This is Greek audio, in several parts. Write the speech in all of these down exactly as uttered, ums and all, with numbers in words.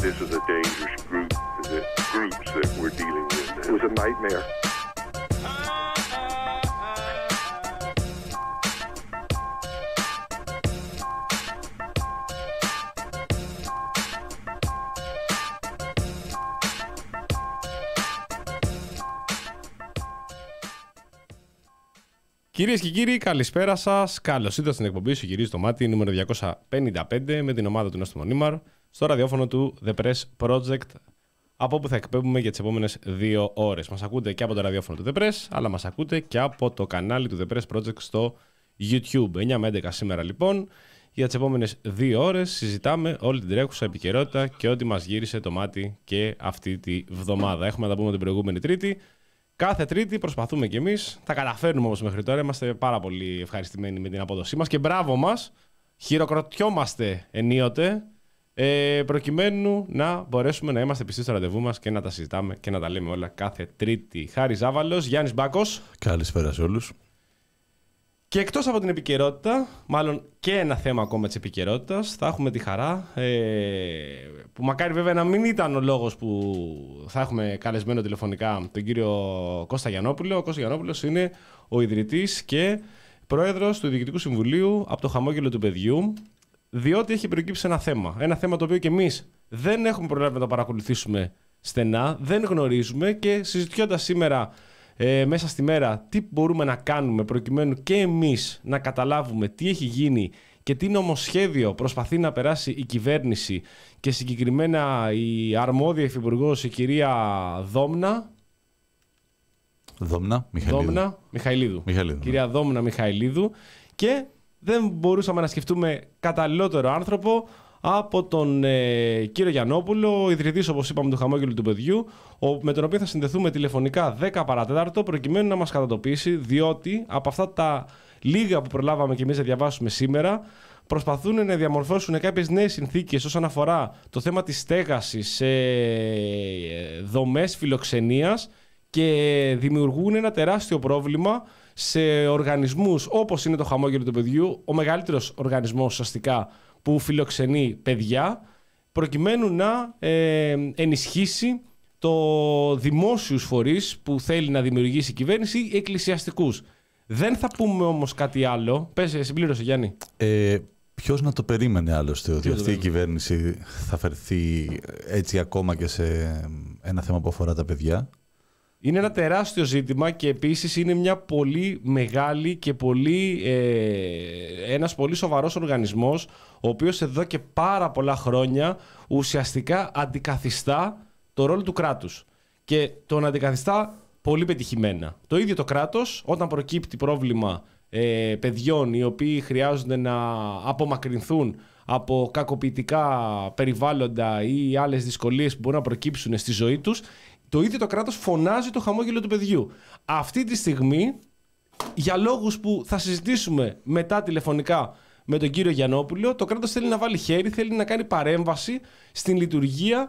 this is a dangerous group, the groups that we're dealing with now. It was a nightmare. Κυρίες και κύριοι, καλησπέρα σας. Καλώς ήρθατε στην εκπομπή σου γυρίζει το μάτι νούμερο διακόσια πενήντα πέντε με την ομάδα του Νόστιμο Νίμαρ στο ραδιόφωνο του The Press Project, από όπου θα εκπέμπουμε για τις επόμενες δύο ώρες. Μας ακούτε και από το ραδιόφωνο του The Press, αλλά μας ακούτε και από το κανάλι του The Press Project στο YouTube. εννιά με έντεκα σήμερα λοιπόν. Για τις επόμενες δύο ώρες συζητάμε όλη την τρέχουσα επικαιρότητα και ό,τι μας γύρισε το μάτι και αυτή τη βδομάδα. Έχουμε να τα πούμε την προηγούμενη Τρίτη. Κάθε Τρίτη προσπαθούμε κι εμείς, τα καταφέρνουμε όμως μέχρι τώρα, είμαστε πάρα πολύ ευχαριστημένοι με την απόδοσή μας και μπράβο μας, χειροκροτιόμαστε ενίοτε, ε, προκειμένου να μπορέσουμε να είμαστε πιστοί στο ραντεβού μας και να τα συζητάμε και να τα λέμε όλα κάθε Τρίτη. Χάρης Ζάβαλος, Γιάννης Μπάκος. Καλησπέρα σε όλους. Και εκτός από την επικαιρότητα, μάλλον και ένα θέμα ακόμα της επικαιρότητας, θα έχουμε τη χαρά, ε, που μακάρι βέβαια να μην ήταν ο λόγος που θα έχουμε καλεσμένο τηλεφωνικά τον κύριο Κώστα Γιαννόπουλο. Ο Κώστας Γιαννόπουλος είναι ο ιδρυτής και πρόεδρος του Διοικητικού Συμβουλίου από το Χαμόγελο του Παιδιού, διότι έχει προκύψει ένα θέμα. Ένα θέμα το οποίο και εμείς δεν έχουμε προλάβει να το παρακολουθήσουμε στενά, δεν γνωρίζουμε και συζητιώντας σήμερα Ε, μέσα στη μέρα τι μπορούμε να κάνουμε προκειμένου και εμείς να καταλάβουμε τι έχει γίνει και τι νομοσχέδιο προσπαθεί να περάσει η κυβέρνηση και συγκεκριμένα η αρμόδια υφυπουργός η κυρία Δόμνα Δόμνα Μιχαηλίδου. Δόμνα Μιχαηλίδου. Μιχαηλίδου. Κυρία Δόμνα Μιχαηλίδου, και δεν μπορούσαμε να σκεφτούμε καταλληλότερο άνθρωπο από τον ε, κύριο Γιαννόπουλο, ιδρυτής, όπως είπαμε, του Χαμόγελου του Παιδιού, ο, με τον οποίο θα συνδεθούμε τηλεφωνικά δέκα παρά τέταρτο, προκειμένου να μας κατατοπίσει, διότι από αυτά τα λίγα που προλάβαμε και εμείς να διαβάσουμε σήμερα, προσπαθούν να διαμορφώσουν κάποιες νέες συνθήκες όσον αφορά το θέμα της στέγασης σε δομές φιλοξενίας και δημιουργούν ένα τεράστιο πρόβλημα σε οργανισμούς όπως είναι το Χαμόγελο του Παιδιού, ο μεγαλύτερος οργανισμός ουσιαστικά που φιλοξενεί παιδιά, προκειμένου να ε, ενισχύσει το δημόσιους φορείς που θέλει να δημιουργήσει η κυβέρνηση ή εκκλησιαστικούς. Δεν θα πούμε όμως κάτι άλλο. Πες, συμπλήρωσε Γιάννη. Ε, ποιος να το περίμενε άλλωστε ότι αυτή η κυβέρνηση θα φερθεί έτσι ακόμα και σε ένα θέμα που αφορά τα παιδιά. Είναι ένα τεράστιο ζήτημα και επίσης είναι μια πολύ μεγάλη και πολύ, ε, ένας πολύ σοβαρός οργανισμός, ο οποίος εδώ και πάρα πολλά χρόνια ουσιαστικά αντικαθιστά το ρόλο του κράτους και τον αντικαθιστά πολύ πετυχημένα. Το ίδιο το κράτος, όταν προκύπτει πρόβλημα ε, παιδιών οι οποίοι χρειάζονται να απομακρυνθούν από κακοποιητικά περιβάλλοντα ή άλλες δυσκολίες που μπορούν να προκύψουν στη ζωή τους, το ίδιο το κράτος φωνάζει το Χαμόγελο του Παιδιού. Αυτή τη στιγμή, για λόγους που θα συζητήσουμε μετά τηλεφωνικά με τον κύριο Γιαννόπουλο, το κράτος θέλει να βάλει χέρι, θέλει να κάνει παρέμβαση στην λειτουργία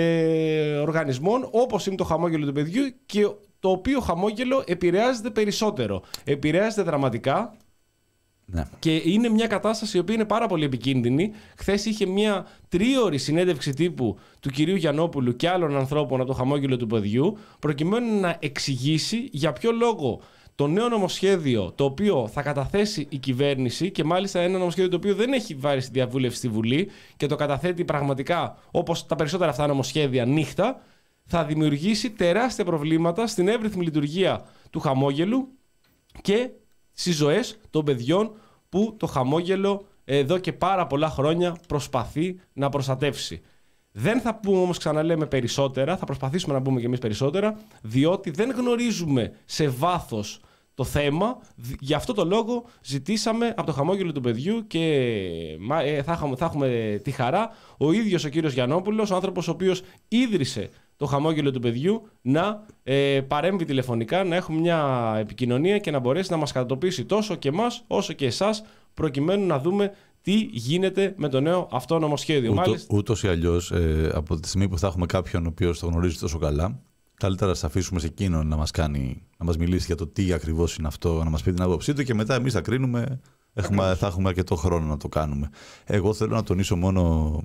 ε, οργανισμών όπως είναι το Χαμόγελο του Παιδιού, και το οποίο χαμόγελο επηρεάζεται περισσότερο. Επηρεάζεται δραματικά. Ναι. Και είναι μια κατάσταση η οποία είναι πάρα πολύ επικίνδυνη. Χθες είχε μια τρίωρη συνέντευξη τύπου του κυρίου Γιαννόπουλου και άλλων ανθρώπων από το Χαμόγελο του Παιδιού, προκειμένου να εξηγήσει για ποιο λόγο το νέο νομοσχέδιο το οποίο θα καταθέσει η κυβέρνηση, και μάλιστα ένα νομοσχέδιο το οποίο δεν έχει βάλει στη διαβούλευση στη Βουλή και το καταθέτει πραγματικά όπως τα περισσότερα αυτά νομοσχέδια νύχτα, θα δημιουργήσει τεράστια προβλήματα στην εύρυθμη λειτουργία του Χαμόγελου και στις ζωές των παιδιών που το Χαμόγελο εδώ και πάρα πολλά χρόνια προσπαθεί να προστατεύσει. Δεν θα πούμε όμως, ξαναλέμε, περισσότερα, θα προσπαθήσουμε να πούμε και εμείς περισσότερα, διότι δεν γνωρίζουμε σε βάθος το θέμα. Γι' αυτό το λόγο ζητήσαμε από το Χαμόγελο του Παιδιού και θα έχουμε, θα έχουμε τη χαρά ο ίδιος ο κύριος Γιαννόπουλος, ο άνθρωπος ο οποίος ίδρυσε το Χαμόγελο του Παιδιού, να ε, παρέμβει τηλεφωνικά, να έχουμε μια επικοινωνία και να μπορέσει να μας κατατοπίσει τόσο και εμάς όσο και εσάς, προκειμένου να δούμε τι γίνεται με το νέο αυτό νομοσχέδιο. Ούτω, Μάλιστα... Ούτως ή αλλιώς, ε, από τη στιγμή που θα έχουμε κάποιον ο οποίος το γνωρίζει τόσο καλά, καλύτερα να αφήσουμε σε εκείνον να μας κάνει, να μας μιλήσει για το τι ακριβώς είναι αυτό, να μας πει την άποψή του, και μετά εμείς θα κρίνουμε, έχουμε, θα έχουμε αρκετό χρόνο να το κάνουμε. Εγώ θέλω να τονίσω μόνο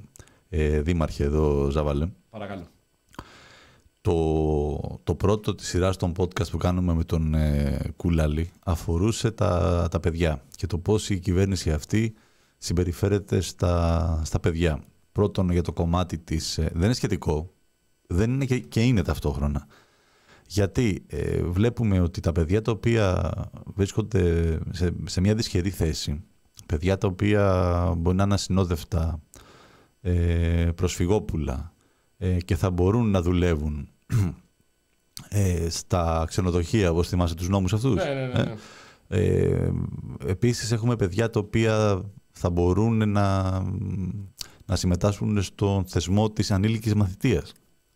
ε, δήμαρχε εδώ, Ζάβαλε. Παρακαλώ. Το, το πρώτο της σειράς των podcast που κάνουμε με τον ε, Κούλαλη αφορούσε τα, τα παιδιά και το πώς η κυβέρνηση αυτή συμπεριφέρεται στα, στα παιδιά. Πρώτον, για το κομμάτι της... Ε, δεν είναι σχετικό, δεν είναι και, και είναι ταυτόχρονα. Γιατί ε, βλέπουμε ότι τα παιδιά τα οποία βρίσκονται σε, σε μια δυσχερή θέση, παιδιά τα οποία μπορεί να είναι ασυνόδευτα, ε, προσφυγόπουλα ε, και θα μπορούν να δουλεύουν ε, στα ξενοδοχεία, όπως θυμάσαι τους νόμους αυτούς. Ναι, ναι, ναι, ναι. Ε, ε, επίσης έχουμε παιδιά τα οποία θα μπορούν να, να συμμετάσχουν στον θεσμό της ανήλικης μαθητείας.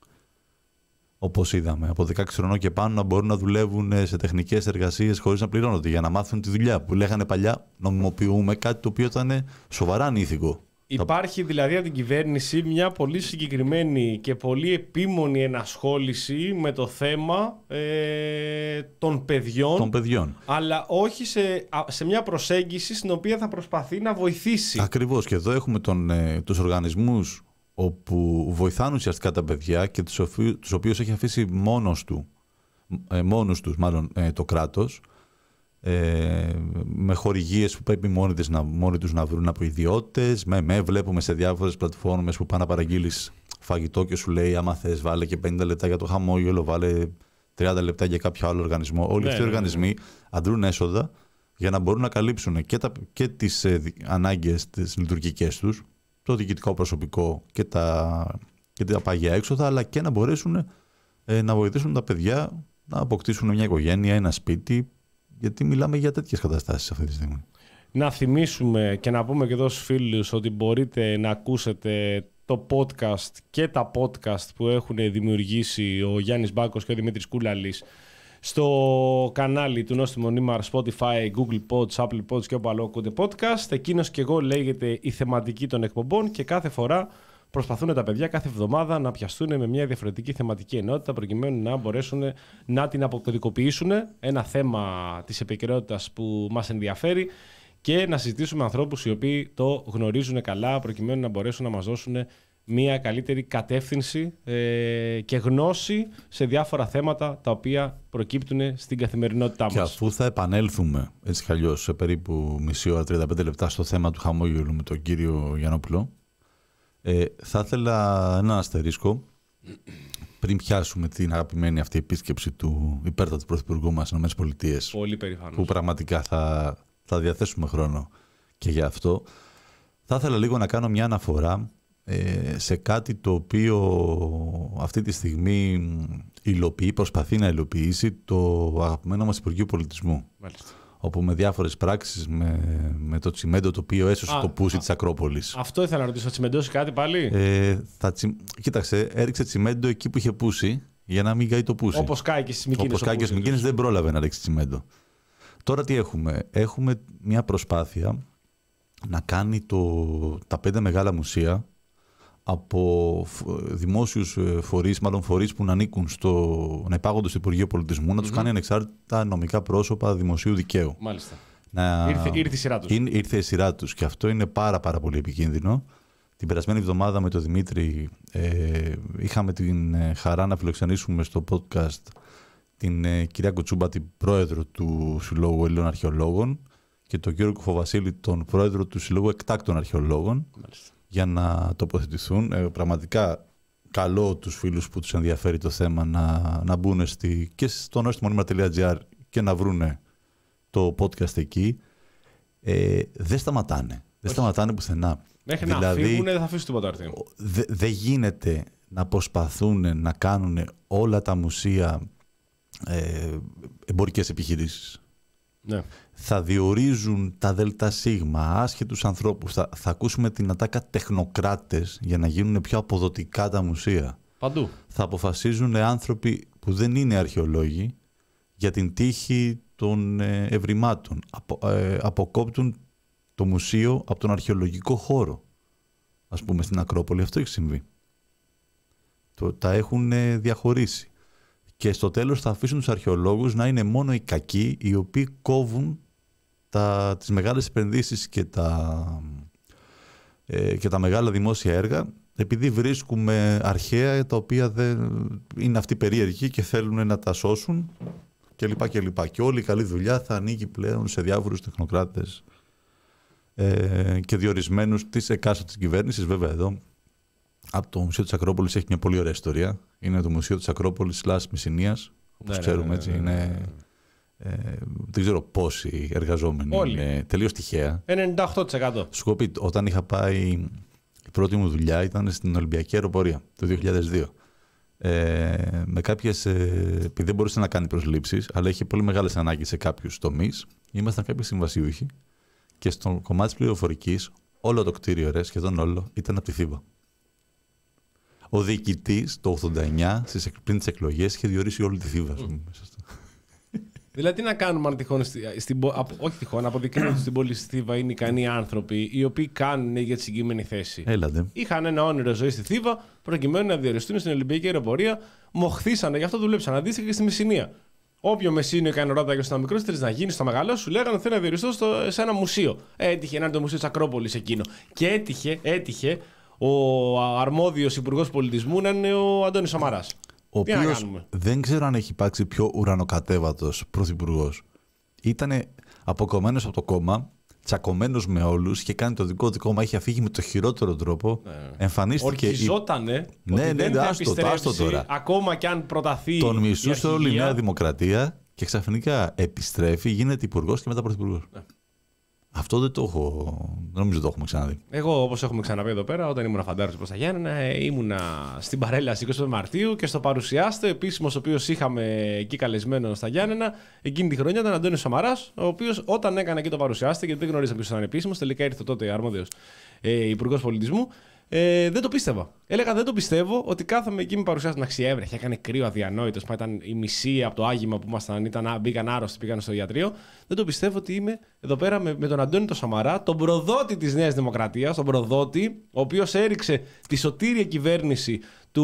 Όπως είδαμε, από δεκαέξι χρονών και πάνω να μπορούν να δουλεύουν σε τεχνικές εργασίες χωρίς να πληρώνονται για να μάθουν τη δουλειά που λέγανε παλιά. Νομιμοποιούμε κάτι το οποίο ήταν σοβαρά ανήθικο. Υπάρχει δηλαδή από την κυβέρνηση μια πολύ συγκεκριμένη και πολύ επίμονη ενασχόληση με το θέμα ε, των παιδιών, των παιδιών. Αλλά όχι σε, σε μια προσέγγιση στην οποία θα προσπαθεί να βοηθήσει. Ακριβώς. Και εδώ έχουμε τον, ε, τους οργανισμούς όπου βοηθάνε ουσιαστικά τα παιδιά και τους, οφει, τους οποίους έχει αφήσει μόνος, του, ε, μόνος τους μάλλον, ε, το κράτος, ε, με χορηγίες που πρέπει μόνοι, τις, να, μόνοι τους να βρουν από ιδιώτες. Με, με βλέπουμε σε διάφορες πλατφόρμες που πάνε να παραγγείλεις φαγητό και σου λέει άμα θες βάλε και πενήντα λεπτά για το χαμόγελο, βάλε τριάντα λεπτά για κάποιο άλλο οργανισμό. Όλοι ναι, αυτοί οι ναι, οργανισμοί ναι. αντρούν έσοδα για να μπορούν να καλύψουν και, τα, και τις ε, ανάγκες τις λειτουργικές τους, το διοικητικό προσωπικό και τα, και τα παγιά έξοδα, αλλά και να μπορέσουν ε, να βοηθήσουν τα παιδιά να αποκτήσουν μια οικογένεια, ένα σπίτι, γιατί μιλάμε για τέτοιες καταστάσεις αυτή τη στιγμή. Να θυμίσουμε και να πούμε και εδώ στους φίλους ότι μπορείτε να ακούσετε το podcast και τα podcast που έχουν δημιουργήσει ο Γιάννης Μπάκος και ο Δημήτρης Κούλαλης στο κανάλι του Νόστιμο Νήμαρ, Spotify, Google Pods, Apple Pods και όπου άλλο ακούτε podcast. Εκείνος και εγώ λέγεται η θεματική των εκπομπών και κάθε φορά προσπαθούν τα παιδιά κάθε εβδομάδα να πιαστούν με μια διαφορετική θεματική ενότητα προκειμένου να μπορέσουν να την αποκωδικοποιήσουν, ένα θέμα της επικαιρότητας που μας ενδιαφέρει, και να συζητήσουμε με ανθρώπους οι οποίοι το γνωρίζουν καλά προκειμένου να μπορέσουν να μας δώσουν μια καλύτερη κατεύθυνση ε, και γνώση σε διάφορα θέματα τα οποία προκύπτουν στην καθημερινότητά μας. Και αφού θα επανέλθουμε έτσι κι αλλιώς σε περίπου μισή ώρα, τριάντα πέντε λεπτά στο θέμα του χαμόγελου με τον κύριο Γιαννόπουλο, ε, θα ήθελα ένα αστερίσκο πριν πιάσουμε την αγαπημένη αυτή επίσκεψη του υπέρτατου Πρωθυπουργού μας στις ΗΠΑ. Πολύ περήφανος. Που πραγματικά θα, θα διαθέσουμε χρόνο και για αυτό. Θα ήθελα λίγο να κάνω μια αναφορά ε, σε κάτι το οποίο αυτή τη στιγμή υλοποιεί, προσπαθεί να υλοποιήσει το αγαπημένο μας Υπουργείο Πολιτισμού. Μάλιστα. Όπου με διάφορες πράξεις, με, με το τσιμέντο το οποίο έσωσε α, το πούσι α, της Ακρόπολης. Αυτό ήθελα να ρωτήσω, θα τσιμεντώσει κάτι πάλι? Ε, θα τσι... Κοίταξε, έριξε τσιμέντο εκεί που είχε πούσι για να μην καεί το πούσι. Όπως κάει και στις Μυκήνες. Όπως κάει και στις Μυκήνες, δεν πρόλαβε να ρίξει τσιμέντο. Τώρα τι έχουμε? Έχουμε μια προσπάθεια να κάνει το, τα πέντε μεγάλα μουσεία από δημόσιους φορείς, μάλλον φορείς που να ανήκουν στο, να υπάγονται στο Υπουργείο Πολιτισμού, mm-hmm. να τους κάνει ανεξάρτητα νομικά πρόσωπα δημοσίου δικαίου. Μάλιστα. Να... Ήρθε, ήρθε η σειρά τους. Είναι, ήρθε η σειρά τους και αυτό είναι πάρα πάρα πολύ επικίνδυνο. Την περασμένη εβδομάδα με τον Δημήτρη ε, είχαμε την χαρά να φιλοξενήσουμε στο podcast την ε, κυρία Κοτσούμπα, την πρόεδρο του Συλλόγου Ελλήνων Αρχαιολόγων, και τον Γιώργο Φοβασίλη, τον πρόεδρο του Συλλόγου Εκτάκτων Αρχαιολόγων. Μάλιστα. Για να τοποθετηθούν. Ε, πραγματικά καλώ τους φίλους που τους ενδιαφέρει το θέμα να, να μπουν στη, και στο νόστιμο τελεία τζι άρ και να βρούνε το podcast εκεί. Ε, δεν σταματάνε. Όχι. Δεν σταματάνε πουθενά. Μέχρι δηλαδή, να φύγουν δεν θα αφήσουν τίποτα αρθή. Δεν δε γίνεται να προσπαθούν να κάνουν όλα τα μουσεία ε, εμπορικές επιχειρήσεις. Ναι. Θα διορίζουν τα ΔΣ, άσχετους ανθρώπους. Θα, θα ακούσουμε την ατάκα τεχνοκράτες για να γίνουν πιο αποδοτικά τα μουσεία. Παντού. Θα αποφασίζουν άνθρωποι που δεν είναι αρχαιολόγοι για την τύχη των ε, ευρημάτων. Απο, ε, αποκόπτουν το μουσείο από τον αρχαιολογικό χώρο. Ας πούμε στην Ακρόπολη αυτό έχει συμβεί. Το, τα έχουν ε, διαχωρίσει. Και στο τέλος θα αφήσουν τους αρχαιολόγους να είναι μόνο οι κακοί, οι οποίοι κόβουν τα, τις μεγάλες επενδύσεις και τα, ε, και τα μεγάλα δημόσια έργα επειδή βρίσκουμε αρχαία τα οποία δεν είναι αυτοί περίεργοι και θέλουν να τα σώσουν κλπ. Και, και, και όλη η καλή δουλειά θα ανήκει πλέον σε διάφορους τεχνοκράτες ε, και διορισμένους της εκάστοτε κυβέρνησης. Βέβαια εδώ από το Μουσείο της Ακρόπολης έχει μια πολύ ωραία ιστορία. Είναι το Μουσείο της Ακρόπολης Λάς Μυσσηνίας, όπως ναι, ξέρουμε ναι, έτσι. Ναι, ναι, ναι, ναι. Είναι, ε, δεν ξέρω πόσοι εργαζόμενοι όλοι. Είναι τελείως τυχαία. ενενήντα οκτώ τοις εκατό. Σου πω, όταν είχα πάει, η πρώτη μου δουλειά ήταν στην Ολυμπιακή Αεροπορία το δύο χιλιάδες δύο. Ε, με κάποιες, ε, επειδή δεν μπορούσε να κάνει προσλήψεις, αλλά είχε πολύ μεγάλες ανάγκες σε κάποιους τομείς, ήμασταν κάποιοι συμβασιούχοι και στο κομμάτι της πληροφορικής, όλο το κτίριο, ρε, σχεδόν όλο, ήταν από τη Θήβα. Ο διοικητής το ογδόντα εννιά, στις, πριν τις εκλογές, είχε διορίσει όλη τη Θήβα. Mm. Δηλαδή, τι να κάνουμε αν τυχόν, στην, όχι τυχόν, αποδεικνύεται ότι στην πόλη στη Θήβα είναι ικανοί άνθρωποι οι οποίοι κάνουν για τη συγκεκριμένη θέση. Έλατε. Είχαν ένα όνειρο ζωή στη Θήβα προκειμένου να διοριστούν στην Ολυμπιακή Αεροπορία, μοχθήσανε, γι' αυτό δουλέψαν. Αντίστοιχα και στη Μεσσηνία. Όποιο Μεσσίνιο έκανε ρότα και στο μικρό, θέλει να γίνει στο μεγαλό, σου λέγανε θέλει να διοριστώ στο, σε ένα μουσείο. Έτυχε να είναι το Μουσείο της Ακρόπολης εκείνο. Και έτυχε, έτυχε ο αρμόδιος υπουργός πολιτισμού να είναι ο Αντώνης Σαμαράς. Ο οποίος δεν ξέρω αν έχει υπάρξει πιο ουρανοκατέβατος πρωθυπουργός. Ήτανε αποκομμένος από το κόμμα, τσακωμένος με όλους, είχε κάνει το δικό του κόμμα, είχε αφήγει με το χειρότερο τρόπο. Ναι. Εμφανίστηκε. Ορκιζότανε. Ναι, ότι ναι, δεν ναι, θα άστο, άστο τώρα. Ακόμα κι αν προταθεί. Τον μισούσε όλη η Νέα Δημοκρατία και ξαφνικά επιστρέφει, γίνεται υπουργός και μετά πρωθυπουργός. Ναι. Αυτό δεν το έχω. Δεν νομίζω το έχουμε ξαναδεί. Εγώ, όπως έχουμε ξαναπεί εδώ πέρα, όταν ήμουν φαντάρος προς τα Γιάννενα, ήμουνα στην παρέλαση εικοστή πέμπτη Μαρτίου και στο παρουσιάστε, ο επίσημος ο οποίος είχαμε εκεί καλεσμένο στα Γιάννενα, εκείνη τη χρονιά ήταν ο Αντώνης Σαμαράς, ο οποίος όταν έκανε εκεί το παρουσιάστε, γιατί δεν γνωρίζαμε ποιος ήταν επίσημος, τελικά ήρθε τότε αρμόδιος ε, υπουργός πολιτισμού. Ε, δεν το πίστευα. Έλεγα δεν το πιστεύω ότι κάθομαι εκεί με παρουσιάζει να ξιέβρεχε. Έκανε κρύο αδιανόητο. Ήταν η μισή από το άγημα που ήμασταν, ήταν, μπήκαν άρρωστοι, πήγαν στο ιατρείο. Δεν το πιστεύω ότι είμαι εδώ πέρα με, με τον Αντώνη τον Σαμαρά, τον προδότη της Νέας Δημοκρατίας, τον προδότη, ο οποίος έριξε τη σωτήρια κυβέρνηση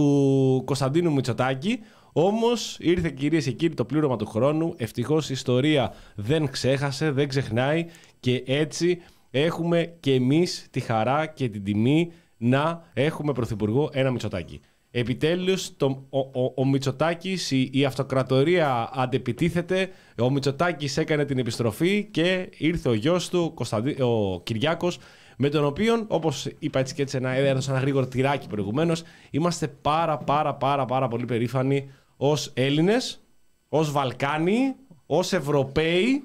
του Κωνσταντίνου Μητσοτάκη. Όμως ήρθε, κυρίες και κύριοι, το πλήρωμα του χρόνου. Ευτυχώς η ιστορία δεν ξέχασε, δεν ξεχνάει και έτσι έχουμε και εμείς τη χαρά και την τιμή να έχουμε πρωθυπουργό ένα Μητσοτάκη. Επιτέλους, το, ο, ο, ο Μητσοτάκης, η, η αυτοκρατορία αντεπιτίθεται, ο Μητσοτάκης έκανε την επιστροφή και ήρθε ο γιος του, Κωνσταντί, ο Κυριάκος, με τον οποίο, όπως είπα έτσι και έτσι, ένα, έδωσα ένα γρήγορο τυράκι προηγουμένως, είμαστε πάρα πάρα πάρα πάρα πολύ περήφανοι ως Έλληνες, ως Βαλκάνοι, ως Ευρωπαίοι,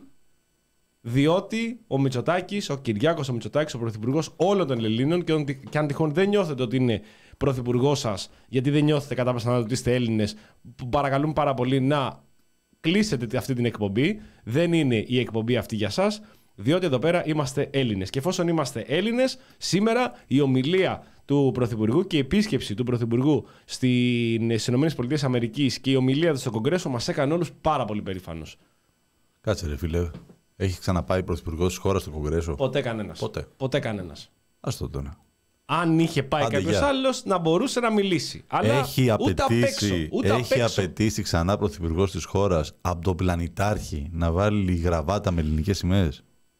διότι ο Μητσοτάκης, ο Κυριάκος ο Μητσοτάκης, ο πρωθυπουργός όλων των Ελλήνων, και, και αν τυχόν δεν νιώθετε ότι είναι πρωθυπουργός σας, γιατί δεν νιώθετε κατά πάσα ότι είστε Έλληνες, που παρακαλούν πάρα πολύ να κλείσετε αυτή την εκπομπή. Δεν είναι η εκπομπή αυτή για σας, διότι εδώ πέρα είμαστε Έλληνες. Και εφόσον είμαστε Έλληνες, σήμερα η ομιλία του Πρωθυπουργού και η επίσκεψη του Πρωθυπουργού στις ΗΠΑ και η ομιλία του στο Κογκρέσο μας έκανε όλους πάρα πολύ περήφανους. Κάτσε ρε φίλε. Έχει ξαναπάει πρωθυπουργός της χώρας στο Κογκρέσο? Ποτέ κανένας. Ποτέ. Ποτέ κανένας. Ας το τώρα. Αν είχε πάει κάποιος άλλος να μπορούσε να μιλήσει. Αλλά έχει ούτε απαιτήσει, ούτε έχει απαιτήσει ξανά πρωθυπουργός της χώρας από τον πλανητάρχη να βάλει γραβάτα με ελληνικές σημαίες.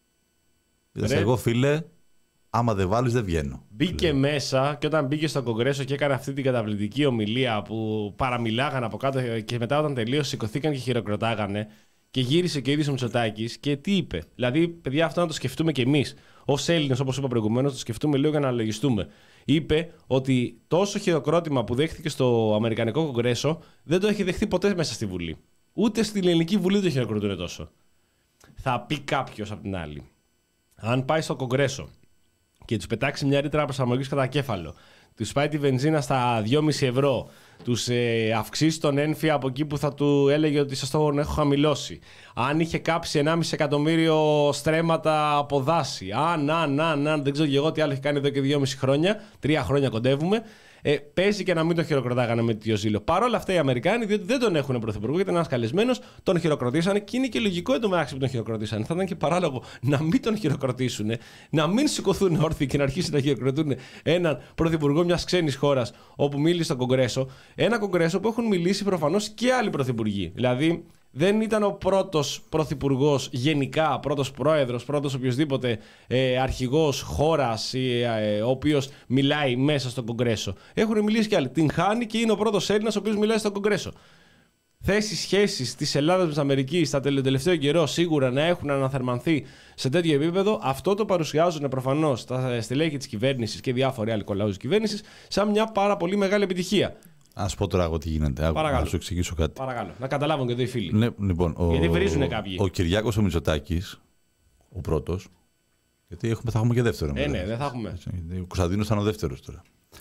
Ρε. Εγώ φίλε, άμα δεν βάλεις δεν βγαίνω. Μπήκε Λε. μέσα και όταν μπήκε στο Κογκρέσο και έκανε αυτή την καταπληκτική ομιλία που παραμιλάγανε από κάτω και μετά όταν τελείωσε σηκωθήκαν και χειροκροτάγανε. Και γύρισε και ο ίδιος ο Μητσοτάκης και τι είπε? Δηλαδή, παιδιά, αυτό να το σκεφτούμε κι εμείς. Ως Έλληνες, όπως είπα προηγουμένως, το σκεφτούμε λίγο για να αναλογιστούμε. Είπε ότι τόσο χειροκρότημα που δέχτηκε στο Αμερικανικό Κογκρέσο δεν το έχει δεχθεί ποτέ μέσα στη Βουλή. Ούτε στην Ελληνική Βουλή δεν το χειροκροτούν τόσο. Θα πει κάποιος απ' την άλλη, αν πάει στο Κογκρέσο και τους πετάξει μια ρήτρα προσαρμογής κατά κέφαλο, τους πάει τη βενζίνα στα δυόμισι ευρώ, τους ε, αυξήσει τον ένφια από εκεί που θα του έλεγε ότι σας το έχω χαμηλώσει. Αν είχε κάψει ενάμιση εκατομμύριο στρέμματα από δάση. Αν, αν, αν, αν, δεν ξέρω και εγώ τι άλλο έχει κάνει εδώ και δυόμισι χρόνια. Τρία χρόνια κοντεύουμε. Ε, παίζει και να μην τον χειροκροτάγανε με τέτοιο ζήλο. Παρ' όλα αυτά οι Αμερικάνοι, διότι δεν τον έχουν πρωθυπουργό, γιατί είναι ένα καλεσμένο, τον χειροκροτήσανε και είναι και λογικό εντωμεταξύ που τον χειροκροτήσανε. Θα ήταν και παράλογο να μην τον χειροκροτήσουν, να μην σηκωθούν όρθιοι και να αρχίσουν να χειροκροτούν έναν πρωθυπουργό μια ξένη χώρα όπου μίλησε στο Κογκρέσο. Ένα Κογκρέσο που έχουν μιλήσει προφανώς και άλλοι πρωθυπουργοί. Δηλαδή, δεν ήταν ο πρώτος πρωθυπουργός γενικά, πρώτος πρόεδρος, πρώτος οποιοδήποτε ε, αρχηγός χώρας ε, ο οποίος μιλάει μέσα στο Κογκρέσο. Έχουν μιλήσει κι άλλοι. Την χάνει και είναι ο πρώτος Έλληνας ο οποίος μιλάει στο Κογκρέσο. Θέσεις σχέσεις της Ελλάδας με την Αμερική στα τελευταίο καιρό σίγουρα να έχουν αναθερμανθεί σε τέτοιο επίπεδο. Αυτό το παρουσιάζουν προφανώς τα στελέχη της κυβέρνησης και διάφοροι άλλοι κολλάους της κυβέρνησης σαν μια πάρα πολύ μεγάλη επιτυχία. Α πω τώρα εγώ τι γίνεται. Παρακαλώ. Να σου εξηγήσω κάτι. Παρακαλώ. Να καταλάβουν και εδώ οι φίλοι. Ναι, λοιπόν, ο, γιατί βρίζουν κάποιοι. Ο Κυριάκος ο Μητσοτάκης, ο πρώτος. Γιατί έχουμε, θα έχουμε και δεύτερο. Ε, ναι, δεν θα έχουμε. Ο Κωνσταντίνος ήταν ο δεύτερος τώρα.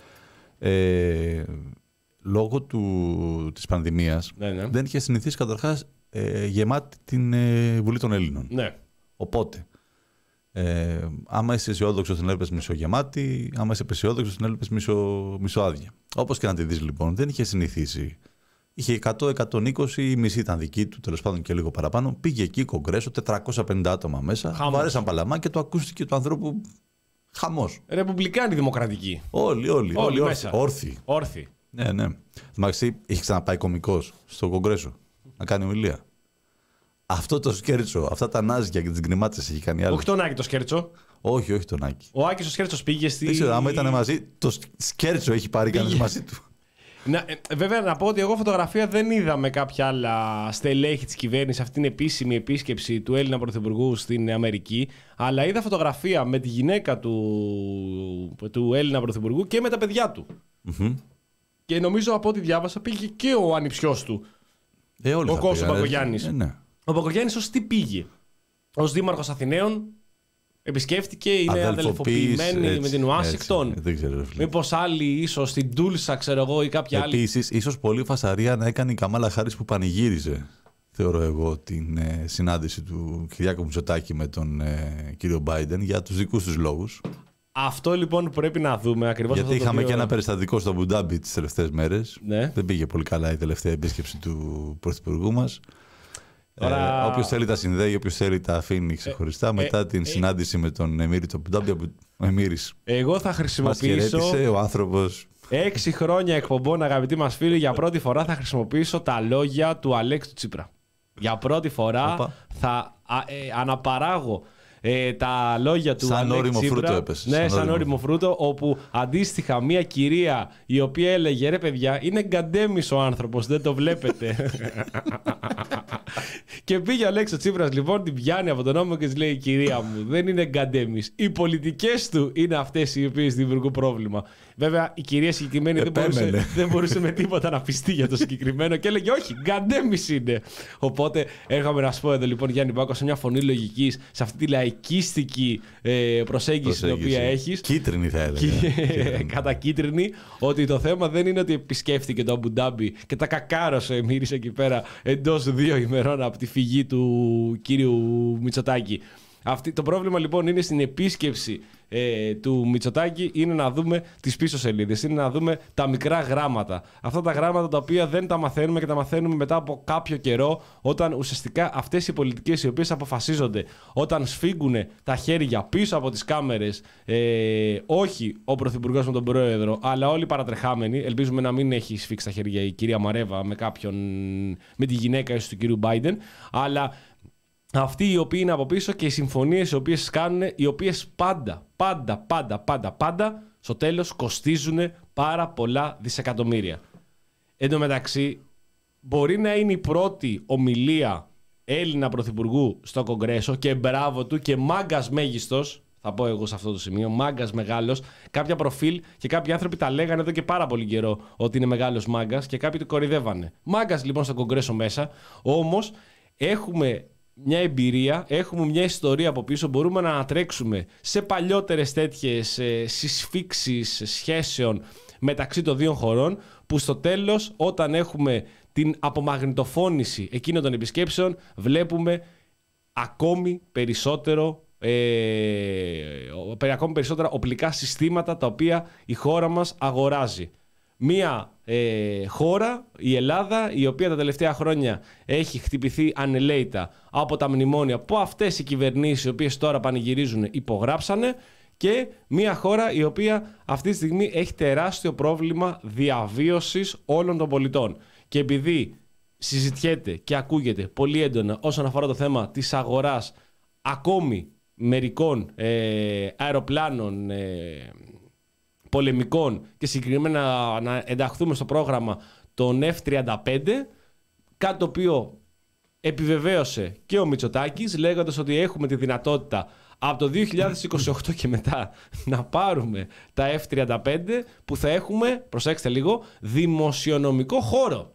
Ε, λόγω του, της πανδημίας ναι, ναι. δεν είχε συνηθίσει καταρχάς ε, γεμάτη την ε, Βουλή των Ελλήνων. Ναι. Οπότε, ε, άμα είσαι αισιόδοξο την έλπες μισογεμάτη, άμα είσαι απεσιόδοξο την έλπες μισο, μισοάδια. Όπως και να τη δεις λοιπόν, δεν είχε συνηθίσει. Είχε εκατό με εκατόν είκοσι, η μισή ήταν δική του, τέλος πάντων και λίγο παραπάνω. Πήγε εκεί κογκρέσο, τετρακόσια πενήντα άτομα μέσα. Βάρεσαν παλαμά και το ακούστηκε του ανθρώπου χαμός. Ρεπουμπλικάνοι δημοκρατικοί. Όλοι, όλοι. Όλοι, όλοι μέσα. Όρθιοι. Όρθιοι. Ναι, ναι. Μαξί, είχε ξαναπάει κωμικός στο κογκρέσο να κάνει ομιλία. Αυτό το σκέρτσο, αυτά τα νάζια και τις γκριμάτες έχει κάνει άλλο. Όχι τον Άκη το σκέρτσο. Όχι, όχι τον Άκη. Ο Άκης ο σκέρτσος πήγε στη. Δεν ξέρω, άμα ήταν μαζί, το σκέρτσο έχει πάρει κανείς μαζί του. Να, ε, βέβαια, να πω ότι εγώ φωτογραφία δεν είδα με κάποια άλλα στελέχη της κυβέρνησης αυτή την επίσημη επίσκεψη του Έλληνα Πρωθυπουργού στην Αμερική. Αλλά είδα φωτογραφία με τη γυναίκα του, του Έλληνα Πρωθυπουργού και με τα παιδιά του. Mm-hmm. Και νομίζω από ό,τι διάβασα πήγε και ο ανιψιός του. Ε, όλοι ο Κώστας Μπακογιάννης. Ε, ναι. Ο Μπακογιάννης ως τι πήγε. Ως δήμαρχος Αθηναίων επισκέφτηκε, είναι αδελφοποιημένη με την Ουάσιγκτον. Μήπως άλλοι ίσως στην Τούλσα, ξέρω εγώ, ή κάποια άλλη. Επίσης, ίσως πολύ φασαρία να έκανε η Καμάλα Χάρις που πανηγύριζε, θεωρώ εγώ, την ε, συνάντηση του Κυριάκου Μητσοτάκη με τον ε, κύριο Μπάιντεν για τους δικούς τους λόγους. Αυτό λοιπόν πρέπει να δούμε ακριβώς. Γιατί αυτό είχαμε το και ένα περιστατικό στο Αμπουντάμπι τις τελευταίες μέρες. Ναι. Δεν πήγε πολύ καλά η τελευταία επίσκεψη του πρωθυπουργού μας. Τώρα... Ε, όποιος θέλει τα συνδέει, όποιος θέλει τα αφήνει ξεχωριστά. Ε, Μετά ε, την ε, συνάντηση ε, με τον Εμμύρη του Αμπουντάμπι, ο Εμμύρης εγώ θα χρησιμοποιήσω. Μας χαιρέτησε ο άνθρωπος. Έξι χρόνια εκπομπών, αγαπητοί μας φίλοι, για πρώτη φορά θα χρησιμοποιήσω τα λόγια του Αλέξη Τσίπρα. Για πρώτη φορά Οπα. θα α, ε, αναπαράγω ε, τα λόγια του σαν Αλέξη Τσίπρα. Φρούτο έπεσε. Ναι, σαν όριμο φρούτο, όπου αντίστοιχα μια κυρία η οποία έλεγε ρε παιδιά, είναι γκαντέμις ο άνθρωπος, δεν το βλέπετε. Και πήγε ο Αλέξης Τσίπρας λοιπόν, την πιάνει από τον ώμο και της λέει κυρία μου, δεν είναι γκαντέμις. Οι πολιτικές του είναι αυτές οι οποίες δημιουργούν πρόβλημα. Βέβαια η κυρία συγκεκριμένη δεν μπορούσε, δεν μπορούσε με τίποτα να πιστεί για το συγκεκριμένο και έλεγε όχι, γκαντέμις είναι. Οπότε έρχομαι να σου πω εδώ λοιπόν Γιάννη Μπάκο σε μια φωνή λογικής, σε αυτή τη λαϊκίστικη ε, προσέγγιση την οποία έχεις. Κίτρινη θα έλεγα. Κατακίτρινη, ότι το θέμα δεν είναι ότι επισκέφθηκε το Αμπουντάμπι και τα κακάρωσε μύρισε εκεί πέρα εντός δύο ημερών από τη φυγή του κύριου Μητσοτάκη. Αυτή, το πρόβλημα λοιπόν είναι στην επίσκεψη ε, του Μητσοτάκη, είναι να δούμε τις πίσω σελίδες, είναι να δούμε τα μικρά γράμματα. Αυτά τα γράμματα τα οποία δεν τα μαθαίνουμε και τα μαθαίνουμε μετά από κάποιο καιρό, όταν ουσιαστικά αυτές οι πολιτικές οι οποίες αποφασίζονται, όταν σφίγγουν τα χέρια πίσω από τις κάμερες, ε, όχι ο Πρωθυπουργός με τον Πρόεδρο, αλλά όλοι οι παρατρεχάμενοι, ελπίζουμε να μην έχει σφίξει τα χέρια η κυρία Μαρέβα με κάποιον, με τη γυναίκα ίσως του κυρίου Μπάιντεν, αλλά αυτοί οι οποίοι είναι από πίσω και οι συμφωνίες οι οποίες κάνουν, οι οποίες πάντα, πάντα, πάντα, πάντα, πάντα, στο τέλος κοστίζουν πάρα πολλά δισεκατομμύρια. Εν τω μεταξύ, μπορεί να είναι η πρώτη ομιλία Έλληνα Πρωθυπουργού στο Κογκρέσο και μπράβο του και μάγκας μέγιστος, θα πω εγώ σε αυτό το σημείο, μάγκας μεγάλος. Κάποια προφίλ και κάποιοι άνθρωποι τα λέγανε εδώ και πάρα πολύ καιρό ότι είναι μεγάλος μάγκας και κάποιοι του κορυδεύανε. Μάγκας λοιπόν στο Κογκρέσο μέσα, όμως έχουμε μια εμπειρία, έχουμε μια ιστορία από πίσω, μπορούμε να ανατρέξουμε σε παλιότερες τέτοιες ε, συσφίξεις σχέσεων μεταξύ των δύο χωρών, που στο τέλος όταν έχουμε την απομαγνητοφώνηση εκείνων των επισκέψεων βλέπουμε ακόμη περισσότερο ε, ακόμη περισσότερα οπλικά συστήματα τα οποία η χώρα μας αγοράζει. Μία ε, χώρα, η Ελλάδα, η οποία τα τελευταία χρόνια έχει χτυπηθεί ανελαίητα από τα μνημόνια που αυτές οι κυβερνήσεις οι οποίες τώρα πανηγυρίζουν υπογράψανε, και μία χώρα η οποία αυτή τη στιγμή έχει τεράστιο πρόβλημα διαβίωσης όλων των πολιτών. Και επειδή συζητιέται και ακούγεται πολύ έντονα όσον αφορά το θέμα της αγοράς ακόμη μερικών ε, αεροπλάνων ε, πολεμικών και συγκεκριμένα να ενταχθούμε στο πρόγραμμα των εφ τριάντα πέντε, κάτι το οποίο επιβεβαίωσε και ο Μητσοτάκης λέγοντας ότι έχουμε τη δυνατότητα από το δύο χιλιάδες είκοσι οκτώ και μετά να πάρουμε τα εφ τριάντα πέντε που θα έχουμε, προσέξτε λίγο, δημοσιονομικό χώρο.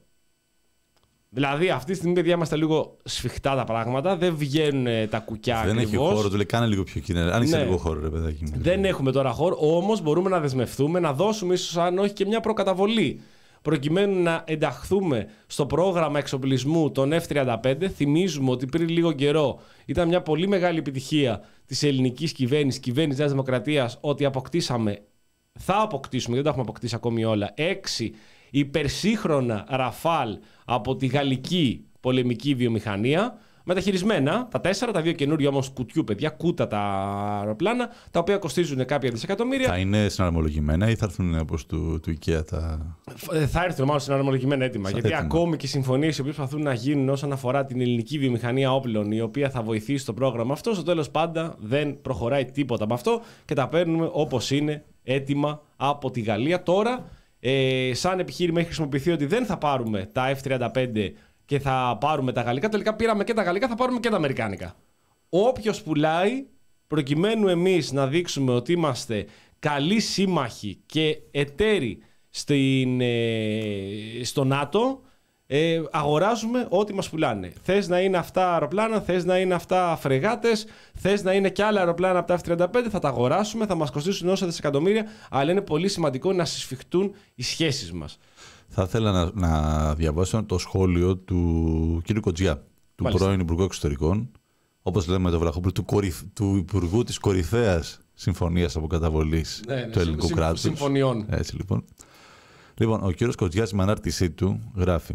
Δηλαδή αυτή τη στιγμή, παιδιά, είμαστε λίγο σφιχτά τα πράγματα, δεν βγαίνουν τα κουκιά δεν ακριβώς. Δεν έχει χώρο, του λέει κάνε λίγο πιο κοινά. Άνοιξε ναι. λίγο χώρο, ρε παιδάκι. Δεν έχουμε τώρα χώρο, όμως μπορούμε να δεσμευτούμε, να δώσουμε ίσως αν όχι και μια προκαταβολή προκειμένου να ενταχθούμε στο πρόγραμμα εξοπλισμού των εφ τριάντα πέντε. Θυμίζουμε ότι πριν λίγο καιρό ήταν μια πολύ μεγάλη επιτυχία της ελληνικής κυβέρνησης, κυβέρνησης Νέας Δημοκρατίας, ότι αποκτήσαμε, θα αποκτήσουμε, δεν τα έχουμε αποκτήσει ακόμη όλα, έξι υπερσύγχρονα Ραφάλ από τη γαλλική πολεμική βιομηχανία, μεταχειρισμένα, τα τέσσερα, τα δύο καινούργια όμως κουτιού, παιδιά, κούτα τα αεροπλάνα, τα οποία κοστίζουν κάποια δισεκατομμύρια. Θα είναι συναρμολογημένα ή θα έρθουν όπως του, του IKEA τα... Θα έρθουν μάλλον συναρμολογημένα έτοιμα. Γιατί έτοιμα. Ακόμη και οι συμφωνίες οι οποίες προσπαθούν να γίνουν όσον αφορά την ελληνική βιομηχανία όπλων, η οποία θα βοηθήσει στο πρόγραμμα αυτό, στο τέλος πάντα δεν προχωράει τίποτα με αυτό και τα παίρνουμε όπως είναι έτοιμα από τη Γαλλία. Τώρα, ε, σαν επιχείρημα έχει χρησιμοποιηθεί ότι δεν θα πάρουμε τα εφ τριάντα πέντε και θα πάρουμε τα γαλλικά. Τελικά πήραμε και τα γαλλικά, θα πάρουμε και τα αμερικάνικα. Όποιος πουλάει, προκειμένου εμείς να δείξουμε ότι είμαστε καλοί σύμμαχοι και εταίροι στην, ε, στο ΝΑΤΟ, ε, αγοράζουμε ό,τι μας πουλάνε. Θες να είναι αυτά αεροπλάνα, θες να είναι αυτά φρεγάτες, θες να είναι και άλλα αεροπλάνα από τα εφ τριάντα πέντε, θα τα αγοράσουμε, θα μας κοστίσουν όσα δισεκατομμύρια, αλλά είναι πολύ σημαντικό να συσφιχτούν οι σχέσεις μας. Θα ήθελα να, να διαβάσω το σχόλιο του κ. Κοτζιά, του Μάλιστα. πρώην Υπουργού Εξωτερικών, όπως λέμε το Βλαχόπουλο, του, κορυφ, του Υπουργού της κορυφαίας συμφωνίας αποκαταβολής ναι, ναι, του ελληνικού συμ, κράτους. Συμφωνιών. Έτσι λοιπόν. Λοιπόν, ο κ. Κοτζιάς με ανάρτησή του γράφει: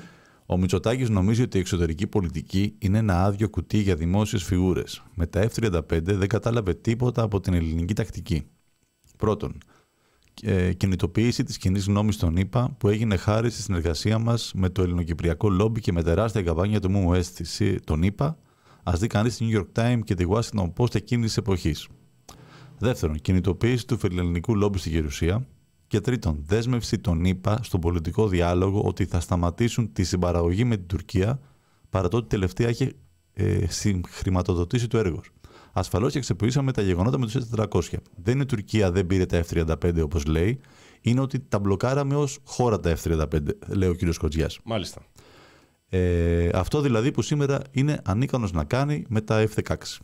ο Μητσοτάκης νομίζει ότι η εξωτερική πολιτική είναι ένα άδειο κουτί για δημόσιες φιγούρες. Με τα εφ τριάντα πέντε δεν κατάλαβε τίποτα από την ελληνική τακτική. Πρώτον, Ε, κινητοποίηση της κοινής γνώμης των ΗΠΑ που έγινε χάρη στη συνεργασία μας με το ελληνοκυπριακό λόμπι και με τεράστια καμπάνια του εμ ες των ΗΠΑ. Ας δει κανείς τη New York Times και τη Washington Post εκείνης της εποχής. Δεύτερον, κινητοποίηση του φιλελληνικού λόμπι στη Γερουσία. Και τρίτον, δέσμευση των ΗΠΑ στον πολιτικό διάλογο ότι θα σταματήσουν τη συμπαραγωγή με την Τουρκία παρά το ότι τελευταία είχε ε, χρηματοδοτήσει το έργο. Ασφαλώς και αξιοποιήσαμε τα γεγονότα με τους ες τετρακόσια. Δεν είναι η Τουρκία δεν πήρε τα εφ τριάντα πέντε όπως λέει, είναι ότι τα μπλοκάραμε ως χώρα τα εφ τριάντα πέντε, λέει ο κ. Κοτζιάς. Μάλιστα. Ε, αυτό δηλαδή που σήμερα είναι ανίκανος να κάνει με τα εφ δεκαέξι.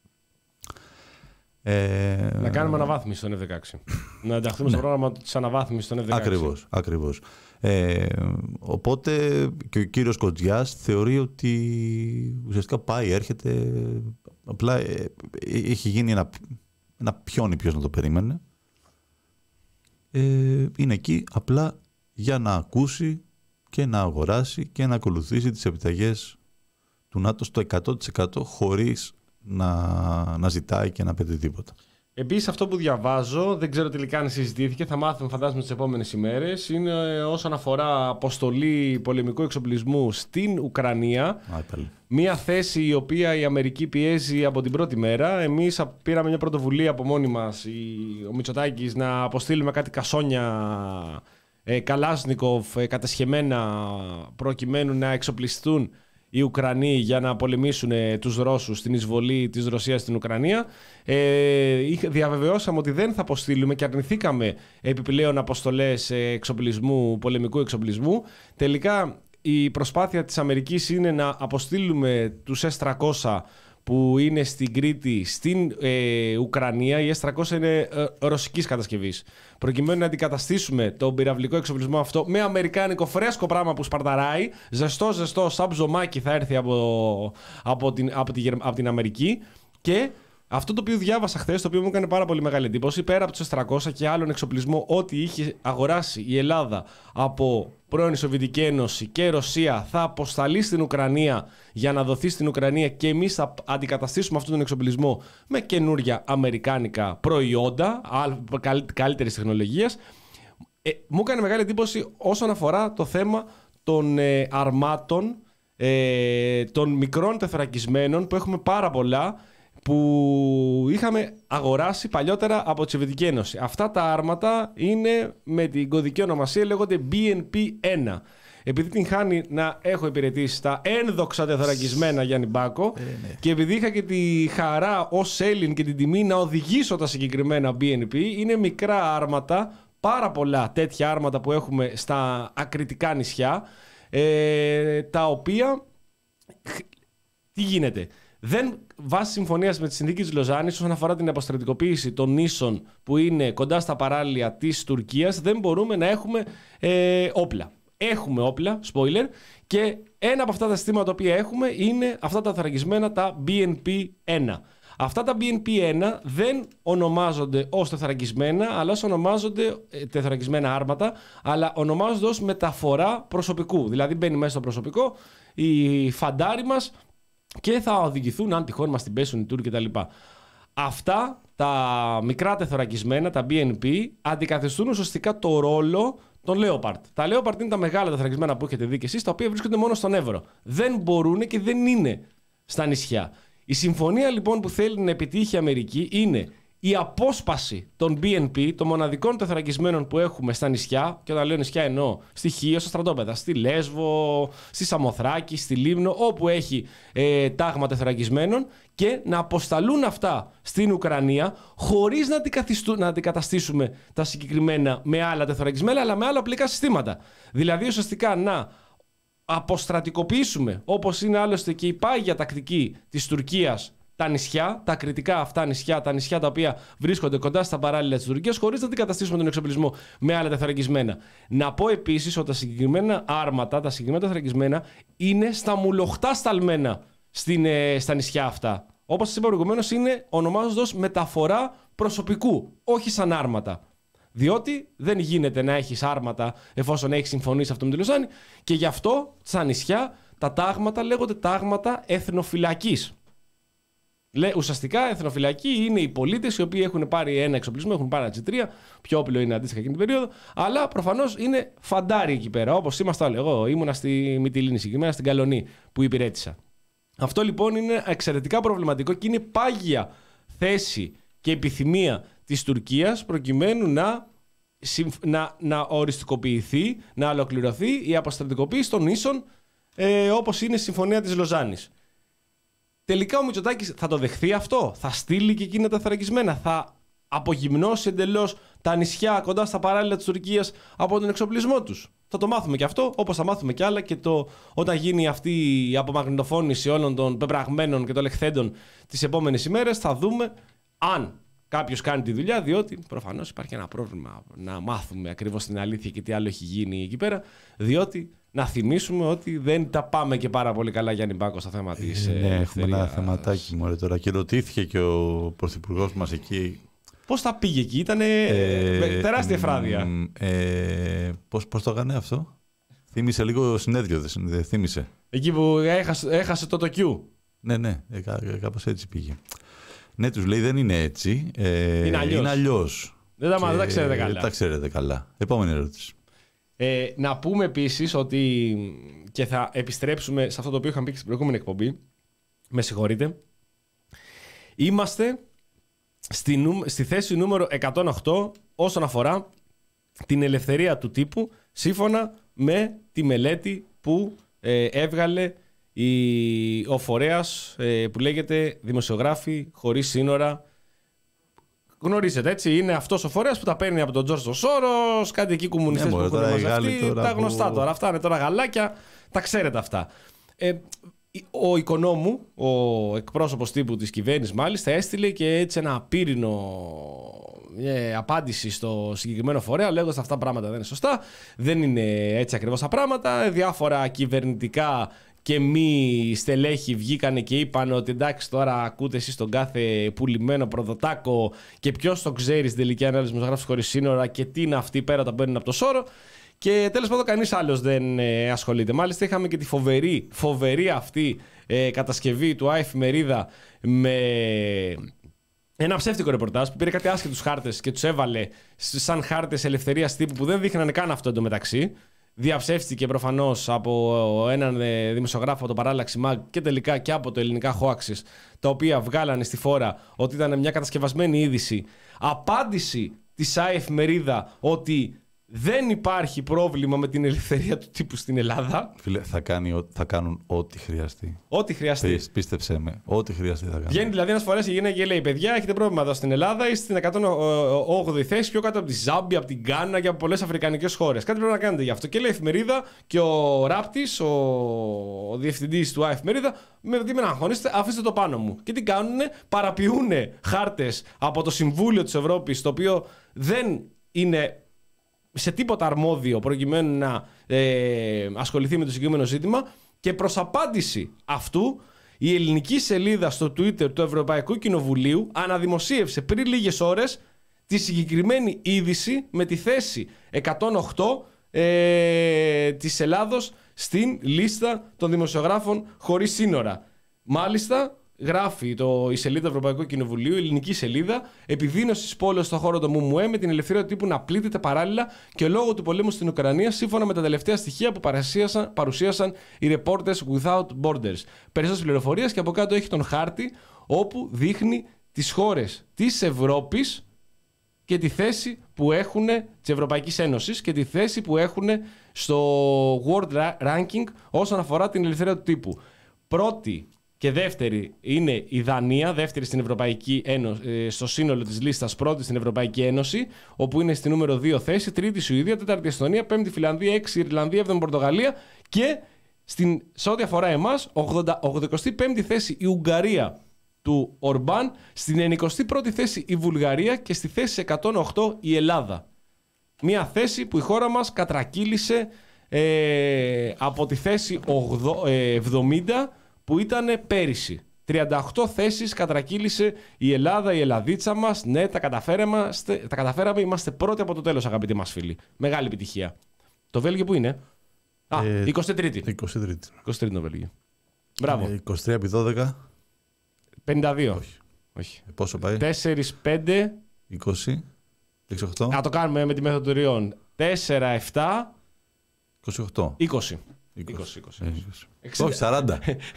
Ε, να κάνουμε αναβάθμιση στον εφ δεκαέξι. Να ενταχθούμε στο πρόγραμμα της αναβάθμισης στον εφ δεκαέξι. Ακριβώς, ακριβώς. Ε, οπότε και ο κύριος Κοτζιάς θεωρεί ότι ουσιαστικά πάει, έρχεται, απλά ε, έχει γίνει ένα, ένα πιόνι ποιος να το περίμενε. Ε, είναι εκεί απλά για να ακούσει και να αγοράσει και να ακολουθήσει τις επιταγές του ΝΑΤΟ στο εκατό τοις εκατό χωρίς να, να ζητάει και να πετύχει τίποτα. Επίσης, αυτό που διαβάζω, δεν ξέρω τελικά αν συζητήθηκε, θα μάθουμε φαντάζομαι τις επόμενες ημέρες, είναι όσον αφορά αποστολή πολεμικού εξοπλισμού στην Ουκρανία. Α, μια θέση η οποία η Αμερική πιέζει από την πρώτη μέρα. Εμείς πήραμε μια πρωτοβουλία από μόνοι μας, ο Μητσοτάκης, να αποστείλουμε κάτι κασόνια ε, Καλάσνικοφ ε, κατασχεμένα προκειμένου να εξοπλιστούν οι Ουκρανοί για να πολεμήσουν τους Ρώσους στην εισβολή της Ρωσίας στην Ουκρανία. Ε, διαβεβαιώσαμε ότι δεν θα αποστείλουμε και αρνηθήκαμε επιπλέον αποστολές εξοπλισμού, πολεμικού εξοπλισμού. Τελικά η προσπάθεια της Αμερικής είναι να αποστείλουμε τους ες τριακόσια που είναι στην Κρήτη, στην ε, Ουκρανία. Η ες τριακόσια είναι ε, ρωσικής κατασκευής. Προκειμένου να αντικαταστήσουμε τον πυραυλικό εξοπλισμό αυτό με αμερικάνικο φρέσκο πράγμα που σπαρταράει, ζεστό, ζεστό, σαν ψωμάκι θα έρθει από, από, την, από, τη, από την Αμερική. Και αυτό το οποίο διάβασα χθες, το οποίο μου έκανε πάρα πολύ μεγάλη εντύπωση, πέρα από τους ες τριακόσια και άλλον εξοπλισμό, ό,τι είχε αγοράσει η Ελλάδα από πρώην Σοβιετική Ένωση και Ρωσία θα αποσταλεί στην Ουκρανία για να δοθεί στην Ουκρανία και εμείς θα αντικαταστήσουμε αυτόν τον εξοπλισμό με καινούρια αμερικάνικα προϊόντα καλύτερης τεχνολογίας. Ε, μου έκανε μεγάλη εντύπωση όσον αφορά το θέμα των ε, αρμάτων, ε, των μικρών τεθωρακισμένων που έχουμε πάρα πολλά, που είχαμε αγοράσει παλιότερα από τη Σοβιετική Ένωση. Αυτά τα άρματα είναι με την κωδική ονομασία, λέγονται μπι εν πι ένα. Επειδή την χάνει να έχω υπηρετήσει τα ένδοξα τεθωρακισμένα Γιάννη Μπάκο, ε, ναι. και επειδή είχα και τη χαρά ως Έλλην και την τιμή να οδηγήσω τα συγκεκριμένα μπι εν πι, είναι μικρά άρματα, πάρα πολλά τέτοια άρματα που έχουμε στα ακριτικά νησιά, ε, τα οποία, τι γίνεται, δεν, βάσει συμφωνίας με τη συνθήκη της Λοζάνης όσον αφορά την αποστρατικοποίηση των νήσων που είναι κοντά στα παράλια της Τουρκίας, δεν μπορούμε να έχουμε ε, όπλα. Έχουμε όπλα, spoiler, και ένα από αυτά τα συστήματα τα οποία έχουμε είναι αυτά τα θωρακισμένα, τα μπι εν πι ένα. Αυτά τα μπι εν πι ένα δεν ονομάζονται ως τεθωρακισμένα, αλλά ως ονομάζονται ε, τεθωρακισμένα άρματα, αλλά ονομάζονται ως μεταφορά προσωπικού. Δηλαδή μπαίνει μέσα στο προσωπικό οι φαντάροι μας και θα οδηγηθούν, αν τυχόν μας την πέσουν οι Τούρκοι κτλ. Αυτά τα μικρά τεθωρακισμένα, τα μπι εν πι, αντικαθιστούν ουσιαστικά το ρόλο των Leopard. Τα Leopard είναι τα μεγάλα τεθωρακισμένα που έχετε δει και εσείς, τα οποία βρίσκονται μόνο στον Εύρο. Δεν μπορούν και δεν είναι στα νησιά. Η συμφωνία λοιπόν που θέλει να επιτύχει η Αμερική είναι η απόσπαση των μπι εν πι, των μοναδικών τεθωρακισμένων που έχουμε στα νησιά, και όταν λέω νησιά εννοώ στη Χίο, στα στρατόπεδα, στη Λέσβο, στη Σαμοθράκη, στη Λίμνο, όπου έχει ε, τάγμα τεθωρακισμένων, και να αποσταλούν αυτά στην Ουκρανία χωρίς να, να αντικαταστήσουμε τα συγκεκριμένα με άλλα τεθωρακισμένα, αλλά με άλλα οπλικά συστήματα. Δηλαδή ουσιαστικά να αποστρατικοποιήσουμε, όπως είναι άλλωστε και η πάγια τακτική της Τουρκίας, τα νησιά, τα ακριτικά αυτά νησιά, τα νησιά τα οποία βρίσκονται κοντά στα παράλια της Τουρκίας, χωρίς να αντικαταστήσουμε τον εξοπλισμό με άλλα τεθωρακισμένα. Να πω επίσης ότι τα συγκεκριμένα άρματα, τα συγκεκριμένα τεθωρακισμένα, είναι στα μουλοχτά σταλμένα στην, ε, στα νησιά αυτά. Όπως σας είπα προηγουμένως, είναι ονομάζονται ως μεταφορά προσωπικού, όχι σαν άρματα. Διότι δεν γίνεται να έχεις άρματα εφόσον έχεις συμφωνήσει αυτό με τη Λοζάνη, και γι' αυτό στα νησιά τα τάγματα λέγονται τάγματα εθνοφυλακής. Λέ, ουσιαστικά εθνοφυλακοί είναι οι πολίτες οι οποίοι έχουν πάρει ένα εξοπλισμό, έχουν πάρει ένα τζι τρία, πιο όπλο είναι αντίστοιχα εκείνη την περίοδο, αλλά προφανώς είναι φαντάροι εκεί πέρα, όπως είμαστε όλοι. Εγώ ήμουνα στη Μυτιλήνη, συγκεκριμένα στην Καλονή που υπηρέτησα. Αυτό λοιπόν είναι εξαιρετικά προβληματικό και είναι πάγια θέση και επιθυμία της Τουρκίας προκειμένου να, να, να οριστικοποιηθεί, να ολοκληρωθεί η αποστρατικοποίηση των νήσων, ε, όπως είναι η Συμφωνία της Λοζάνης. Τελικά ο Μητσοτάκης θα το δεχθεί αυτό, θα στείλει και εκείνα τα θωρακισμένα, θα απογυμνώσει εντελώς τα νησιά κοντά στα παράλια της Τουρκίας από τον εξοπλισμό τους. Θα το μάθουμε και αυτό, όπως θα μάθουμε και άλλα, και το, όταν γίνει αυτή η απομαγνητοφώνηση όλων των πεπραγμένων και των λεχθέντων τις επόμενες ημέρες, θα δούμε αν κάποιος κάνει τη δουλειά, διότι προφανώς υπάρχει ένα πρόβλημα να μάθουμε ακριβώς την αλήθεια και τι άλλο έχει γίνει εκεί πέρα, διότι να θυμίσουμε ότι δεν τα πάμε και πάρα πολύ καλά, Γιάννη Μπάκο, στο θέμα της ε, ναι, ελευθερίας. έχουμε ένα θεματάκι μωρέ τώρα, και ρωτήθηκε και ο πρωθυπουργός μας εκεί. Πώς τα πήγε εκεί, ήταν ε, τεράστια εφράδια. Ε, πώς, πώς το έκανε αυτό, θύμισε λίγο συνέδριο, δεν θύμισε. Εκεί που έχασε, έχασε το τοκιού. Ναι, ναι, ε, κά, κάπως έτσι πήγε. Ναι, τους λέει δεν είναι έτσι, ε, είναι αλλιώς. Είναι αλλιώς. Δεν τα, δεν τα ξέρετε καλά. Δεν τα ξέρετε καλά. Επόμενη ερώτηση. Ε, να πούμε επίσης ότι, και θα επιστρέψουμε σε αυτό το οποίο είχαμε πει στην προηγούμενη εκπομπή, με συγχωρείτε, είμαστε στη, στη θέση νούμερο εκατόν οκτώ όσον αφορά την ελευθερία του τύπου, σύμφωνα με τη μελέτη που ε, έβγαλε η, ο φορέας ε, που λέγεται Δημοσιογράφοι Χωρίς Σύνορα. Γνωρίζετε, έτσι, είναι αυτός ο φορέας που τα παίρνει από τον Τζόρτζο Σόρος, κάτι εκεί κομμουνιστές, ναι, που έχουν μαζευτεί, τα γνωστά που... τώρα, αυτά είναι τώρα γαλάκια, τα ξέρετε αυτά. Ε, ο Οικονόμου, ο εκπρόσωπος τύπου της κυβέρνησης μάλιστα, έστειλε και έτσι ένα απείρινο ε, απάντηση στο συγκεκριμένο φορέα, λέγοντας αυτά τα πράγματα δεν είναι σωστά, δεν είναι έτσι ακριβώς τα πράγματα, διάφορα κυβερνητικά και μη στελέχοι βγήκανε και είπαν ότι εντάξει, τώρα ακούτε εσείς τον κάθε πουλημένο προδοτάκο και ποιος το ξέρει στην τελική ανάλυση Δημοσιογράφους Χωρίς Σύνορα και τι είναι αυτοί πέρα τα παίρνουν από το Σόρο. Και τέλος πάντων κανείς άλλος δεν ε, ασχολείται. Μάλιστα είχαμε και τη φοβερή, φοβερή αυτή ε, κατασκευή του Άεφημερίδα με ένα ψεύτικο ρεπορτάζ που πήρε κάτι άσχετους χάρτες και τους έβαλε σαν χάρτες ελευθερίας τύπου που δεν δείχνανε καν αυτό εντωμεταξύ. διαψεύστηκε προφανώς από έναν δημοσιογράφο, το Παράλλαξη Mag, και τελικά και από το Ελληνικά Hoaxes, τα οποία βγάλανε στη φόρα ότι ήταν μια κατασκευασμένη είδηση. Απάντηση της ΆΕ Εφημερίδα ότι δεν υπάρχει πρόβλημα με την ελευθερία του τύπου στην Ελλάδα. Φίλε, θα, κάνει, θα κάνουν ό,τι χρειαστεί. Ό,τι χρειαστεί. Πείς, πίστεψέ με, ό,τι χρειαστεί θα κάνουν. Βγαίνει δηλαδή ένας φορές η γυναίκα και λέει: παιδιά, έχετε πρόβλημα εδώ στην Ελλάδα, είστε στην εκατόν όγδοη θέση, πιο κάτω από τη Ζάμπια, από την Γκάνα και από πολλές αφρικανικές χώρες. Κάτι πρέπει να κάνετε γι' αυτό. Και λέει η Εφημερίδα και ο Ράπτης, ο, ο διευθυντής του ΆΕ Εφημερίδα, με τι με να αγχώνεστε, αφήστε το πάνω μου. Και τι κάνουνε, παραποιούνε χάρτες από το Συμβούλιο της Ευρώπης, το οποίο δεν είναι σε τίποτα αρμόδιο προκειμένου να ε, ασχοληθεί με το συγκεκριμένο ζήτημα, και προς απάντηση αυτού η ελληνική σελίδα στο Twitter του Ευρωπαϊκού Κοινοβουλίου αναδημοσίευσε πριν λίγες ώρες τη συγκεκριμένη είδηση με τη θέση εκατόν οκτώ ε, της Ελλάδος στην λίστα των δημοσιογράφων χωρίς σύνορα. Μάλιστα, γράφει το, η σελίδα του Ευρωπαϊκού Κοινοβουλίου, η ελληνική σελίδα, επιδείνωση της πόλης στον χώρο του ΜΜΕ με την ελευθερία του τύπου να πλήττεται παράλληλα και λόγω του πολέμου στην Ουκρανία, σύμφωνα με τα τελευταία στοιχεία που παρουσίασαν, παρουσίασαν οι Reporters Without Borders. Περισσότερες πληροφορίες, και από κάτω έχει τον χάρτη όπου δείχνει τις χώρες της Ευρώπης και τη θέση που έχουν, της Ευρωπαϊκής Ένωσης, και τη θέση που έχουν στο World Ranking όσον αφορά την ελευθερία του τύπου. Πρώτη και δεύτερη είναι η Δανία, δεύτερη στην Ευρωπαϊκή Ένωση, στο σύνολο της λίστας, πρώτη στην Ευρωπαϊκή Ένωση, όπου είναι στη νούμερο δύο θέση, τρίτη Σουηδία, τέταρτη Εστονία, πέμπτη Φιλανδία, έξι Ιρλανδία, έβδομη Πορτογαλία, και στην, σε ό,τι αφορά εμάς, ογδοηκοστή πέμπτη θέση η Ουγγαρία του Ορμπάν, στην ενενηκοστή πρώτη θέση η Βουλγαρία και στη θέση εκατόν οκτώ η Ελλάδα. Μια θέση που η χώρα μας κατρακύλησε ε, από τη θέση εβδομήντα που ήταν πέρυσι. τριάντα οκτώ θέσεις κατρακύλησε η Ελλάδα, η Ελλαδίτσα μας. Ναι, τα καταφέραμε, τα καταφέραμε, είμαστε πρώτοι από το τέλος, αγαπητοί μας φίλοι. Μεγάλη επιτυχία. Το Βέλγιο που είναι? Α, ε, εικοστή τρίτη. εικοστή τρίτη. εικοστή τρίτη το Βέλγιο. Μπράβο. Ε, είκοσι τρία επί δώδεκα. πενήντα δύο. Όχι. Όχι. Ε, πόσο πάει? τέσσερα πέντε. είκοσι. είκοσι οκτώ. Να το κάνουμε με τη μέθοδο του Ριών. τέσσερα επτά. είκοσι οκτώ. είκοσι. είκοσι. είκοσι. Ε, είκοσι. Όχι, σαράντα.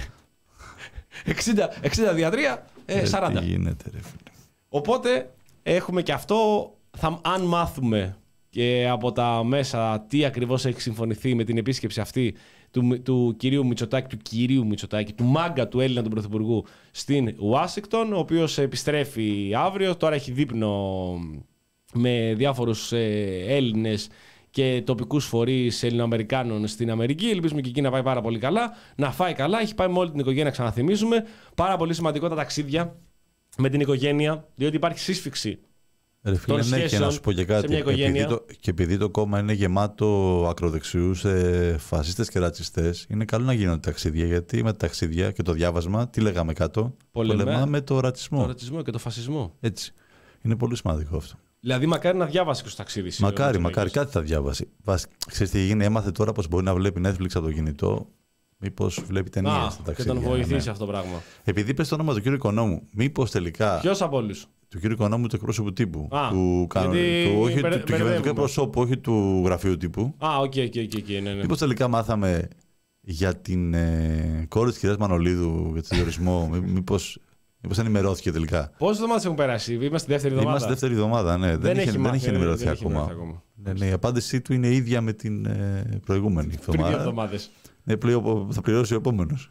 εξήντα, εξήντα δια τρία, ε, σαράντα. Τι γίνεται, ρε φίλε. Οπότε έχουμε και αυτό. Θα, αν μάθουμε και από τα μέσα τι ακριβώς έχει συμφωνηθεί με την επίσκεψη αυτή του, του κυρίου Μητσοτάκη, του κυρίου Μητσοτάκη, του μάγκα του Έλληνα του Πρωθυπουργού στην Ουάσιγκτον, ο οποίος επιστρέφει αύριο. Τώρα έχει δείπνο με διάφορους ε, Έλληνες και τοπικούς φορείς Ελληνοαμερικάνων στην Αμερική. Ελπίζουμε και εκεί να πάει πάρα πολύ καλά, να φάει καλά. Έχει πάει με όλη την οικογένεια, ξαναθυμίζουμε. Πάρα πολύ σημαντικό τα ταξίδια με την οικογένεια, διότι υπάρχει σύσφυξη. Ρε φίλε, ναι, και να σου πω και κάτι. Επειδή το, και επειδή το κόμμα είναι γεμάτο ακροδεξιούς, ε, φασίστες και ρατσιστές, είναι καλό να γίνονται ταξίδια. Γιατί με τα ταξίδια και το διάβασμα, τι λέγαμε κάτω, πολεμάμε το ρατσισμό. Το ρατσισμό και το φασισμό. Έτσι. Είναι πολύ σημαντικό αυτό. Δηλαδή, μακάρι να διάβασε και στο ταξίδι. Μακάρι, μακάρι, κάτι θα διάβασε. Ξέρεις τι γίνει, έμαθε τώρα πως μπορεί να βλέπει Netflix από το κινητό. Μήπως βλέπει ταινίες στα ταξίδια. Και τον βοηθήσει ναι. αυτό το πράγμα. Επειδή πες το όνομα του κύριου Οικονόμου, μήπως τελικά. Ποιος από όλους? Του κύριου Οικονόμου, του εκπρόσωπου τύπου. Α, του, γιατί... του, όχι, μπερ, του, του κυβερνητικού εκπροσώπου, όχι του γραφείου τύπου. Α, οκ, οκ, οκ. Ναι, ναι. Μήπως τελικά μάθαμε για την ε, κόρη της κυρίας Μανολίδου, για τον διορισμό. Μήπως. Μήπως ενημερώθηκε τελικά. Πόσες εβδομάδες έχουν περάσει, είμαστε δεύτερη εβδομάδα. Είμαστε δεύτερη εβδομάδα, ναι. Δεν, δεν, είχε, δεν είχε ενημερωθεί δεν ακόμα. ακόμα. Ναι, ναι, η απάντησή του είναι ίδια με την ε, προηγούμενη εβδομάδα. Πριν δύο εβδομάδες. Ναι, πλέον θα πληρώσει ο επόμενος.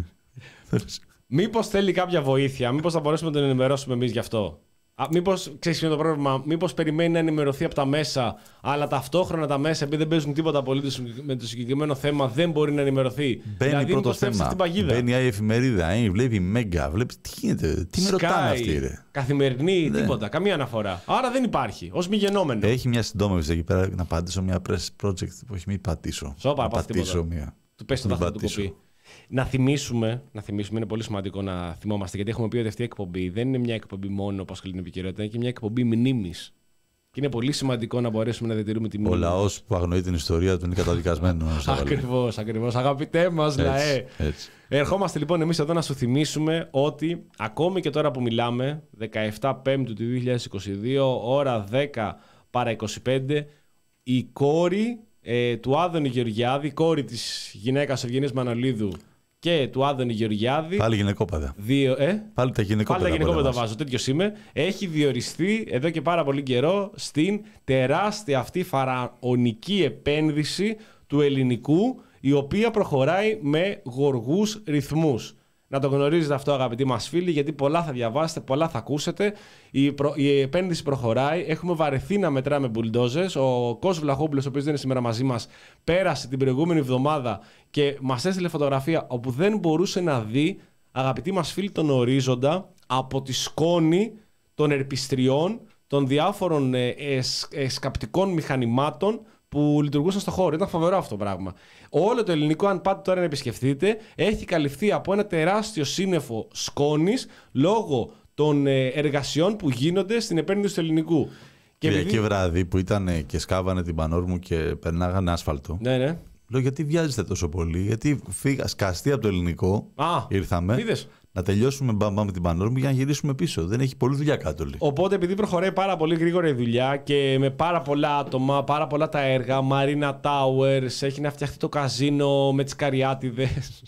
Μήπως θέλει κάποια βοήθεια, μήπως θα μπορέσουμε να τον ενημερώσουμε εμείς γι' αυτό. Μήπως ξέρεις ποιο είναι το πρόβλημα, μήπως περιμένει να ενημερωθεί από τα μέσα, αλλά ταυτόχρονα τα μέσα, επειδή δεν παίζουν τίποτα απολύτως με το συγκεκριμένο θέμα, δεν μπορεί να ενημερωθεί. Μπαίνει δηλαδή, πρώτο θέμα. Μπαίνει η εφημερίδα, ε, βλέπει Μέγκα, βλέπει. Τι γίνεται, τι με ρωτάνε αυτοί, ρε. Καθημερινή, ναι. Τίποτα, καμία αναφορά. Άρα δεν υπάρχει, ως μη γενόμενο. Έχει μια συντόμευση εκεί πέρα να πατήσω μια press project που έχει μην πατήσω. Σώπα, να πατήσω μία. Του πες το δάχτυλο του κοπεί. Να θυμίσουμε, να θυμίσουμε, είναι πολύ σημαντικό να θυμόμαστε, γιατί έχουμε πει ότι αυτή η εκπομπή δεν είναι μια εκπομπή μόνο που ασχολείται με επικαιρότητα, είναι και μια εκπομπή μνήμης. Και είναι πολύ σημαντικό να μπορέσουμε να διατηρούμε τη μνήμη. Ο λαός που αγνοεί την ιστορία του είναι καταδικασμένο. Ακριβώς, ακριβώς. Αγαπητέ μας λαέ. Έτσι. Ερχόμαστε λοιπόν εμείς εδώ να σου θυμίσουμε ότι ακόμη και τώρα που μιλάμε, δεκαεφτά Πέμπτου του δύο χιλιάδες είκοσι δύο, ώρα δέκα παρά είκοσι πέντε, η κόρη ε, του Άδωνη Γεωργιάδη, κόρη της γυναίκας Ευγενίας Μανολίδου και του Άδωνη Γεωργιάδη. Πάλι γυναικόπαιδα. Δύο, ε? Πάλι τα γυναικόπαιδα. Πάλι τα γυναικόπαιδα βάζω, τέτοιος είμαι. Έχει διοριστεί εδώ και πάρα πολύ καιρό στην τεράστια αυτή φαραωνική επένδυση του ελληνικού, η οποία προχωράει με γοργούς ρυθμούς. Να το γνωρίζετε αυτό, αγαπητοί μας φίλοι, γιατί πολλά θα διαβάσετε, πολλά θα ακούσετε. Η, προ... η επένδυση προχωράει. Έχουμε βαρεθεί να μετράμε μπουλντόζες. Ο Κώσος Βλαχόπουλος, ο οποίος δεν είναι σήμερα μαζί μας, πέρασε την προηγούμενη εβδομάδα και μας έστειλε φωτογραφία όπου δεν μπορούσε να δει, αγαπητοί μας φίλοι, τον ορίζοντα από τη σκόνη των ερπιστριών, των διάφορων ε, ε, ε, σκαπτικών μηχανημάτων που λειτουργούσαν στο χώρο. Ήταν φοβερό αυτό το πράγμα. Όλο το ελληνικό, αν πάτε τώρα να επισκεφτείτε, έχει καλυφθεί από ένα τεράστιο σύννεφο σκόνης λόγω των εργασιών που γίνονται στην επένδυση του ελληνικού. Και επειδή... εκεί βράδυ που ήταν και σκάβανε την Πανόρμου και περνάγανε άσφαλτο. Ναι, ναι. Λέω, γιατί βιάζεστε τόσο πολύ, γιατί φύγα σκαστεί από το ελληνικό. Α, ήρθαμε. Είδες. Να τελειώσουμε μπαμπά με την Πανόρμου για να γυρίσουμε πίσω. Δεν έχει πολλή δουλειά κάτω. Λέει. Οπότε, επειδή προχωράει πάρα πολύ γρήγορα η δουλειά και με πάρα πολλά άτομα, πάρα πολλά τα έργα, Marina Towers, έχει να φτιαχτεί το καζίνο με τις Καριάτιδες.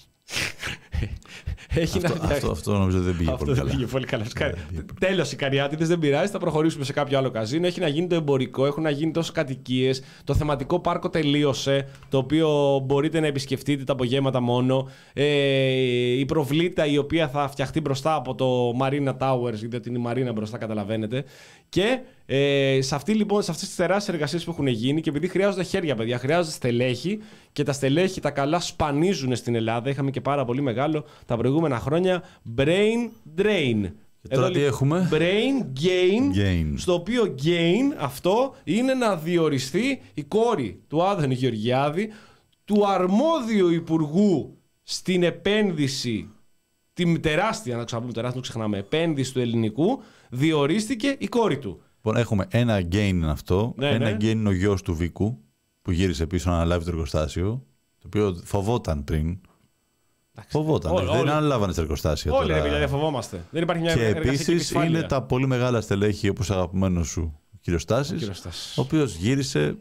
Έχει αυτό, να φτιαχτεί. Αυτό, αυτό νομίζω δεν πήγε αυτό πολύ δεν καλά. Πήγε πολύ καλά. Τέλος οι Καριάτιδες, δεν πειράζει, θα προχωρήσουμε σε κάποιο άλλο καζίνο. Έχει να γίνει το εμπορικό, έχουν να γίνει τόσο κατοικίες. Το θεματικό πάρκο τελείωσε, το οποίο μπορείτε να επισκεφτείτε τα απογέματα μόνο. Ε, η προβλήτα η οποία θα φτιαχτεί μπροστά από το Marina Towers, γιατί είναι η Μαρίνα μπροστά, καταλαβαίνετε. Και ε, σε, αυτή, λοιπόν, σε αυτές τις τεράστιες εργασίες που έχουν γίνει, και επειδή χρειάζονται χέρια, παιδιά, χρειάζονται στελέχη, και τα στελέχη τα καλά σπανίζουν στην Ελλάδα. Είχαμε και πάρα πολύ μεγάλο τα προηγούμενα χρόνια brain drain. Και τώρα τι έχουμε? Brain gain, gain, στο οποίο gain αυτό είναι να διοριστεί η κόρη του Άδωνη Γεωργιάδη, του αρμόδιου υπουργού στην επένδυση, την τεράστια, να ξαναπούμε τεράστια, το ξεχνάμε, επένδυση του ελληνικού, διορίστηκε η κόρη του. Λοιπόν, έχουμε ένα gain είναι αυτό, ναι, ένα ναι. gain είναι ο γιος του Βίκου, που γύρισε πίσω να αναλάβει το εργοστάσιο, το οποίο φοβόταν πριν. Φοβόταν. Ό, δεν όλοι... αναλάβανε τα εργοστάσια. Όλοι τώρα. ρε παιδιά, φοβόμαστε. Δεν υπάρχει μια και επίσης είναι τα πολύ μεγάλα στελέχη, όπως αγαπημένος σου ο κύριος Στάσης, ο, ο οποίος γύρισε,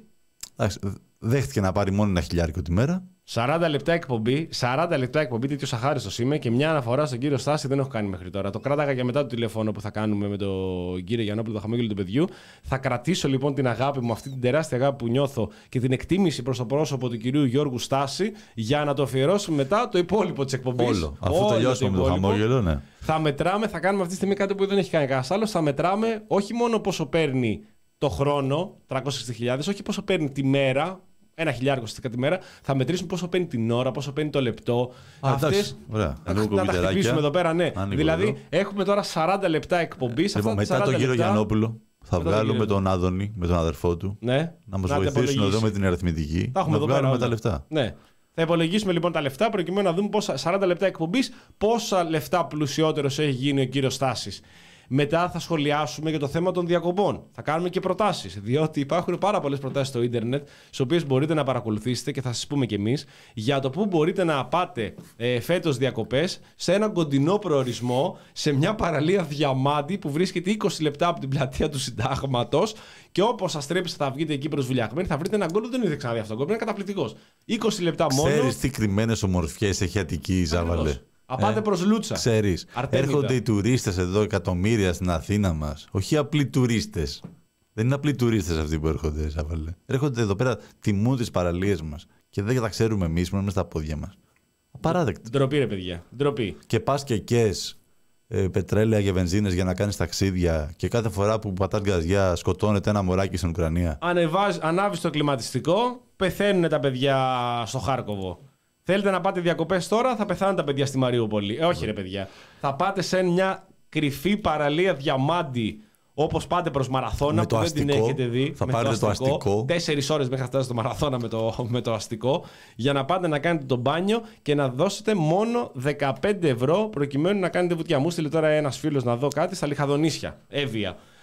δέχτηκε να πάρει μόνο ένα χιλιάρικο τη μέρα. σαράντα λεπτά εκπομπή, σαράντα λεπτά εκπομπή, τέτοιος αχάριστος είμαι, και μια αναφορά στον κύριο Στάση δεν έχω κάνει μέχρι τώρα. Το κράταγα για μετά το τηλέφωνο που θα κάνουμε με τον κύριο Γιαννόπουλο, το χαμόγελο του παιδιού. Θα κρατήσω λοιπόν την αγάπη μου, αυτή την τεράστια αγάπη που νιώθω και την εκτίμηση προς το πρόσωπο του κυρίου Γιώργου Στάση, για να το αφιερώσουμε μετά το υπόλοιπο της εκπομπής. Όλο. Αφού τελειώσουμε με το χαμόγελο, ναι. Θα μετράμε, θα κάνουμε αυτή τη στιγμή κάτι που δεν έχει κάνει κανένα άλλο. Θα μετράμε όχι μόνο πόσο παίρνει το χρόνο, τριακόσιες εξήντα χιλιάδες, όχι πόσο παίρνει τη μέρα. Ένα χιλιάρικο στη τη μέρα, θα μετρήσουμε πόσο παίρνει την ώρα, πόσο παίρνει το λεπτό. Αυτές. Ωραία. Να τα χτυπήσουμε εδώ πέρα, ναι. Ανοίγω δηλαδή, εδώ. Έχουμε τώρα σαράντα λεπτά εκπομπή. Λοιπόν, μετά τον κύριο λεπτά... Γιαννόπουλο, θα μετά βγάλουμε τον, τον Άδωνη με τον αδερφό του. Ναι. Να μας βοηθήσουν εδώ με την αριθμητική. Θα να βγάλουμε τα λεφτά. Ναι. Θα υπολογίσουμε λοιπόν τα λεφτά προκειμένου να δούμε πόσα, σαράντα λεπτά εκπομπής, πόσα λεφτά πλουσιότερος έχει γίνει ο κύριος Στάσης. Μετά θα σχολιάσουμε για το θέμα των διακοπών. Θα κάνουμε και προτάσεις, διότι υπάρχουν πάρα πολλές προτάσεις στο ίντερνετ, τις οποίες μπορείτε να παρακολουθήσετε και θα σας πούμε κι εμείς, για το πού μπορείτε να πάτε ε, φέτος διακοπές σε έναν κοντινό προορισμό, σε μια παραλία διαμάντη που βρίσκεται είκοσι λεπτά από την πλατεία του Συντάγματος, και όπως σας τρέψετε θα βγείτε εκεί προσβουλιαγμένοι, θα βρείτε έναν γκολ που δεν είδε ξαναδεί αυτό. Είναι καταπληκτικός. είκοσι λεπτά μόνο. Ξέρεις τι κρυμμένες ομορφιές έχει Αττική η Ζάβαλε? Απάτε ε, προς Λούτσα. Ξέρεις, έρχονται οι τουρίστες εδώ εκατομμύρια στην Αθήνα μας. Όχι απλοί τουρίστες. Δεν είναι απλοί τουρίστες αυτοί που έρχονται, Ζάβαλε. Έρχονται εδώ πέρα, τιμούν τις παραλίες μας. Και δεν τα ξέρουμε εμείς, μόνο μες στα πόδια μας. Απαράδεκτο. Ντροπή, ρε παιδιά. Ντροπή. Και πας και κες ε, πετρέλαια και βενζίνες για να κάνεις ταξίδια, και κάθε φορά που πατάς γκαζιά σκοτώνεται ένα μωράκι στην Ουκρανία. Ανεβάζ, ανάβεις το κλιματιστικό, πεθαίνουν τα παιδιά στο Χάρκοβο. Θέλετε να πάτε διακοπές τώρα, θα πεθάνουν τα παιδιά στη Μαριούπολη. Ε, όχι ρε παιδιά. Θα πάτε σε μια κρυφή παραλία διαμάντη, όπως πάτε προς Μαραθώνα, με που δεν αστικό, την έχετε δει. Θα πάρετε το αστικό. Το αστικό. Τέσσερις ώρες μέχρι να φτάσετε στο Μαραθώνα με το, με το αστικό, για να πάτε να κάνετε το μπάνιο και να δώσετε μόνο δεκαπέντε ευρώ προκειμένου να κάνετε βουτιά. Μου στείλε τώρα ένας φίλος να δω κάτι στα Λιχαδονήσια, Εύβοια.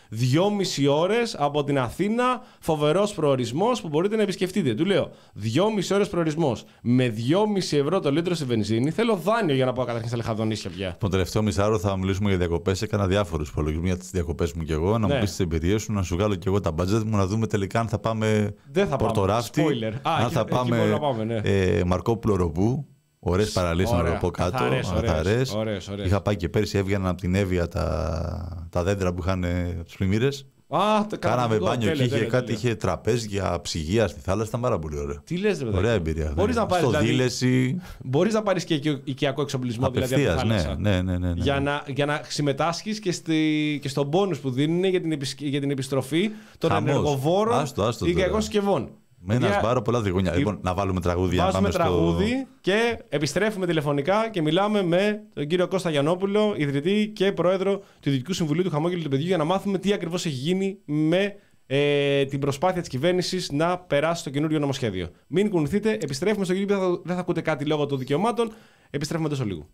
Δυόμιση ώρες από την Αθήνα, φοβερός προορισμός που μπορείτε να επισκεφτείτε. Του λέω, δυόμιση ώρες προορισμός με δυόμιση ευρώ το λίτρο στη βενζίνη. Θέλω δάνειο για να πάω καταρχήν στα Λεχαδονήσια πια. Το τελευταίο μισάωρο θα μιλήσουμε για διακοπές. Έκανα διάφορους υπολογισμούς για τις διακοπές μου κι εγώ. Να Ναι. μου πεις τις εμπειρίες σου, να σου βγάλω κι εγώ τα budget μου, να δούμε τελικά αν θα πάμε Πορτοράφτη, αν εκεί, θα εκεί πάμε, πάμε ναι. ε, Μαρκόπουλο Ροπού. Ωραίες παραλίες να το πω κάτω. Αθαρές, ωραίες, αθαρές. ωραίες, ωραίες. Είχα πάει και πέρσι, έβγαιναν από την Εύβοια τα, τα δέντρα που είχαν τις πλημμύρες. Α, το Κάναμε μπάνιο τέλεια, και είχε, τέλεια, κάτι, τέλεια. είχε τραπέζια, ψυγεία στη θάλασσα, ήταν πάρα πολύ ωραίο. Τι λες, ρε παιδάκι. Ωραία εμπειρία. Μπορείς ναι. να πάρεις, Στο δηλαδή, δίλεση. μπορείς να πάρεις και οικιο- οικιακό εξοπλισμό δηλαδή, από τη Απευθείας, θάλασσα. ναι, ναι, ναι, ναι, ναι. Για, να, για να συμμετάσχεις και, στη, και στον πόνους που δίνουν για την, επισκ- για την επιστροφή των Χαμός. ενεργοβόρων Άστο, άστο οικιακών τώρα. συσκευών. Με ένα Για- σπάρο πολλά τριγωνιά. η- Λοιπόν, να βάλουμε τραγούδια. Βάζουμε πάμε στο- τραγούδι και επιστρέφουμε τηλεφωνικά και μιλάμε με τον κύριο Κώστα Γιαννόπουλο, ιδρυτή και πρόεδρο του Διοικητικού Συμβουλίου του Χαμόγελου του Παιδιού, για να μάθουμε τι ακριβώς έχει γίνει με ε, την προσπάθεια της κυβέρνησης να περάσει το καινούριο νομοσχέδιο. Μην κουνηθείτε, επιστρέφουμε στο κύριο, δεν θα, δεν θα ακούτε κάτι λόγω των δικαιωμάτων. Επιστρέφουμε τόσο λίγο.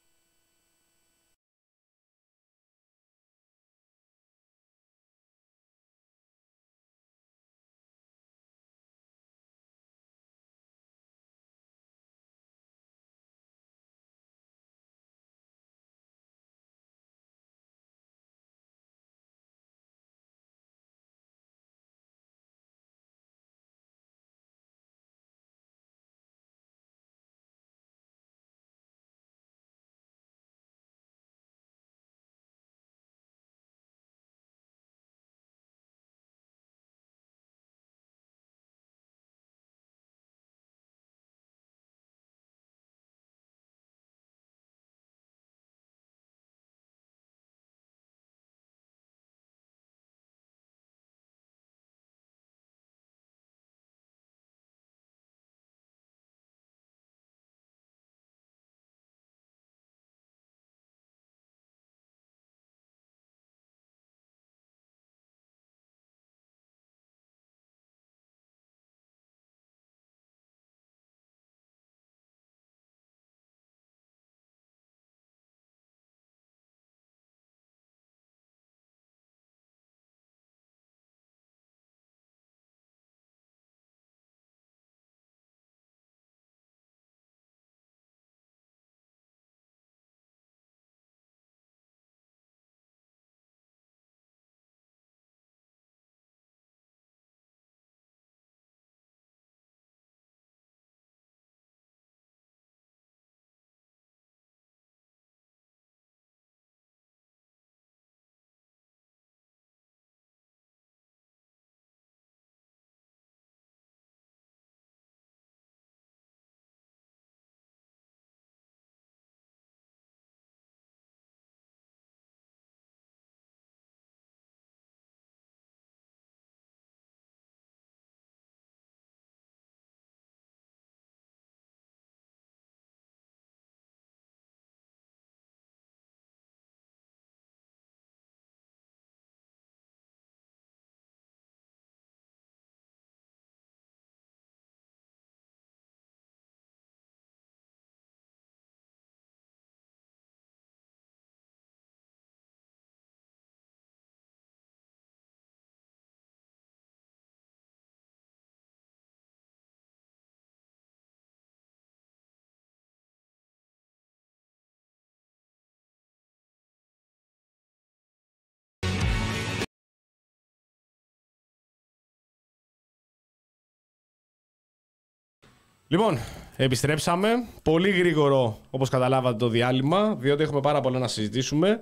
Λοιπόν, επιστρέψαμε. Πολύ γρήγορο, όπως καταλάβατε, το διάλειμμα, διότι έχουμε πάρα πολλά να συζητήσουμε.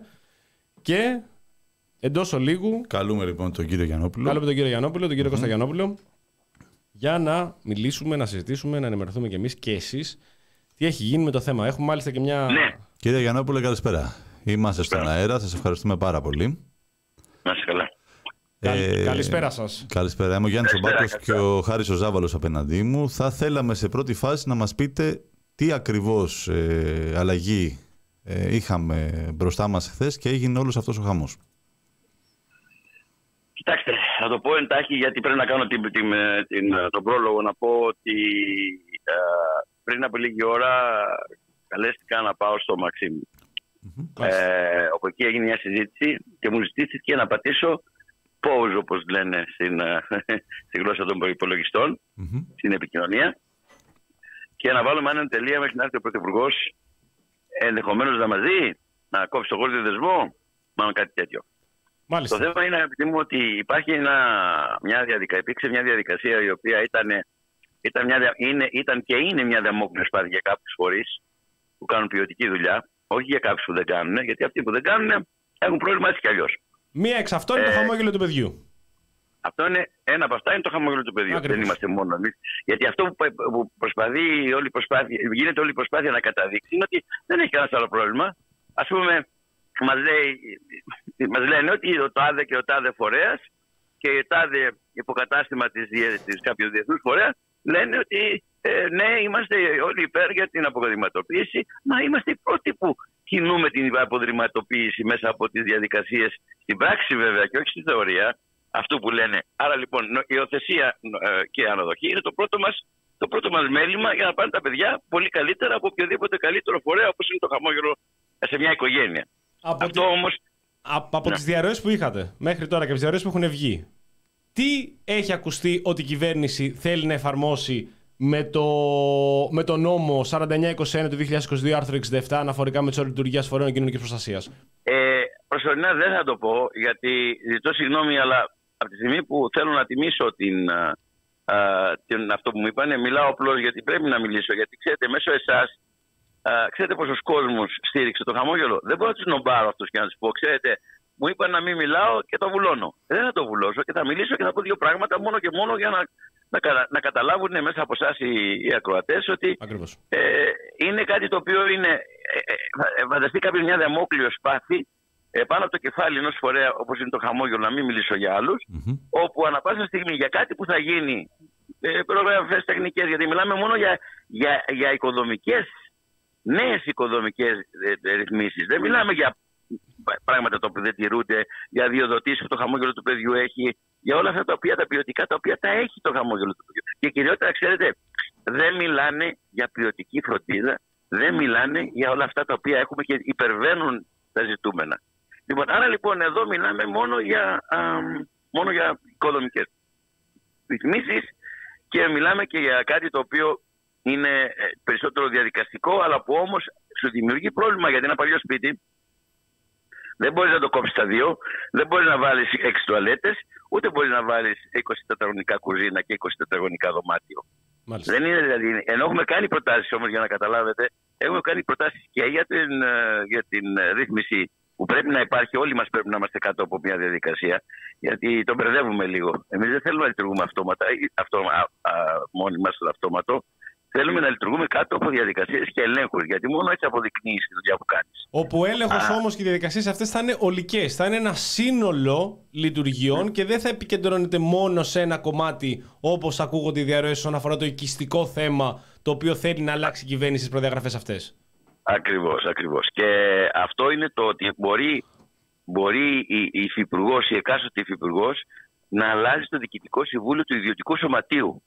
Και εντός ολίγου. Καλούμε λοιπόν τον κύριο Γιαννόπουλο. Καλούμε τον κύριο Γιαννόπουλο, τον κύριο mm-hmm. Κώστα Γιαννόπουλο, για να μιλήσουμε, να συζητήσουμε, να ενημερωθούμε κι εμείς και εσείς τι έχει γίνει με το θέμα. Έχουμε μάλιστα και μια. Ναι. Κύριε Γιαννόπουλο, καλησπέρα. Είμαστε στον αέρα, σας ευχαριστούμε πάρα πολύ. Να είστε καλά. Ε, καλησπέρα σας. Καλησπέρα. Είμαι ο Γιάννης Ομπάκος και ο Χάρης ο Ζάβαλος απέναντί μου. Θα θέλαμε σε πρώτη φάση να μας πείτε τι ακριβώς ε, αλλαγή ε, είχαμε μπροστά μας χθες και έγινε όλος αυτός ο χαμός. Κοιτάξτε, θα το πω εντάχει γιατί πρέπει να κάνω την, την, την, τον πρόλογο. Να πω ότι ε, πριν από λίγη ώρα καλέστηκα να πάω στο Μαξίμ. Mm-hmm. Ε, όπου εκεί έγινε μια συζήτηση και μου ζητήθηκε να πατήσω pause, όπως λένε στην, στη γλώσσα των υπολογιστών, mm-hmm. στην επικοινωνία, και να βάλουμε έναν τελεία μέχρι να έρθει ο Πρωθυπουργός, ενδεχομένως να μας δει, να κόψει τον γόρδιο δεσμό, μάλλον κάτι τέτοιο. Μάλιστα. Το θέμα είναι, αγαπητοί μου, ότι υπάρχει ένα, μια διαδικασία, υπήρξε μια διαδικασία η οποία ήταν, ήταν, μια, είναι, ήταν και είναι μια δαμόκλειο σπάθη για κάποιους φορείς που κάνουν ποιοτική δουλειά, όχι για κάποιους που δεν κάνουν, γιατί αυτοί που δεν κάνουν έχουν πρόβλημα έτσι κι αλλιώς. Μία εξ αυτών είναι ε, το χαμόγελο του παιδιού. Αυτό είναι, ένα από αυτά είναι το χαμόγελο του παιδιού. Ακριβώς. Δεν είμαστε μόνο εμείς. Γιατί αυτό που, που προσπαθεί όλη η προσπάθεια, γίνεται όλη η προσπάθεια να καταδείξει είναι ότι δεν έχει κανένα άλλο πρόβλημα. Ας πούμε, μας, λέει, μας λένε ότι ο τάδε και ο τάδε φορέας και η τάδε υποκατάστημα της, της κάποιου διεθνούς φορέα λένε ότι ε, ναι, είμαστε όλοι υπέρ για την αποδρυματοποίηση, μα είμαστε οι πρώτοι που κινούμε την αποδρυματοποίηση μέσα από τις διαδικασίες στην πράξη, βέβαια, και όχι στη θεωρία. Αυτό που λένε. Άρα λοιπόν η υιοθεσία ε, και η αναδοχή είναι το πρώτο μας, το πρώτο μας μέλημα για να πάνε τα παιδιά πολύ καλύτερα από οποιοδήποτε καλύτερο φορέα όπως είναι το χαμόγελο σε μια οικογένεια. Από, Αυτό τη... όμως... από, από ναι. τις διαρροές που είχατε μέχρι τώρα και από τις διαρροές που έχουν βγει, τι έχει ακουστεί ότι η κυβέρνηση θέλει να εφαρμόσει με το, με το νόμο σαράντα εννιά είκοσι ένα του δύο χιλιάδες είκοσι δύο άρθρο εξήντα επτά αναφορικά με τις ώρες λειτουργίας φορέων κοινωνικής προστασίας? Ε, προσωρινά δεν θα το πω, γιατί ζητώ συγγνώμη, αλλά από τη στιγμή που θέλω να τιμήσω την, α, α, την, αυτό που μου είπανε, μιλάω απλώς γιατί πρέπει να μιλήσω. Γιατί ξέρετε, μέσω εσάς, α, ξέρετε πόσος κόσμος στήριξε το χαμόγελο. Δεν μπορώ να τους νομπάρω αυτούς και να τους πω, ξέρετε, μου είπαν να μην μιλάω και το βουλώνω. Δεν θα το βουλώσω και θα μιλήσω και θα πω δύο πράγματα μόνο και μόνο για να, να, να καταλάβουν μέσα από εσάς οι, οι ακροατές ότι ε, είναι κάτι το οποίο είναι. Ε, ε, φανταστεί κάποιος μια δαμόκλειο σπάθη ε, πάνω από το κεφάλι ενός φορέα όπως είναι το χαμόγελο, να μην μιλήσω για άλλους, mm-hmm. όπου ανα πάσα στιγμή για κάτι που θα γίνει, ε, προγραφές τεχνικές, γιατί μιλάμε μόνο για, για, για οικοδομικές, νέες οικοδομικές ε, ρυθμίσεις. Δεν μιλάμε για πράγματα τα οποία δεν τηρούνται, για διοδοτήσεις που το χαμόγελο του παιδιού έχει, για όλα αυτά τα οποία τα ποιοτικά τα οποία τα έχει το χαμόγελο του παιδιού. Και κυριότερα, ξέρετε, δεν μιλάνε για ποιοτική φροντίδα, δεν μιλάνε για όλα αυτά τα οποία έχουμε και υπερβαίνουν τα ζητούμενα. Λοιπόν, άρα λοιπόν εδώ μιλάμε μόνο για, α, μόνο για οικοδομικές ρυθμίσεις και μιλάμε και για κάτι το οποίο είναι περισσότερο διαδικαστικό, αλλά που όμως σου δημιουργεί πρόβλημα, γιατί ένα παλιό σπίτι δεν μπορείς να το κόψεις στα δύο, δεν μπορείς να βάλεις έξι τουαλέτες, ούτε μπορείς να βάλεις είκοσι τετραγωνικά κουζίνα και είκοσι τετραγωνικά δωμάτιο. Μάλιστα. Δεν είναι δηλαδή. Ενώ έχουμε κάνει προτάσεις όμως, για να καταλάβετε, έχουμε κάνει προτάσεις και για την, για την ρύθμιση που πρέπει να υπάρχει. Όλοι μας πρέπει να είμαστε κάτω από μια διαδικασία, γιατί το μπερδεύουμε λίγο. Εμείς δεν θέλουμε να λειτουργούμε αυτόματα, αυτό, α, α, μόνοι μας στο αυτόματο. Θέλουμε να λειτουργούμε κάτω από διαδικασίες και ελέγχους, γιατί μόνο έτσι αποδεικνύεις τη δουλειά που κάνεις. Όπου ο έλεγχος όμως και οι διαδικασίες αυτές θα είναι ολικές. Θα είναι ένα σύνολο λειτουργιών mm. και δεν θα επικεντρώνεται μόνο σε ένα κομμάτι, όπως ακούγονται οι διαρροές όσον αφορά το οικιστικό θέμα, το οποίο θέλει να αλλάξει η κυβέρνηση στις προδιαγραφές αυτές. Ακριβώς, ακριβώς. Και αυτό είναι το ότι μπορεί, μπορεί η, η υφυπουργός, η εκάστοτε υφυπουργός, να αλλάζει το διοικητικό συμβούλιο του ιδιωτικού σωματείου.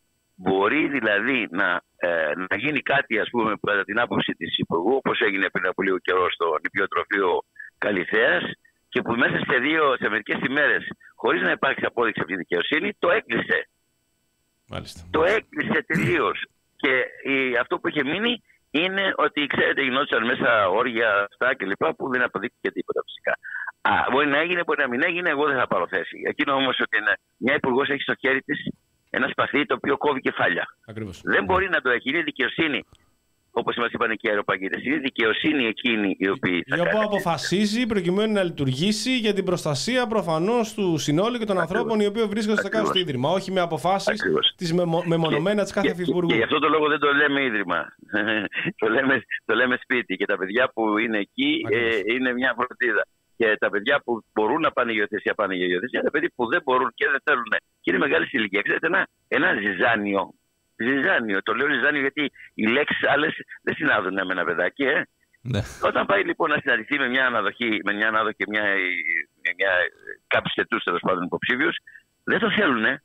Μπορεί δηλαδή να, ε, να γίνει κάτι, ας πούμε, κατά την άποψη της Υπουργού, όπως έγινε πριν από λίγο καιρό στο νηπιοτροφείο Καλυθέας, και που μέσα σε, δύο, σε μερικές ημέρες, χωρίς να υπάρξει απόδειξη από τη δικαιοσύνη, το έκλεισε. Μάλιστα. Το έκλεισε τελείως. Και η, αυτό που είχε μείνει είναι ότι, ξέρετε, γινόντουσαν μέσα όρια αυτά κλπ. Που δεν αποδείχθηκε τίποτα φυσικά. Α, μπορεί να έγινε, μπορεί να μην έγινε, εγώ δεν θα πάρω θέση. Εκείνο όμως ότι είναι, μια υπουργός έχει στο χέρι της ένα σπαθί το οποίο κόβει κεφάλια. Ακριβώς. Δεν μπορεί να το έχει. Είναι δικαιοσύνη. Όπως μας είπαν και οι αεροπαγίτες, είναι δικαιοσύνη εκείνη η οποία. Η οποία αποφασίζει προκειμένου να λειτουργήσει για την προστασία προφανώς του συνόλου και των Ακριβώς. ανθρώπων οι οποίοι βρίσκονται στο κάθε ίδρυμα. Όχι με αποφάσεις τις μεμονωμένα της κάθε υφυπουργού. Και, και γι' αυτό το λόγο δεν το λέμε ίδρυμα. το, λέμε, το λέμε σπίτι. Και τα παιδιά που είναι εκεί ε, είναι μια φροντίδα. Και τα παιδιά που μπορούν να πάνε υιοθεσία πάνε για υιοθεσία. Τα παιδιά που δεν μπορούν και δεν θέλουν και είναι μεγάλη ηλικία. Ξέρετε, ένα, ένα ζυζάνιο. Ζυζάνιο. Το λέω ζυζάνιο γιατί οι λέξεις άλλες δεν συνάδουν με ένα παιδάκι. Ε. Ναι. Όταν πάει λοιπόν να συναντηθεί με μια αναδοχή, με μια ανάδοχη και μια, μια, κάποιους θετούς τέλος πάντων υποψήφιους, δεν το θέλουν. Ε.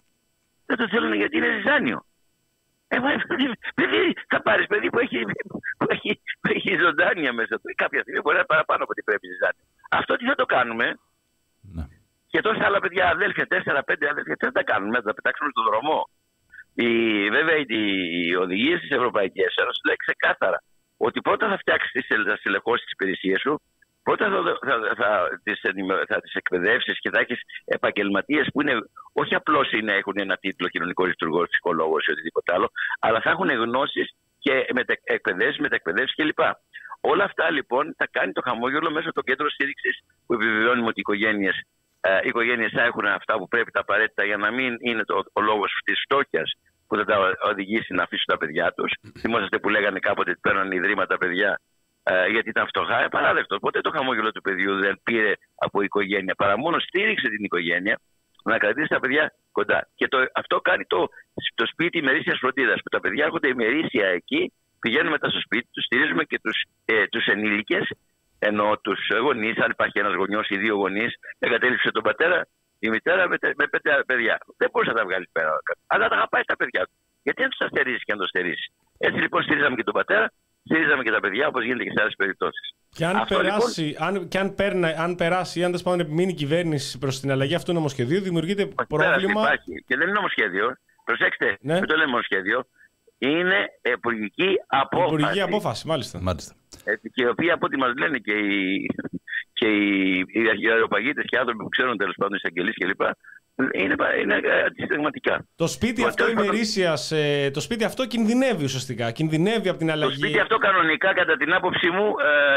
Δεν το θέλουν γιατί είναι ζυζάνιο. Ε, παιδί, θα πάρεις παιδί που έχει, που έχει, που έχει ζωντάνια μέσα του. Κάποια στιγμή μπορεί να παραπάνω από ό,τι πρέπει ζυζάνιο. Αυτό τι θα το κάνουμε. Ναι. Και τόσα άλλα παιδιά, αδέλφια, τέσσερα πέντε αδέλφια, τι θα τα κάνουμε, θα τα πετάξουμε στον δρόμο. Η, βέβαια, οι, οι οδηγίες της Ευρωπαϊκής Ένωσης λέει ξεκάθαρα ότι πρώτα θα φτιάξεις τις στελεχώσεις της υπηρεσίας σου, πρώτα θα, θα, θα, θα, τις, θα τις εκπαιδεύσεις και θα έχεις επαγγελματίες που είναι, όχι απλώς είναι, έχουν ένα τίτλο κοινωνικό λειτουργός, ψυχολόγος ή οτιδήποτε άλλο, αλλά θα έχουν γνώσεις και μετα, εκπαιδεύσεις, μετακπαιδεύσεις κλπ. Όλα αυτά λοιπόν θα κάνει το χαμόγελο μέσω των κέντρων στήριξης που επιβεβαιώνουμε ότι οι οικογένειες, ε, οι οικογένειες θα έχουν αυτά που πρέπει, τα απαραίτητα για να μην είναι το, ο λόγος της φτώχειας που θα τα οδηγήσει να αφήσουν τα παιδιά τους. Θυμόσαστε που λέγανε κάποτε ότι παίρνουν ιδρύματα παιδιά ε, γιατί ήταν φτωχά. Ε, παράδεκτο. Ποτέ το χαμόγελο του παιδιού δεν πήρε από η οικογένεια, παρά μόνο στήριξε την οικογένεια να κρατήσει τα παιδιά κοντά. Και το, αυτό κάνει το, το σπίτι ημερήσιας φροντίδας, που τα παιδιά έρχονται ημερήσια εκεί. Πηγαίνουμε μετά στο σπίτι τους, στηρίζουμε και τους, ε, τους ενήλικες, ενώ τους γονείς, αν υπάρχει ένας γονιός ή δύο γονείς, εγκατέλειψε τον πατέρα, η μητέρα με, με πέντε παιδιά. Δεν μπορούσε να τα βγάλει πέρα. Αλλά τα αγαπάει τα παιδιά του. Γιατί δεν τους τα στερήσεις και να το στερήσεις. Έτσι λοιπόν στηρίζαμε και τον πατέρα, στηρίζαμε και τα παιδιά, όπως γίνεται και σε άλλες περιπτώσεις. Και αν, περάσει, λοιπόν, αν, και αν, περνα, αν περάσει, ή αν δεν επιμείνει η κυβέρνηση προς την αλλαγή αυτού του νομοσχεδίου, δημιουργείται όχι, πρόβλημα. Υπάρχει. Και δεν είναι νομοσχέδιο. Προσέξτε, ναι. Δεν το λέμε νομοσχέδιο. Είναι υπουργική απόφαση. Υπουργική απόφαση, μάλιστα. μάλιστα. Έτσι, και η οποία από ό,τι μας λένε και οι, και οι, οι αεροπαγίτες και άνθρωποι που ξέρουν τέλος πάντων εισαγγελείς κλπ. Είναι, είναι αντισυνταγματικά. Το σπίτι το αυτό ημερήσιας, ε, το σπίτι αυτό κινδυνεύει ουσιαστικά. Κινδυνεύει από την αλλαγή. Το σπίτι αυτό κανονικά, κατά την άποψή μου,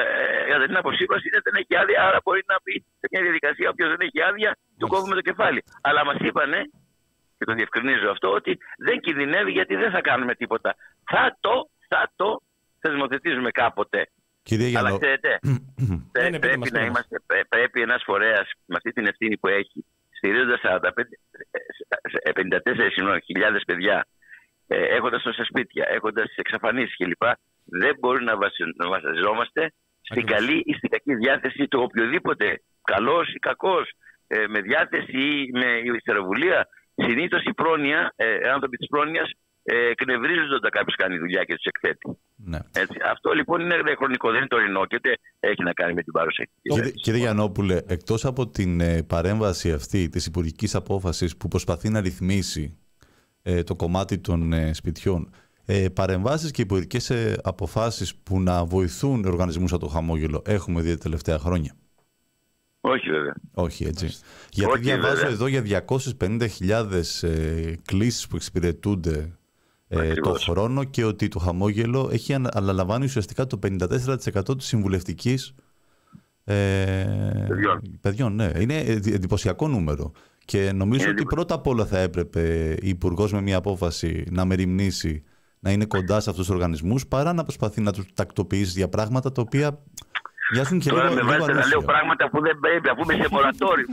ε, κατά την άποψή μας, είναι δεν έχει άδεια. Άρα μπορεί να πει σε μια διαδικασία: όποιος δεν έχει άδεια, του κόβουμε το κεφάλι. Αλλά μας είπανε, και το διευκρινίζω αυτό, ότι δεν κινδυνεύει γιατί δεν θα κάνουμε τίποτα. Θα το, θα το θεσμοθετήσουμε κάποτε. Κύριε Γιάννο, αλλά ξέρετε, πρέ, πρέπει, να είμαστε, πρέπει ένας φορέας με αυτή την ευθύνη που έχει, στηρίζοντας πενήντα τέσσερις χιλιάδες παιδιά, έχοντας τόσα σπίτια, έχοντας τις εξαφανίσεις κλπ. Δεν μπορεί να βασιζόμαστε στην καλή ή στην κακή διάθεση του οποιοδήποτε, καλός ή κακός, με διάθεση ή με ιστεροβουλία. Συνήθως η πρόνοια, ε, άνθρωποι της πρόνοιας ε, εκνευρίζονται όταν κάποιος κάνει δουλειά και τους εκθέτει. Ναι. Έτσι. Αυτό λοιπόν είναι χρονικό, δεν είναι τωρινό και δεν έχει να κάνει με την παρουσία. Κύριε, κύριε Γιαννόπουλε, εκτός από την ε, παρέμβαση αυτή της υπουργικής απόφασης που προσπαθεί να ρυθμίσει ε, το κομμάτι των ε, σπιτιών, ε, παρεμβάσεις και υπουργικές ε, αποφάσεις που να βοηθούν οργανισμούς σαν το χαμόγελο έχουμε δει τα τελευταία χρόνια? Όχι βέβαια. Όχι έτσι. Όχι. Γιατί όχι, διαβάζω βέβαια. Εδώ για διακόσιες πενήντα χιλιάδες ε, κλήσεις που εξυπηρετούνται ε, το χρόνο και ότι το χαμόγελο έχει αναλαμβάνει ουσιαστικά το πενήντα τέσσερα τοις εκατό της συμβουλευτικής ε, παιδιών. παιδιών. Ναι. Είναι εντυπωσιακό νούμερο. Και νομίζω είναι ότι εντυπω... πρώτα απ' όλα θα έπρεπε η Υπουργός με μια απόφαση να μεριμνήσει να είναι κοντά σε αυτούς τους οργανισμούς παρά να προσπαθεί να τους τακτοποιήσει για πράγματα τα οποία... Τώρα με βάζετε να λέω πράγματα που δεν πρέπει, αφού είμαι σε μορατόριο.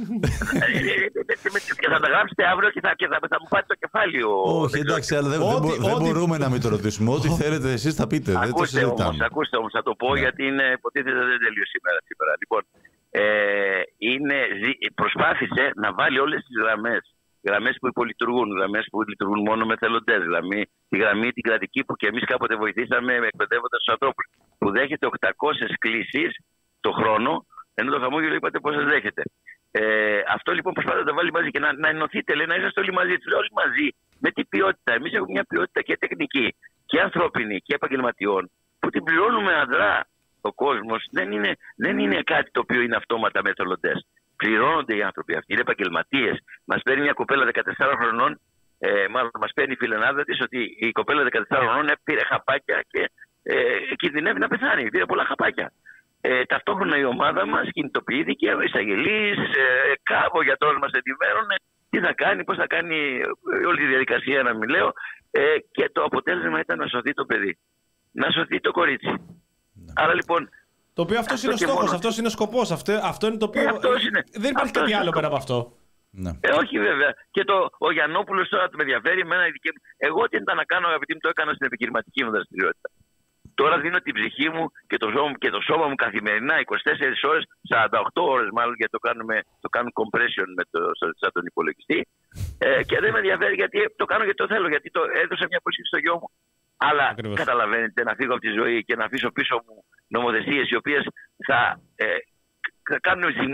Και θα τα γράψετε αύριο και θα, και θα, θα μου πάτε το κεφάλι. Ο... Όχι, εντάξει, αλλά δεν, ό, δεν, δεν μπορούμε να μην το ρωτήσουμε. Ό,τι θέλετε εσείς θα πείτε. Ακούστε, δεν το συζητάμε. Όμως, ακούστε όμως, θα το πω, ναι. Γιατί είναι, υποτίθεται δεν τελείωσε σήμερα. σήμερα. Λοιπόν, ε, είναι, προσπάθησε να βάλει όλες τις γραμμές. Γραμμές που υπολειτουργούν, γραμμές που λειτουργούν μόνο με θελοντές. Γραμμή, τη γραμμή την κρατική που και εμείς κάποτε βοηθήσαμε εκπαιδεύοντας τους ανθρώπους. Που δέχεται οκτακόσιες κλήσεις το χρόνο, ενώ το χαμόγελο είπατε πόσες δέχεται. Ε, αυτό λοιπόν προσπάθησε να τα βάλει μαζί και να, να ενωθείτε, λέει, να είσαστε όλοι μαζί. Τους λέω όλοι μαζί. Με τι ποιότητα? Εμείς έχουμε μια ποιότητα και τεχνική και ανθρώπινη και επαγγελματιών που την πληρώνουμε αδρά. Ο κόσμος δεν είναι, δεν είναι κάτι το οποίο είναι αυτόματα με θελοντές. Πληρώνονται οι άνθρωποι αυτοί, είναι επαγγελματίες. Μας παίρνει μια κοπέλα δεκατεσσάρων χρονών, ε, μάλλον μας παίρνει η φιλενάδα της ότι η κοπέλα δεκατεσσάρων χρονών πήρε χαπάκια και ε, κινδυνεύει να πεθάνει. Πήρε πολλά χαπάκια. Ε, ταυτόχρονα η ομάδα μας κινητοποιήθηκε, εισαγγελείς, ε, κάπου ο γιατρός μας ενημέρωνε τι θα κάνει, πώς θα κάνει όλη τη διαδικασία, να μην λέω. Ε, και το αποτέλεσμα ήταν να σωθεί το παιδί. Να σωθεί το κορίτσι. Ναι. Άρα λοιπόν. Το οποίο αυτός αυτό είναι ο στόχος, αυτός είναι ο σκοπός. Αυτό, αυτό είναι το οποίο. Είναι, δεν υπάρχει κάτι άλλο πέρα από αυτό. Ναι. Ε, όχι βέβαια. Και το, ο Γιαννόπουλος τώρα με ενδιαφέρει εμένα. Εγώ τι ήταν να κάνω, αγαπητοί μου, το έκανα στην επιχειρηματική μου δραστηριότητα. Τώρα δίνω την ψυχή μου και το, σώμα, και το σώμα μου καθημερινά είκοσι τέσσερις ώρες, σαράντα οκτώ ώρες μάλλον, γιατί το κάνουμε το κάνουμε compression με το, σαν τον υπολογιστή. Ε, και δεν με ενδιαφέρει γιατί το κάνω γιατί το θέλω, γιατί το έδωσα μια προσοχή στο γιο μου. Αλλά ακριβώς. Καταλαβαίνετε, να φύγω από τη ζωή και να αφήσω πίσω μου νομοθεσίες οι οποίες θα ε, κάνουν ζημιά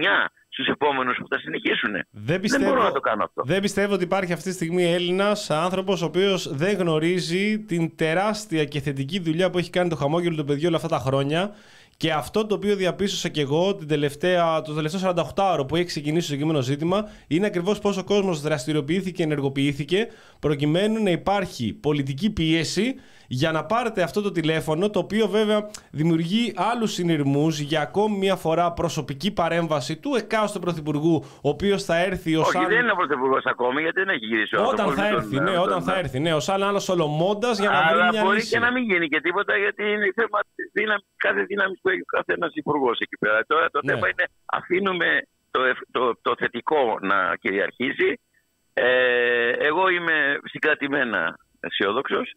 στους επόμενους που θα συνεχίσουν. Δεν, πιστεύω, δεν μπορώ να το κάνω αυτό. Δεν πιστεύω ότι υπάρχει αυτή τη στιγμή Έλληνας άνθρωπος ο οποίος δεν γνωρίζει την τεράστια και θετική δουλειά που έχει κάνει το χαμόγελο του παιδιού όλα αυτά τα χρόνια. Και αυτό το οποίο διαπίστωσα και εγώ την τελευταία, το τελευταίο σαράντα οκτώ ώρο που έχει ξεκινήσει το συγκεκριμένο ζήτημα είναι ακριβώς πώς ο κόσμος δραστηριοποιήθηκε και ενεργοποιήθηκε προκειμένου να υπάρχει πολιτική πίεση για να πάρετε αυτό το τηλέφωνο, το οποίο βέβαια δημιουργεί άλλους συνειρμούς για ακόμη μια φορά προσωπική παρέμβαση του εκάστοτε πρωθυπουργού, ο οποίος θα έρθει ως. Όχι, αν... δεν είναι ο πρωθυπουργός ακόμη, γιατί δεν έχει γυρίσει ο Όταν θα έρθει, τον, ναι, τον, όταν θα έρθει, ναι, ως άλλος ολομώντας για να αλλά βρει μια μπορεί λύση. Και να μην γίνει και τίποτα, γιατί είναι θέμα δύναμη, κάθε δύναμη που έχει ο καθένας υπουργός εκεί πέρα. Τώρα το ναι. θέμα είναι αφήνουμε το, το, το θετικό να κυριαρχήσει. Ε, εγώ είμαι συγκρατημένα αισιόδοξος.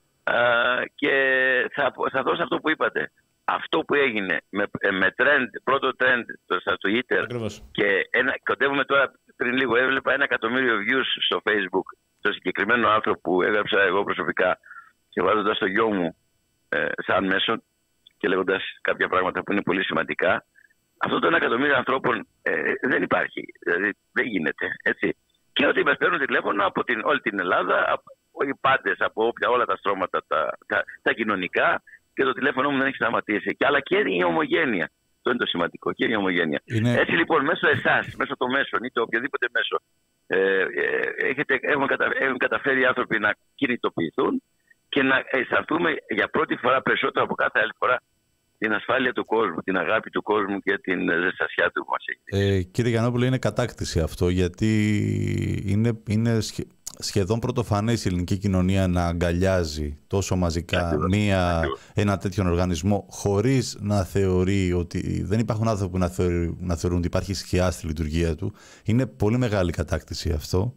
Uh, και θα, θα δώσω αυτό που είπατε. Αυτό που έγινε με, με trend, πρώτο trend στο Twitter. Ακριβώς. Και ένα, κοντεύουμε τώρα, πριν λίγο έβλεπα ένα εκατομμύριο views στο Facebook το συγκεκριμένο άρθρο που έγραψα εγώ προσωπικά και βάζοντας το γιο μου ε, σαν μέσον και λέγοντας κάποια πράγματα που είναι πολύ σημαντικά. Αυτό το ένα εκατομμύριο ανθρώπων ε, δεν υπάρχει. Δηλαδή δεν γίνεται. Έτσι. Και ότι μας παίρνουν τηλέφωνο από την, όλη την Ελλάδα, από, οι πάντες από όποια όλα τα στρώματα τα, τα, τα κοινωνικά, και το τηλέφωνο μου δεν έχει σταματήσει. Και, αλλά και η ομογένεια. Αυτό είναι το σημαντικό. Και η ομογένεια. Είναι... Έτσι λοιπόν, μέσω εσάς, μέσω των μέσων ή το οποιοδήποτε μέσο, ε, ε, έχετε, έχουν, κατα, έχουν καταφέρει οι άνθρωποι να κινητοποιηθούν και να αισθανθούμε για πρώτη φορά περισσότερο από κάθε άλλη φορά την ασφάλεια του κόσμου, την αγάπη του κόσμου και την ζεστασιά του που μας έχει. Ε, κύριε Γιαννόπουλε, είναι κατάκτηση αυτό, γιατί είναι, είναι σχε, σχεδόν πρωτοφανές η ελληνική κοινωνία να αγκαλιάζει τόσο μαζικά Ακριβώς. Μία, ένα τέτοιον οργανισμό χωρίς να θεωρεί ότι δεν υπάρχουν άνθρωποι που να, θεωρεί, να θεωρούν ότι υπάρχει σκιά στη λειτουργία του. Είναι πολύ μεγάλη κατάκτηση αυτό.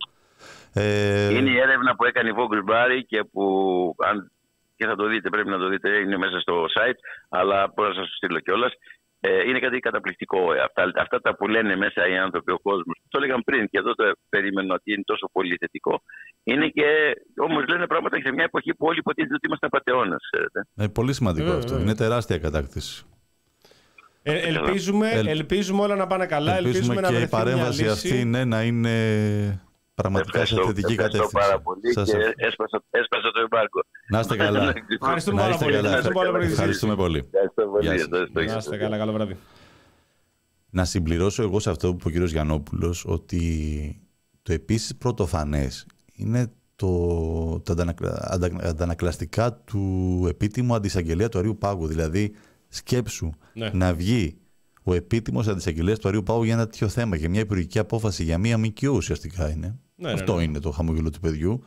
Ε... Είναι η έρευνα που έκανε η Vogelbari και που αν και θα το δείτε, πρέπει να το δείτε, είναι μέσα στο site, αλλά μπορώ να σας το στείλω κιόλας. Ε, είναι κάτι καταπληκτικό. Αυτά, αυτά τα που λένε μέσα οι άνθρωποι, ο κόσμος, το έλεγαν πριν και εδώ το περίμενα ότι είναι τόσο πολύ θετικό. Είναι και όμως λένε πράγματα σε μια εποχή που όλοι υποτίθεται ότι είμαστε απατεώνες. Ε, πολύ σημαντικό ε, αυτό. Ε, είναι τεράστια κατάκτηση. Ε, ελπίζουμε, ε, ελπίζουμε όλα να πάνε καλά. Ελπίζουμε, ελπίζουμε και η παρέμβαση αυτή ναι, να είναι πραγματικά σε θετική κατεύθυνση. Ευχαριστώ πάρα πολύ σας... και έσπασα, έσπασα το εμπάργκο. Να είστε καλά. Ευχαριστούμε πάρα πολύ. Ευχαριστούμε πολύ. Να είστε καλά. Καλό βράδυ. Να συμπληρώσω εγώ σε αυτό που είπε ο κύριος Γιαννόπουλος ότι το επίσης πρωτοφανές είναι το, τα αντανακλαστικά του επίτιμου αντισαγγελέα του Αριού Πάγου. Δηλαδή σκέψου ναι. να βγει ο επίτιμος αντισαγγελέας του Αριού Πάγου για ένα τέτοιο θέμα, για μια υπουργική απόφαση, για μια ΜΚΟ ουσιαστικά είναι. Ναι, αυτό ναι, ναι. είναι το χαμόγελο του παιδιού.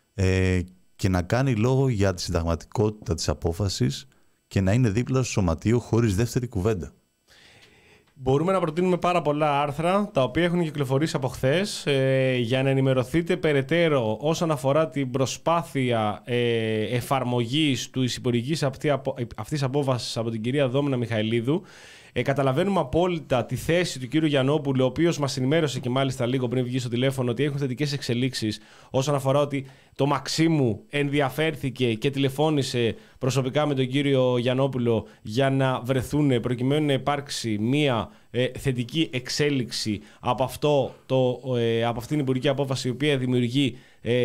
Ε, και να κάνει λόγο για τη συνταγματικότητα της απόφασης και να είναι δίπλα στο σωματείο χωρίς δεύτερη κουβέντα. Μπορούμε να προτείνουμε πάρα πολλά άρθρα τα οποία έχουν κυκλοφορήσει από χθες ε, για να ενημερωθείτε περαιτέρω όσον αφορά την προσπάθεια ε, εφαρμογής του υπουργικής αυτής απόφασης από την κυρία Δόμνα Μιχαηλίδου. Ε, καταλαβαίνουμε απόλυτα τη θέση του κύριου Γιαννόπουλου, ο οποίος μας ενημέρωσε και μάλιστα λίγο πριν βγει στο τηλέφωνο ότι έχουν θετικές εξελίξεις όσον αφορά ότι το Μαξίμου ενδιαφέρθηκε και τηλεφώνησε προσωπικά με τον κύριο Γιαννόπουλο για να βρεθούν προκειμένου να υπάρξει μία ε, θετική εξέλιξη από, αυτό το, ε, από αυτήν την υπουργική απόφαση, η οποία δημιουργεί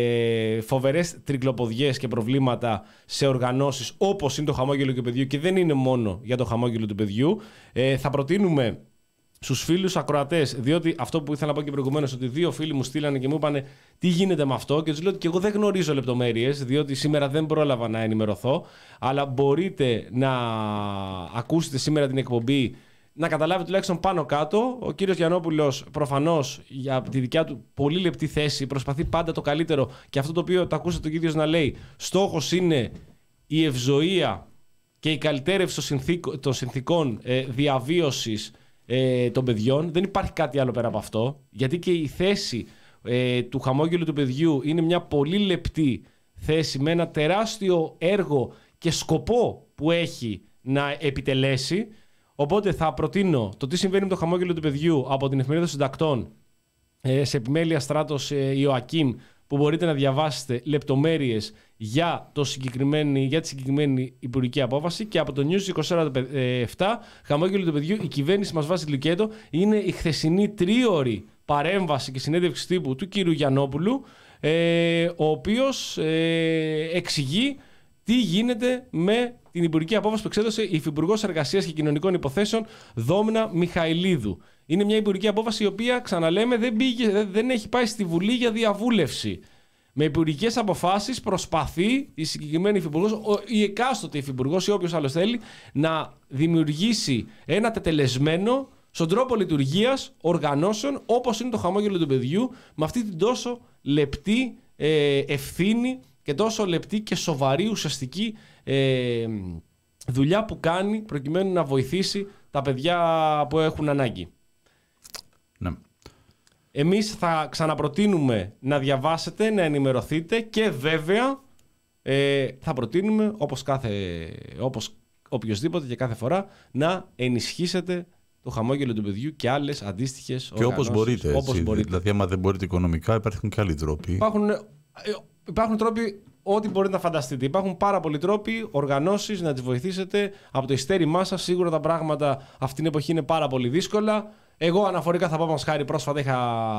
ε, φοβερές τρικλοποδιές και προβλήματα σε οργανώσεις όπως είναι το χαμόγελο του παιδιού, και δεν είναι μόνο για το χαμόγελο του παιδιού. Ε, θα προτείνουμε στους φίλους ακροατές, διότι αυτό που ήθελα να πω και προηγουμένως, ότι δύο φίλοι μου στείλανε και μου είπανε τι γίνεται με αυτό, και τους λέω ότι και εγώ δεν γνωρίζω λεπτομέρειες, διότι σήμερα δεν πρόλαβα να ενημερωθώ, αλλά μπορείτε να ακούσετε σήμερα την εκπομπή, να καταλάβετε τουλάχιστον πάνω κάτω. Ο κύριος Γιαννόπουλος προφανώς για τη δικιά του πολύ λεπτή θέση προσπαθεί πάντα το καλύτερο, και αυτό το οποίο το ακούσατε τον κύριο να λέει, στόχος είναι η ευζοία και η καλυτέρευση των συνθήκων διαβίωσης ε, των παιδιών. Δεν υπάρχει κάτι άλλο πέρα από αυτό, γιατί και η θέση ε, του χαμόγελου του παιδιού είναι μια πολύ λεπτή θέση με ένα τεράστιο έργο και σκοπό που έχει να επιτελέσει. Οπότε θα προτείνω το τι συμβαίνει με το χαμόγελο του παιδιού από την Εφημερίδα των Συντακτών, ε, σε επιμέλεια Στράτος ε, Ιωακίμ, που μπορείτε να διαβάσετε λεπτομέρειες για, το συγκεκριμένη, για τη συγκεκριμένη υπουργική απόφαση. Και από το News είκοσι τέσσερα επτά, χαμόγελο του παιδιού, η κυβέρνηση μας βάζει λουκέτο. Είναι η χθεσινή τρίωρη παρέμβαση και συνέντευξη τύπου του κύριου Γιαννόπουλου, ε, ο οποίος ε, εξηγεί τι γίνεται με την υπουργική απόφαση που εξέδωσε η Υφυπουργός Εργασίας και Κοινωνικών Υποθέσεων Δόμνα Μιχαηλίδου. Είναι μια υπουργική απόφαση η οποία, ξαναλέμε, δεν, πήγε, δεν έχει πάει στη Βουλή για διαβούλευση. Με υπουργικές αποφάσεις προσπαθεί η συγκεκριμένη υφυπουργός, η εκάστοτε υφυπουργός ή όποιος άλλος θέλει, να δημιουργήσει ένα τετελεσμένο στον τρόπο λειτουργίας οργανώσεων όπως είναι το χαμόγελο του παιδιού, με αυτή την τόσο λεπτή ε, ευθύνη και τόσο λεπτή και σοβαρή ουσιαστική ε, δουλειά που κάνει προκειμένου να βοηθήσει τα παιδιά που έχουν ανάγκη. Ναι. Εμείς θα ξαναπροτείνουμε να διαβάσετε, να ενημερωθείτε και βέβαια ε, θα προτείνουμε όπως, κάθε, όπως οποιοσδήποτε και κάθε φορά να ενισχύσετε το χαμόγελο του παιδιού και άλλες αντίστοιχες και οργανώσεις. Όπως μπορείτε, έτσι, όπως μπορείτε. Δηλαδή, άμα δεν μπορείτε οικονομικά, υπάρχουν και άλλοι τρόποι. Υπάρχουν, υπάρχουν τρόποι ό,τι μπορείτε να φανταστείτε. Υπάρχουν πάρα πολλοί τρόποι, οργανώσεις να τις βοηθήσετε. Από το ειστέρημά σας, σίγουρα τα πράγματα αυτήν την εποχή είναι πάρα πολύ δύσκολα. Εγώ αναφορικά θα πω μας χάρη, πρόσφατα είχα,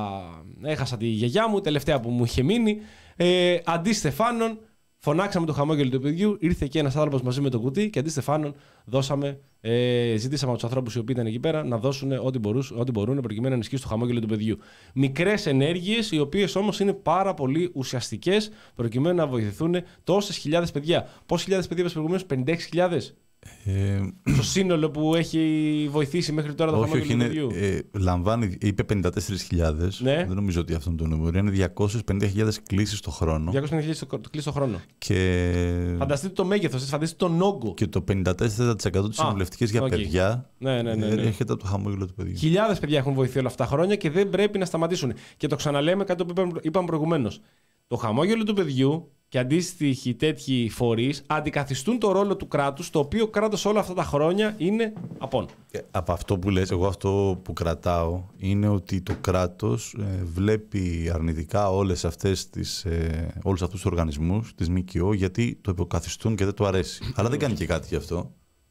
έχασα τη γιαγιά μου, τελευταία που μου είχε μείνει. Ε, αντί Στεφάνων, φωνάξαμε το χαμόγελο του παιδιού, ήρθε και ένας άνθρωπος μαζί με το κουτί και αντί Στεφάνων δώσαμε, ε, ζητήσαμε από τους ανθρώπους οι οποίοι ήταν εκεί πέρα να δώσουν ό,τι, μπορούς, ό,τι μπορούν προκειμένου να ενισχύσουν το χαμόγελο του παιδιού. Μικρές ενέργειες, οι οποίες όμως είναι πάρα πολύ ουσιαστικές προκειμένου να βοηθηθούν τόσες χιλιάδες παιδιά. Πόσες χιλιάδες παιδιά είπες προηγουμένως, πενήντα έξι χιλιάδες? Ε, το σύνολο που έχει βοηθήσει μέχρι τώρα το όχι, χαμόγελο όχι, του παιδιού. Ε, λαμβάνει, είπε πενήντα τέσσερις χιλιάδες. Ναι. Δεν νομίζω ότι αυτό είναι το νούμερο. Είναι διακόσιες πενήντα χιλιάδες κλήσεις το χρόνο. διακόσιες πενήντα χιλιάδες κλήσεις το χρόνο. Και... Φανταστείτε το μέγεθος, φανταστείτε τον όγκο. Και το πενήντα τέσσερα τοις εκατό της συμβουλευτικής για okay. παιδιά ναι, ναι, ναι, ναι. έρχεται από το χαμόγελο του παιδιού. Χιλιάδες παιδιά έχουν βοηθεί όλα αυτά τα χρόνια και δεν πρέπει να σταματήσουν. Και το ξαναλέμε κάτι που είπαμε προηγουμένως. Το χαμόγελο του παιδιού και αντίστοιχοι τέτοιοι φορείς αντικαθιστούν το ρόλο του κράτους, το οποίο κράτος όλα αυτά τα χρόνια είναι απόν. Από αυτό που λες, εγώ αυτό που κρατάω είναι ότι το κράτος ε, βλέπει αρνητικά όλες αυτές τις, ε, όλους αυτούς τους οργανισμούς της ΜΚΟ, γιατί το υποκαθιστούν και δεν του αρέσει. Αλλά δεν κάνει και κάτι γι' αυτό.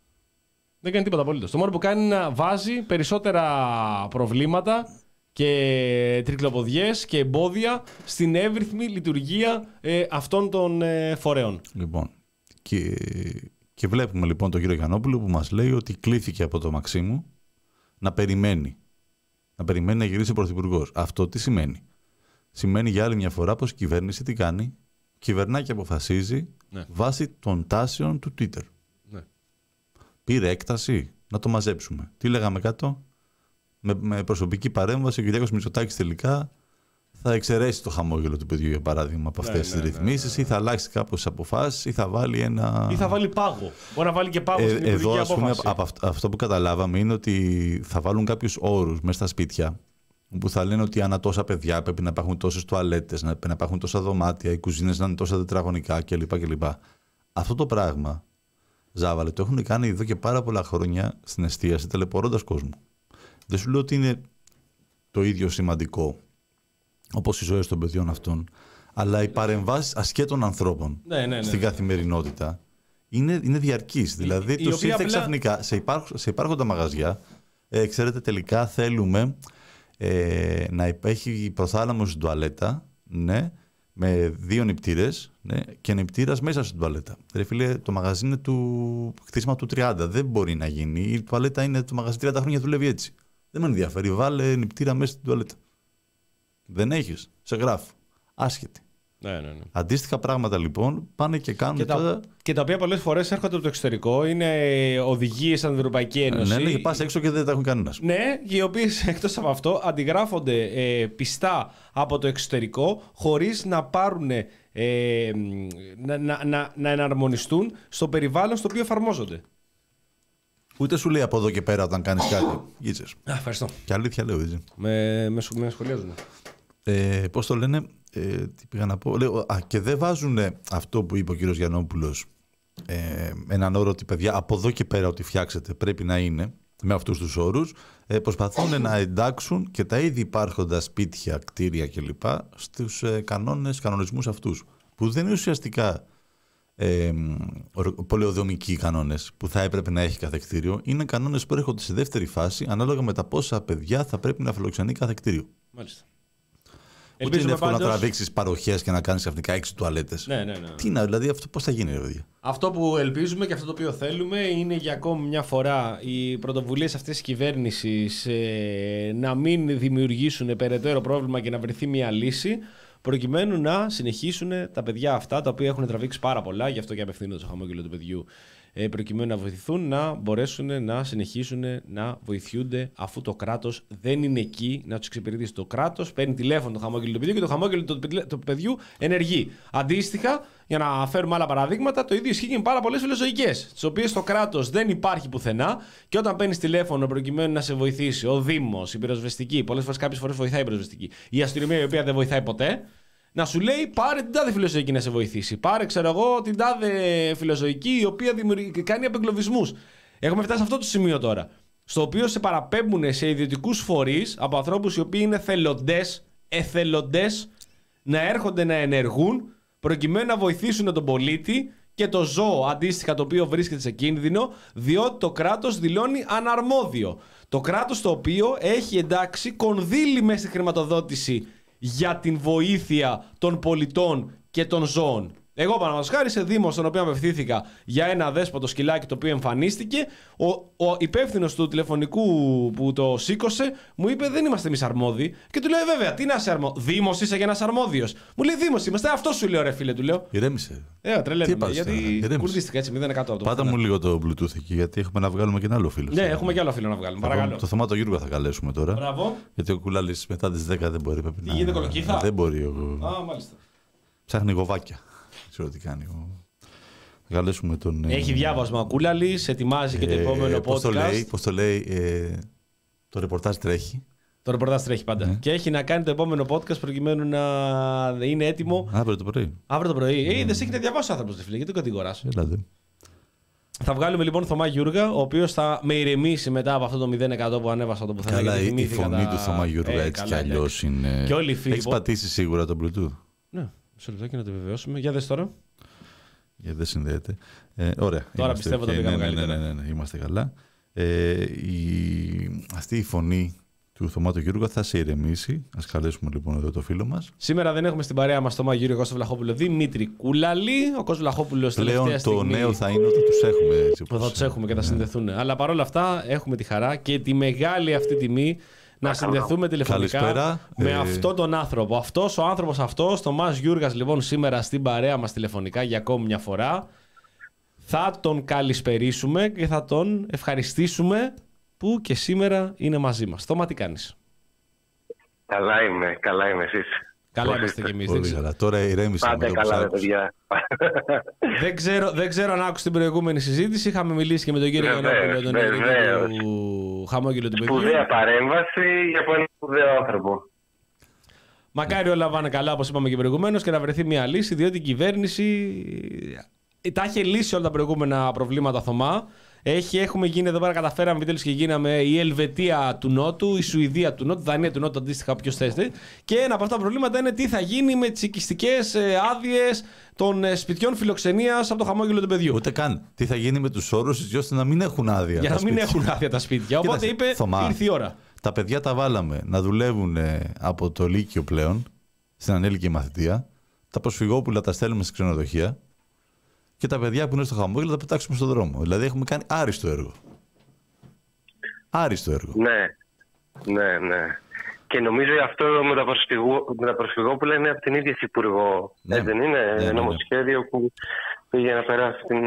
Δεν κάνει τίποτα απολύτως. Το μόνο που κάνει είναι να βάζει περισσότερα προβλήματα και τρικλοποδιές και εμπόδια στην εύρυθμη λειτουργία ε, αυτών των ε, φορέων. Λοιπόν, και, και βλέπουμε λοιπόν τον κύριο Γιαννόπουλο που μας λέει ότι κλήθηκε από το Μαξίμου να περιμένει. Να περιμένει να γυρίσει ο Πρωθυπουργός. Αυτό τι σημαίνει? Σημαίνει για άλλη μια φορά πως η κυβέρνηση τι κάνει? Κυβερνάει και αποφασίζει ναι. βάσει των τάσεων του Twitter. Ναι. Πήρε έκταση, να το μαζέψουμε. Τι λέγαμε κάτω? Με, με προσωπική παρέμβαση, ο Κυριάκος Μητσοτάκης τελικά θα εξαιρέσει το χαμόγελο του παιδιού, για παράδειγμα, από αυτές ναι, τις ναι, ρυθμίσεις, ναι, ναι. ή θα αλλάξει κάπως τις αποφάσεις, ή θα βάλει ένα. Ή θα βάλει πάγο. Μπορεί να βάλει και πάγο ε, στην υπουργική εδώ, ας πούμε, απόφαση. από αυτό, αυτό που καταλάβαμε είναι ότι θα βάλουν κάποιους όρους μέσα στα σπίτια, που θα λένε ότι ανά τόσα παιδιά πρέπει να υπάρχουν τόσες τουαλέτες, να, να υπάρχουν τόσα δωμάτια, οι κουζίνες να είναι τόσα τετραγωνικά κλπ. κλπ. Αυτό το πράγμα, Ζάβαλε, το έχουν κάνει εδώ και πάρα πολλά χρόνια στην εστίαση, ταλαιπωρώντας κόσμο. Δεν σου λέω ότι είναι το ίδιο σημαντικό όπως οι ζωές των παιδιών αυτών, αλλά οι παρεμβάσεις ασχέτων ανθρώπων ναι, ναι, ναι. στην καθημερινότητα είναι, είναι διαρκείς. Δηλαδή, η τους ήρθε απλά... ξαφνικά σε, υπάρχ, σε υπάρχοντα μαγαζιά. Ε, ξέρετε, τελικά θέλουμε ε, να έχει προθάλαμο στην τουαλέτα, ναι, με δύο νηπτήρες, ναι, και νηπτήρας μέσα στην τουαλέτα. Ρε φίλε, το μαγαζί είναι του χτίσμα του τριάντα. Δεν μπορεί να γίνει. Η τουαλέτα είναι το μαγαζί τριάντα χρόνια, δουλεύει έτσι. Δεν με ενδιαφέρει. Βάλε νηπτήρα μέσα στην τουαλέτα. Δεν έχεις. Σε γράφω. Άσχετη. Ναι, ναι, ναι. Αντίστοιχα πράγματα λοιπόν πάνε και κάνουν. Και τα, τώρα... και τα οποία πολλές φορές έρχονται από το εξωτερικό. Είναι οδηγίες από την Ευρωπαϊκή Ένωση. Ναι, ναι, και πας έξω και δεν τα έχουν κανένας. Ναι, οι οποίες εκτός από αυτό αντιγράφονται ε, πιστά από το εξωτερικό, χωρίς να πάρουν. Ε, να, να, να, να εναρμονιστούν στο περιβάλλον στο οποίο εφαρμόζονται. Ούτε σου λέει από εδώ και πέρα όταν κάνεις κάτι. Γίτσες. Α, ευχαριστώ. Και αλήθεια λέω, έτσι. Με, με, με σχολιάζουν. Ε, πώς το λένε, ε, τι πήγα να πω. Λέω, α, και δεν βάζουν αυτό που είπε ο κύριος Γιαννόπουλος, ε, έναν όρο ότι παιδιά από εδώ και πέρα ό,τι φτιάξετε πρέπει να είναι. με αυτούς τους όρους, ε, προσπαθούν να εντάξουν και τα ήδη υπάρχοντα σπίτια, κτίρια κλπ. Στους ε, κανόνες, κανονισμούς αυτούς. Που δεν είναι ουσιαστικά ε, πολεοδομικοί κανόνες που θα έπρεπε να έχει κάθε κτίριο. Είναι κανόνες που έρχονται σε δεύτερη φάση ανάλογα με τα πόσα παιδιά θα πρέπει να φιλοξενεί κάθε κτίριο. Μάλιστα. Ούτε είναι εύκολο πάντως... να τραβήξεις παροχές και να κάνεις ξαφνικά έξι τουαλέτες. Ναι, ναι, ναι. Τι να, δηλαδή αυτό πώς θα γίνει, ρε παιδιά. Αυτό που ελπίζουμε και αυτό το οποίο θέλουμε είναι για ακόμη μια φορά οι πρωτοβουλίες αυτής της κυβέρνησης ε, να μην δημιουργήσουν περαιτέρω πρόβλημα και να βρεθεί μια λύση, προκειμένου να συνεχίσουν τα παιδιά αυτά τα οποία έχουν τραβήξει πάρα πολλά, γι' αυτό και απευθύνονται στο χαμόγελο του παιδιού, ε, προκειμένου να βοηθηθούν να μπορέσουν να συνεχίσουν να βοηθιούνται, αφού το κράτος δεν είναι εκεί να τους εξυπηρετήσει. Το κράτος παίρνει τηλέφωνο το χαμόγελο του παιδιού και το χαμόγελο του παιδιού ενεργεί. Αντίστοιχα, για να φέρουμε άλλα παραδείγματα, το ίδιο ισχύει και με πάρα πολλές φιλοζωικές, τις οποίες το κράτος δεν υπάρχει πουθενά και όταν παίρνεις τηλέφωνο προκειμένου να σε βοηθήσει ο Δήμος, η πυροσβεστική, πολλές φορές κάποιες φορές βοηθάει η πυροσβεστική, η αστυνομία η οποία δεν βοηθάει ποτέ, να σου λέει πάρε την τάδε φιλοζωική να σε βοηθήσει. Πάρε, ξέρω εγώ, την τάδε φιλοζωική η οποία κάνει απεγκλωβισμούς. Έχουμε φτάσει σε αυτό το σημείο τώρα, στο οποίο σε παραπέμπουν σε ιδιωτικούς φορείς από ανθρώπους οι οποίοι είναι θελοντές, εθελοντές, να έρχονται να ενεργούν προκειμένου να βοηθήσουν τον πολίτη και το ζώο αντίστοιχα το οποίο βρίσκεται σε κίνδυνο, διότι το κράτος δηλώνει αναρμόδιο. Το κράτος το οποίο έχει εντάξει κονδύλι μέσα στη χρηματοδότηση για την βοήθεια των πολιτών και των ζώων. Εγώ, παραδείγματος χάρη, σε Δήμο στον οποίο απευθύνθηκα για ένα δέσποτο σκυλάκι το οποίο εμφανίστηκε, ο, ο υπεύθυνος του τηλεφωνικού που το σήκωσε μου είπε: δεν είμαστε εμείς αρμόδιοι. Και του λέω: ε, βέβαια, τι να είσαι αρμόδιος. Δήμος είσαι για ένας αρμόδιος. Μου λέει: Δήμος είμαστε. Αυτό σου λέω, ρε φίλε, του λέω. Ηρέμησε. Ε, τρελαίνομαι. Γιατί τώρα, κουρδίστηκα έτσι, μηδέν εκατό. Πάτα μου λίγο το Bluetooth εκεί, γιατί έχουμε να βγάλουμε και ένα άλλο φίλο. Ναι, έχουμε και άλλο φίλο να βγάλουμε. Παρακαλώ. Το Θωμά το Γιώργο θα καλέσουμε τώρα. Μπράβο. Γιατί ο Κουλάλης μετά τις δέκα δεν μπορεί. Τι γίνεται, κολοκύθα. Δεν μπορεί. Εγώ... Α, μάλιστα. Ψάχνει γοβάκια. Ξέρω τι κάνει. Θα καλέσουμε τον. Έχει διάβασμα ο Κούλαλης, ετοιμάζει και το επόμενο ε, podcast. Πώς το λέει, πώς το, λέει ε, το ρεπορτάζ τρέχει. Το ρεπορτάζ τρέχει πάντα. Ναι. Και έχει να κάνει το επόμενο podcast προκειμένου να είναι έτοιμο. Αύριο το πρωί. Αύριο το πρωί. Ε, είδες, έχει να διαβάσει ο άνθρωπος, φίλε, γιατί το κατηγοράς. Έλατε. Θα βγάλουμε λοιπόν Θωμά Γιούργα, ο οποίος θα με ηρεμήσει μετά από αυτό το μηδέν τοις εκατό που ανέβασα το πουθενά. Καλά, η φωνή τα... του Θωμά Γιούργα ε, έτσι κι αλλιώς είναι. Και όλοι οι φίλοι. Έχεις πατήσει σίγουρα το Bluetooth. Ναι, μισό λεπτάκι να το βεβαιώσουμε. Για δες τώρα. Γιατί δεν συνδέεται. Ε, ωραία. Τώρα είμαστε πιστεύω okay. το πήγαμε ναι, καλύτερα. Ναι, ναι, ναι, ναι, είμαστε καλά. Ε, η... Αυτή η φωνή του Θωμά του Γιούργα θα σε ηρεμήσει. Ας καλέσουμε λοιπόν εδώ το φίλο μας. Σήμερα δεν έχουμε στην παρέα μας Θωμά Γιούργα, Κώστα Βλαχόπουλο, Δημήτρη Κούλαλη. Ο Κώστας Βλαχόπουλος πλέον το στιγμή... νέο θα είναι ότι τους έχουμε. Έτσι, όπως... Θα τους έχουμε και θα ναι. συνδεθούν. Αλλά παρόλα αυτά έχουμε τη χαρά και τη μεγάλη αυτή τιμή να συνδεθούμε τηλεφωνικά Καλησπέρα. με ε... αυτόν τον άνθρωπο. Αυτός ο άνθρωπος αυτός, Θωμάς Γιούργας, λοιπόν, σήμερα στην παρέα μας τηλεφωνικά για ακόμη μια φορά. Θα τον καλησπερίσουμε και θα τον ευχαριστήσουμε που και σήμερα είναι μαζί μας. Θωμά, τι κάνεις? Καλά είμαι, καλά είμαι εσείς. Καλά είμαστε κι εμείς. Πολύ καλά. Τώρα ηρέμησα. Πάτε καλά, ρε παιδιά. Δεν ξέρω, δεν ξέρω αν άκουσε την προηγούμενη συζήτηση. Είχαμε μιλήσει και με τον κύριο Γιαννόπουλο, τον ιδρυτή του Χαμόγελο του Παιδιού. Σπουδαία παρέμβαση από έναν σπουδαίο άνθρωπο. Μακάρι όλα πάνε καλά, όπως είπαμε και προηγουμένως, και να βρεθεί μια λύση, διότι η κυβέρνηση τα είχε λύσει όλα τα προηγούμενα προβλήματα, Θωμά. Έχει, έχουμε γίνει εδώ πέρα, καταφέραμε επιτέλους και γίναμε η Ελβετία του Νότου, η Σουηδία του Νότου, η Δανία του Νότου, αντίστοιχα, όποιος θέλετε. Και ένα από αυτά τα προβλήματα είναι τι θα γίνει με τις οικιστικές άδειες των σπιτιών φιλοξενίας από το Χαμόγελο του Παιδιού. Ούτε καν. Τι θα γίνει με τους όρους έτσι ώστε να μην έχουν άδεια. Για να μην έχουν άδεια τα σπίτια. Οπότε Κοίτασε, είπε, Θωμά, ήρθε η ώρα. Τα παιδιά τα βάλαμε να δουλεύουν από το Λύκειο πλέον, στην ανέλικη μαθητεία. Τα προσφυγόπουλα τα στέλνουμε σε ξενοδοχεία. Και τα παιδιά που είναι στο Χαμόγελο τα πετάξουμε στον δρόμο. Δηλαδή έχουμε κάνει άριστο έργο. Άριστο έργο. Ναι, ναι, ναι. Και νομίζω αυτό με τα, προσφυγό, με τα προσφυγόπουλα είναι από την ίδια Υπουργό. Ναι. Δεν είναι ναι, ναι, νομοσχέδιο ναι. που πήγε να περάσει την...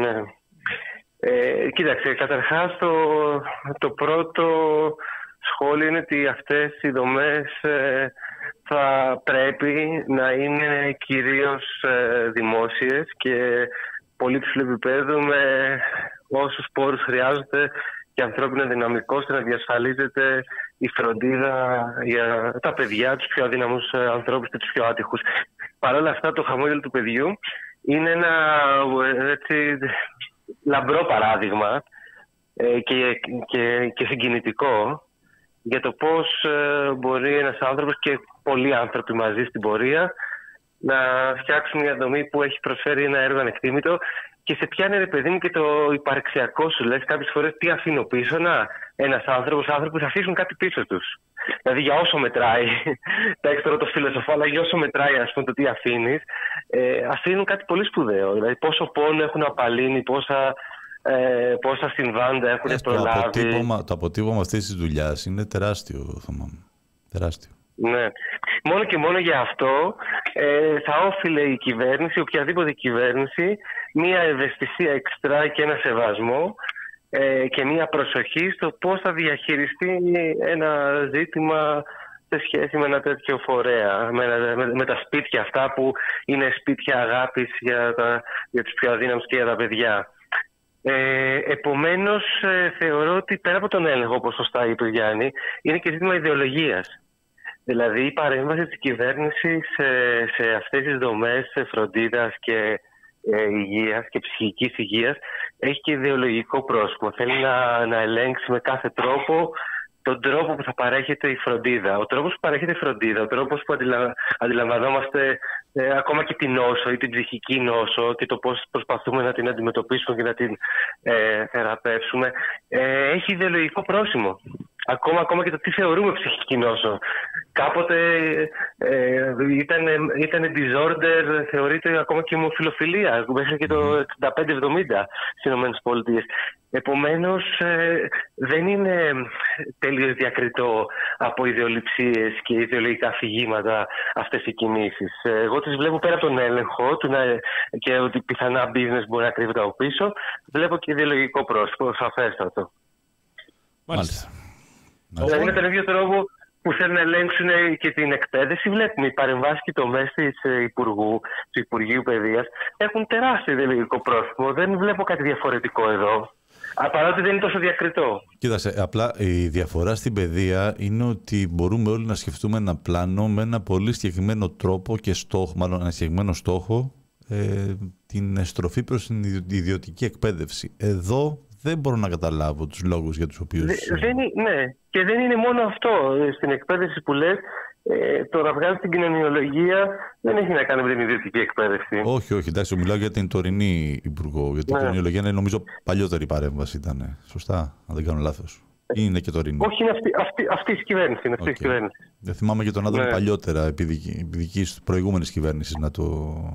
Ε, κοίταξε, καταρχάς το, το πρώτο σχόλιο είναι ότι αυτές οι δομές ε, θα πρέπει να είναι κυρίως ε, δημόσιες και πολύ ψηλού επίπεδου με όσους πόρους χρειάζεται και ανθρώπινο δυναμικό ώστε να διασφαλίζεται η φροντίδα για τα παιδιά, τους πιο αδύναμους ανθρώπους και τους πιο άτυχους. Παρ' όλα αυτά, το Χαμόγελο του Παιδιού είναι ένα έτσι, λαμπρό παράδειγμα ε, και, και, και συγκινητικό για το πώς ε, μπορεί ένας άνθρωπος και πολλοί άνθρωποι μαζί στην πορεία να φτιάξουν μια δομή που έχει προσφέρει ένα έργο ανεκτήμητο και σε πιάνει, ρε παιδί μου, και το υπαρξιακό σου. Λες κάποιες φορές τι αφήνω πίσω, να, ένας άνθρωπος, άνθρωποι θα αφήσουν κάτι πίσω τους. Δηλαδή για όσο μετράει, τα έξω τώρα το φιλοσοφώ, αλλά για όσο μετράει, ας πούμε, το τι αφήνεις, ε, αφήνουν κάτι πολύ σπουδαίο. Δηλαδή πόσο πόνο έχουν απαλύνει, πόσα, ε, πόσα συμβάντα έχουν ε, προλάβει. Το αποτύπωμα, το αποτύπωμα αυτής της δουλειάς είναι τεράστιο, Θωμά μου. Τεράστιο. Ναι. Μόνο και μόνο για αυτό ε, θα όφιλε η κυβέρνηση, οποιαδήποτε κυβέρνηση, μία ευαισθησία εξτρά και ένα σεβασμό ε, και μία προσοχή στο πώς θα διαχειριστεί ένα ζήτημα σε σχέση με ένα τέτοιο φορέα, με, με, με τα σπίτια αυτά που είναι σπίτια αγάπης για, τα, για τους πιο αδύναμους και για τα παιδιά. Ε, επομένως, ε, θεωρώ ότι πέρα από τον έλεγχο, όπως σωστά είπε Γιάννη, είναι και ζήτημα ιδεολογίας. Δηλαδή η παρέμβαση της κυβέρνησης σε, σε αυτές τις δομές φροντίδας και ε, υγείας και ψυχικής υγείας έχει και ιδεολογικό πρόσωπο. Θέλει να, να ελέγξει με κάθε τρόπο τον τρόπο που θα παρέχεται η φροντίδα. Ο τρόπος που παρέχεται η φροντίδα, ο τρόπος που αντιλα... αντιλαμβανόμαστε ε, ακόμα και την νόσο ή την ψυχική νόσο και το πώς προσπαθούμε να την αντιμετωπίσουμε και να την ε, θεραπεύσουμε, ε, έχει ιδεολογικό πρόσημο. Ακόμα, ακόμα και το τι θεωρούμε ψυχική νόσο. Κάποτε ε, ήταν, ήταν disorder, θεωρείται ακόμα και ομοφιλοφιλία, μέχρι και το εξήντα πέντε εβδομήντα στις ΗΠΑ. Επομένως, ε, δεν είναι τελείως διακριτό από ιδεολειψίες και ιδεολογικά αφηγήματα αυτές οι κινήσεις. Εγώ τις βλέπω πέρα από τον έλεγχο του να, και ότι πιθανά business μπορεί να κρύβεται από πίσω, βλέπω και ιδεολογικό πρόσωπο, σαφέστατο. Μάλιστα. Δηλαδή με τον ίδιο τρόπο που θέλουν να ελέγξουν και την εκπαίδευση, βλέπουμε οι παρεμβάσεις και τομές του Υπουργείου Παιδείας έχουν τεράστιο ιδεολογικό πρόσωπο. Δεν βλέπω κάτι διαφορετικό εδώ. Παρότι δεν είναι τόσο διακριτό. Κοίταξε, απλά η διαφορά στην παιδεία είναι ότι μπορούμε όλοι να σκεφτούμε ένα πλάνο με ένα πολύ συγκεκριμένο τρόπο και στόχο, μάλλον ένα συγκεκριμένο στόχο, ε, την στροφή προς την ιδιωτική εκπαίδευση. Εδώ δεν μπορώ να καταλάβω τους λόγους για τους οποίους... Δε, δεν, ναι, και δεν είναι μόνο αυτό. Στην εκπαίδευση που λες, ε, το να βγάλει την κοινωνιολογία δεν έχει να κάνει με την ιδιωτική εκπαίδευση. Όχι, όχι. Εντάξει, μιλάω για την τωρινή υπουργό. Γιατί ναι. Η κοινωνιολογία είναι, νομίζω, παλιότερη παρέμβαση ήταν. Σωστά, αν δεν κάνω λάθος. Ή είναι και τωρινή. Όχι, είναι αυτή, αυτή, αυτή η κυβέρνηση. Είναι αυτή okay. η κυβέρνηση. Δεν θυμάμαι και τον άτομο ναι. παλιότερα, επί δικής προηγούμενης κυβέρνησης να το.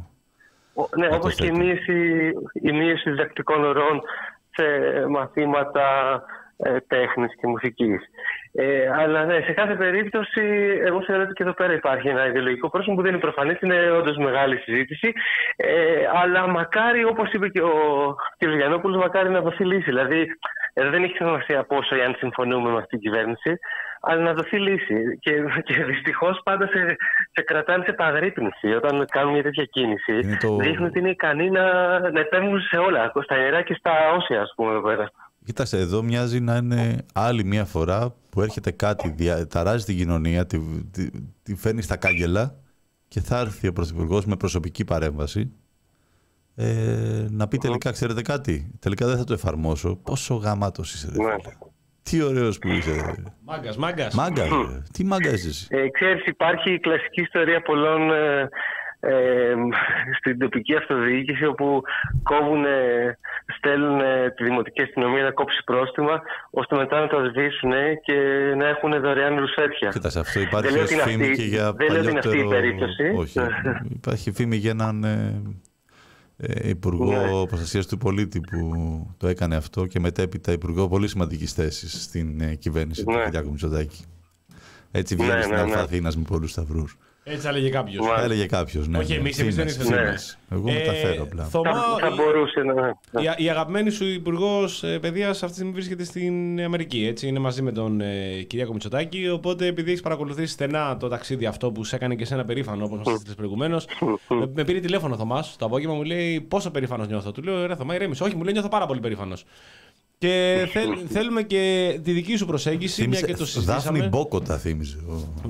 Ο, ναι, όπως και η μείωση, η μείωση διδακτικών ωρών σε μαθήματα ε, τέχνης και μουσικής. Ε, αλλά ναι, σε κάθε περίπτωση, εγώ θεωρώ ότι και εδώ πέρα υπάρχει ένα ιδεολογικό πρόσωπο που δεν είναι προφανές, είναι όντως μεγάλη συζήτηση. Ε, αλλά μακάρι, όπως είπε και ο κ. Γιαννόπουλος, μακάρι να δοθεί λύση. Δηλαδή, εδώ δεν έχει σημασία πόσο ή αν συμφωνούμε με αυτή την κυβέρνηση, αλλά να δοθεί λύση. Και, και δυστυχώς πάντα σε, σε κρατάνε σε παγρύπνηση όταν κάνουν μια τέτοια κίνηση. Το... Δείχνουν ότι είναι ικανοί να, να επέμβουν σε όλα, στα ιερά και στα όσια, ας πούμε, εδώ πέρα. Κοίταξε, εδώ μοιάζει να είναι άλλη μια φορά που έρχεται κάτι, δια, ταράζει την κοινωνία, τη, τη, τη φέρνει στα κάγκελα και θα έρθει ο Πρωθυπουργός με προσωπική παρέμβαση ε, να πει τελικά, ξέρετε κάτι, τελικά δεν θα το εφαρμόσω. Πόσο γαμάτος είσαι, ρε φίλε. Τι ωραίος που είσαι. Μάγκας, μάγκας. Μάγκας, τι μάγκας είσαι. Ε, ξέρεις, υπάρχει η κλασική ιστορία πολλών ε, ε, στην τοπική αυτοδιοίκηση όπου κόβουν, στέλνουν τη δημοτική αστυνομία να κόψει πρόστιμα ώστε μετά να το σβήσουν και να έχουν δωρεάν ρουσέτια. Κοίταξε, αυτό υπάρχει ως φήμη και για δεν παλιότερο... λέω ότι είναι αυτή η περίπτωση. Όχι, υπάρχει φήμη για έναν ε, ε, Υπουργό ναι. Προστασίας του Πολίτη που το έκανε αυτό και μετέπειτα Υπουργό πολύ σημαντικής θέσης στην ε, κυβέρνηση ναι. του Κυριάκου Μητσοτάκη. Έτσι βγαίνει ναι, στην ναι, ναι. Αθήνας με πολλούς σταυρούς. Έτσι έλεγε κάποιος. Θα έλεγε κάποιος, ναι. Όχι, εμείς, εμείς δεν είμαστε. Εγώ ε, μεταφέρω απλά. Θωμά, θα, θα μπορούσε να... Η, η αγαπημένη σου υπουργός παιδείας αυτή τη στιγμή βρίσκεται στην Αμερική, έτσι. Είναι μαζί με τον ε, Κυριάκο Μητσοτάκη. Οπότε, επειδή έχεις παρακολουθήσει στενά το ταξίδι αυτό που σε έκανε και σε ένα περήφανο, όπως μας έστειλες προηγουμένως, με, με πήρε τηλέφωνο ο Θωμάς το απόγευμα, μου λέει πόσο περήφανος νιώθω. Του λέω, ρε Θωμά, ηρέμησε. Όχι, μου λέει, νιώθω πάρα πολύ περήφανος. Και θέλ, θέλουμε και τη δική σου προσέγγιση, μια και το συζητήσαμε. Δάφνη Μπόκοτα θύμιζε.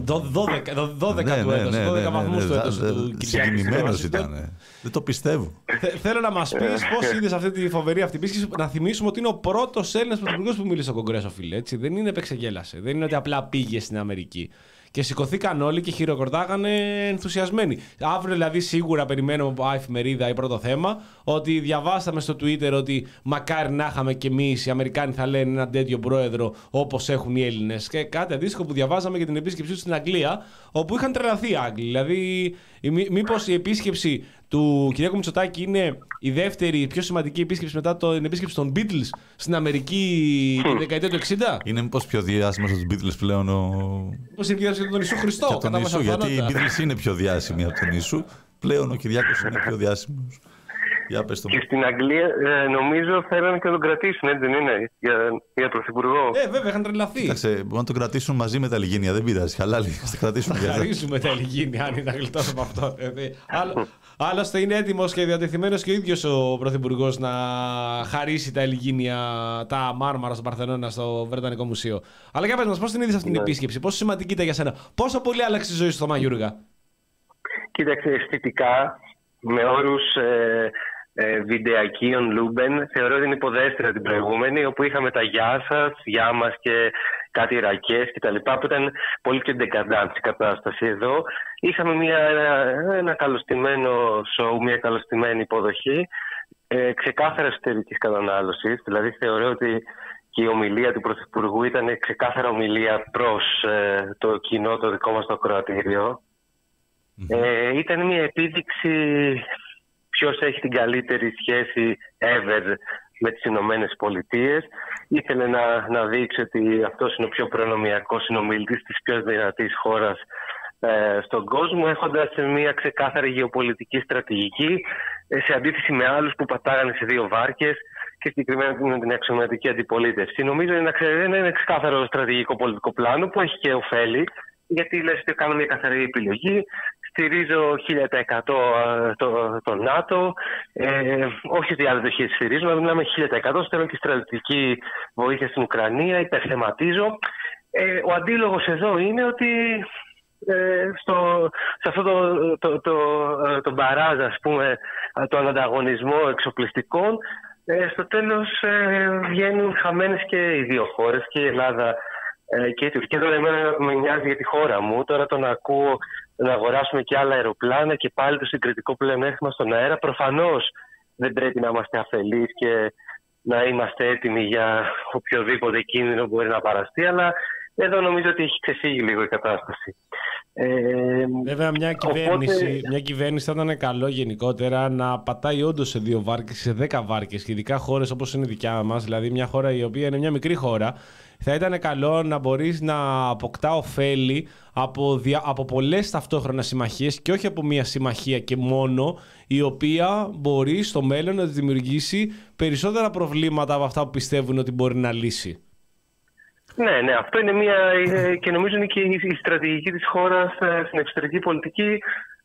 δώδεκα του έδωσε, δώδεκα βαθμούς του έδωσε του Κυριάκου. Συγκινημένος ήταν. Δεν το πιστεύω. Θέλω να μας πεις πώς είδες αυτή τη φοβερή αυτή επίσκεψη. Να θυμίσουμε ότι είναι ο πρώτος Έλληνας πρωθυπουργός που μίλησε στο Κογκρέσο, φίλε. Έτσι. Δεν είναι επεξεγέλασε. Δεν είναι ότι απλά πήγε στην Αμερική. Και σηκωθήκαν όλοι και χειροκροτάγανε ενθουσιασμένοι. Αύριο δηλαδή σίγουρα περιμένουμε από εφημερίδα ή πρώτο θέμα ότι διαβάσαμε στο Twitter ότι μακάρι να είχαμε κι εμείς οι Αμερικάνοι θα λένε έναν τέτοιο πρόεδρο όπως έχουν οι Έλληνες. Και κάτι αντίστοιχο που διαβάζαμε για την επίσκεψή του στην Αγγλία, όπου είχαν τρελαθεί οι Άγγλοι. Δηλαδή, μήπως η επίσκεψη του Κυριάκου Μητσοτάκη είναι η δεύτερη πιο σημαντική επίσκεψη μετά την επίσκεψη των Beatles στην Αμερική τη δεκαετία του εξήντα. Είναι μήπως πιο διάσημος από τους Beatles πλέον ο. Πώς είναι πιο διάσημος από τον Ιησού Χριστό, κατά τον Ιησού, γιατί οι Beatles είναι πιο διάσημοι από τον Ιησού. Πλέον ο Κυριάκος είναι πιο διάσημος. Για πες το. Και στην Αγγλία ε, νομίζω θέλανε και να τον κρατήσουν, έτσι δεν είναι, για, για πρωθυπουργό. Ε, βέβαια, είχαν τρελαθεί. Κοίταξε, μπορούν να τον κρατήσουν μαζί με τα Λιγίνια, δεν πειράζει. Χαλάλι, θα τα κρατήσουν για χαρίσουμε τα Λιγίνια, αν είναι να γλιτώσουμε από αυτό. Άλλωστε είναι έτοιμος και διατεθειμένος και ο ίδιος ο πρωθυπουργός να χαρίσει τα Λιγίνια, τα μάρμαρα στο Παρθενώνα, στο Βρετανικό Μουσείο. Αλλά για πες μας, πώς την είδες αυτή την επίσκεψη, πόσο σημαντική ήταν για σένα, πόσο πολύ άλλαξε η ζωή σου στο Μαγιούργα? Κοίταξε, αισθητικά, με όρους ε, ε, βιντεακίων Λούμπεν, θεωρώ ότι είναι υποδέστερα την προηγούμενη, όπου είχαμε τα γεια σας, γεια μας και κάτι ρακές κτλ. Που ήταν πολύ πιο ντεκαντάντ η κατάσταση. Εδώ είχαμε μια, ένα, ένα καλωστημένο σοου, μια καλωστημένη υποδοχή, ε, ξεκάθαρα εσωτερικής κατανάλωσης. Δηλαδή θεωρώ ότι και η ομιλία του Πρωθυπουργού ήταν ξεκάθαρα ομιλία προς ε, το κοινό, το δικό μας το ακροατήριο. Mm-hmm. Ε, ήταν μια επίδειξη ποιος έχει την καλύτερη σχέση ever με τις Ηνωμένες Πολιτείες. Ήθελε να, να δείξει ότι αυτός είναι ο πιο προνομιακός συνομιλητής της πιο δυνατής χώρας ε, στον κόσμο, έχοντας μια ξεκάθαρη γεωπολιτική στρατηγική ε, σε αντίθεση με άλλους που πατάγανε σε δύο βάρκες και συγκεκριμένα με την αξιωματική αντιπολίτευση. Νομίζω είναι ένα, ένα ξεκάθαρο στρατηγικό πολιτικό πλάνο που έχει και ωφέλη, γιατί λες ότι κάνω μια καθαρή επιλογή. Στηρίζω χίλια τοις εκατό το, το ΝΑΤΟ, ε, όχι ότι άλλες δεν στηρίζουν, αλλά μιλάμε χίλια τοις εκατό, στέλνω και στρατιωτική βοήθεια στην Ουκρανία, υπερθεματίζω. Ε, ο αντίλογος εδώ είναι ότι ε, στο, σε αυτό το, το, το, το, το μπαράζ, ας πούμε, τον ανταγωνισμό εξοπλιστικών, ε, στο τέλος ε, βγαίνουν χαμένες και οι δύο χώρες, και η Ελλάδα και η Τουρκία. Τώρα εμένα με νοιάζει για τη χώρα μου. Τώρα το να ακούω να αγοράσουμε και άλλα αεροπλάνα και πάλι το συγκριτικό πλεονέκτημα στον αέρα. Προφανώς δεν πρέπει να είμαστε αφελείς και να είμαστε έτοιμοι για οποιοδήποτε κίνδυνο μπορεί να παραστεί, αλλά εδώ νομίζω ότι έχει ξεφύγει λίγο η κατάσταση. Ε, Βέβαια μια κυβέρνηση, οπότε... μια κυβέρνηση θα ήταν καλό γενικότερα να πατάει όντως σε δύο βάρκες, σε δέκα βάρκες, και ειδικά χώρες όπως είναι η δικιά μας, δηλαδή μια χώρα η οποία είναι μια μικρή χώρα, θα ήταν καλό να μπορείς να αποκτά ωφέλη από, δια, από πολλές ταυτόχρονα συμμαχίες και όχι από μια συμμαχία και μόνο, η οποία μπορεί στο μέλλον να δημιουργήσει περισσότερα προβλήματα από αυτά που πιστεύουν ότι μπορεί να λύσει. Ναι, ναι, αυτό είναι μια, και νομίζω είναι και η στρατηγική της χώρας στην εξωτερική πολιτική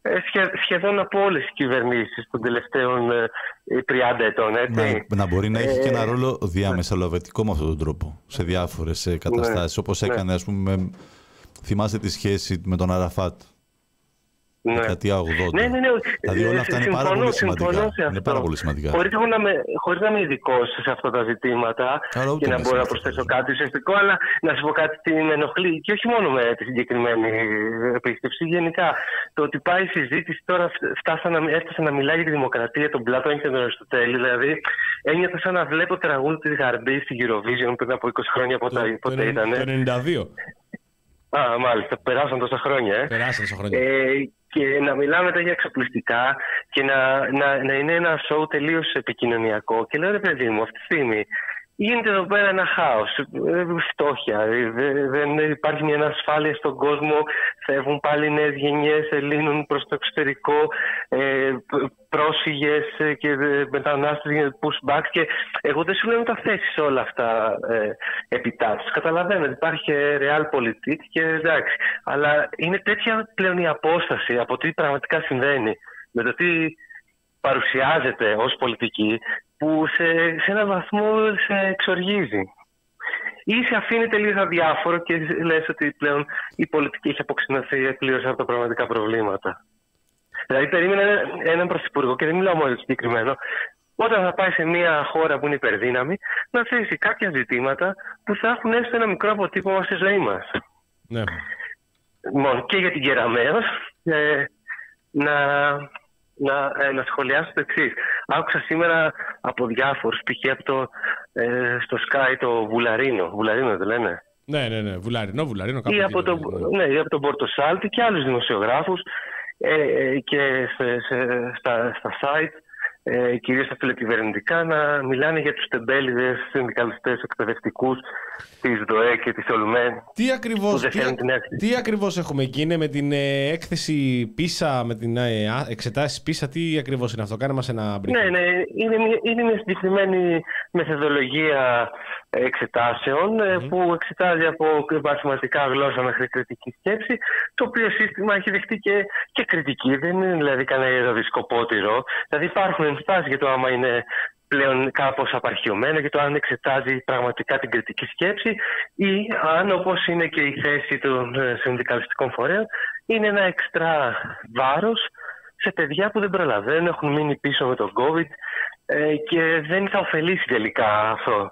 σχεδόν από όλες τις κυβερνήσεις των τελευταίων τριάντα ετών. Έτσι. Να, να μπορεί να έχει ε, και ένα ρόλο διαμεσολαβητικό με αυτόν τον τρόπο σε διάφορες καταστάσεις, ναι, όπως έκανε, ναι. Ας πούμε, θυμάστε τη σχέση με τον Αραφάτ. Ναι. Δεκαετία ογδόντα. Ναι, ναι, ναι. Δηλαδή όλα αυτά είναι πάρα πολύ σημαντικά. Είναι πάρα πολύ σημαντικά. Χωρίς να είμαι, χωρίς να είμαι ειδικός σε αυτά τα ζητήματα και να μπορώ να προσθέσω κάτι ουσιαστικό, αλλά να σου πω κάτι τι με ενοχλεί, και όχι μόνο με τη συγκεκριμένη επίσκεψη. Γενικά, το ότι πάει η συζήτηση τώρα φτάσανε, έφτασε να μιλάει για τη δημοκρατία, τον Πλάτων και τον Αριστοτέλη. Δηλαδή, ένιωθα σαν να βλέπω τραγούδι της Γαρμπής στην Eurovision πριν από είκοσι χρόνια, πότε ήταν. Το ενενήντα δύο. Α, μάλιστα, περάσαν τόσα χρόνια. Ε. Περάσαν τόσα χρόνια. Ε, και να μιλάμε μετά για εξοπλιστικά και να, να, να είναι ένα σοου τελείως επικοινωνιακό. Και λέω, ρε παιδί μου, αυτή τη στιγμή γίνεται εδώ πέρα ένα χάος, φτώχεια, δεν υπάρχει μια ανασφάλεια στον κόσμο, φεύγουν πάλι νέες γενιές Ελλήνων προς το εξωτερικό, πρόσφυγες και μετανάστες για pushbacks, και εγώ δεν σου λέω να τα θέσεις όλα αυτά επιτάσεις. Καταλαβαίνω ότι υπάρχει realpolitik και εντάξει, αλλά είναι τέτοια πλέον η απόσταση από τι πραγματικά συμβαίνει με το τι παρουσιάζεται ως πολιτική, που σε, σε έναν βαθμό σε εξοργίζει. Ή σε αφήνει τελείως αδιάφορο και λες ότι πλέον η πολιτική έχει αποξηνωθεί πλήρως από τα πραγματικά προβλήματα. Δηλαδή, περίμενα έναν πρωθυπουργό, και δεν μιλάω μόνο για συγκεκριμένο, όταν θα πάει σε μια χώρα που είναι υπερδύναμη, να θέσει κάποια ζητήματα που θα έχουν έστω ένα μικρό αποτύπωμα στη ζωή μας. Ναι. Μόνο και για την Κεραμέως, ε, να, να, ε, να σχολιάσω το εξής. Άκουσα σήμερα από διάφορους, π.χ. από το, ε, στο Sky το Βουλαρίνο. Βουλαρίνο δεν λένε. Ναι, ναι, ναι. Βουλαρίνο, Βουλαρίνο. Ή από, το, ναι, ή από τον Πορτοσάλτη και άλλους δημοσιογράφους ε, ε, και σε, σε, στα, στα site, ε, κυρίως στα φιλοκυβερνητικά, να μιλάνε για τους τεμπέληδες συνδικαλιστές εκπαιδευτικούς της ΔΟΕ και της ΟΛΜΕ. Τι ακριβώς, τι, τι ακριβώς έχουμε εκεί, είναι με την ε, έκθεση πίσα, με την ε, εξετάσεις πίσα, τι ακριβώς είναι αυτό, κάνε μας ένα briefing. Ναι, ναι, είναι μια, είναι μια συγκεκριμένη μεθοδολογία εξετάσεων mm-hmm. που εξετάζει από μαθηματικά γλώσσα μέχρι κριτική σκέψη, το οποίο σύστημα έχει δεχτεί και, και κριτική, δεν είναι δηλαδή κανένα δισκοπότηρο. Δηλαδή υπάρχουν ενστάσεις για το άμα είναι πλέον κάπως απαρχιωμένο και το αν εξετάζει πραγματικά την κριτική σκέψη ή αν, όπως είναι και η θέση των συνδικαλιστικών φορέων, είναι ένα εξτρά βάρος σε παιδιά που δεν προλαβαίνουν, έχουν μείνει πίσω με τον COVID ε, και δεν θα ωφελήσει τελικά αυτό.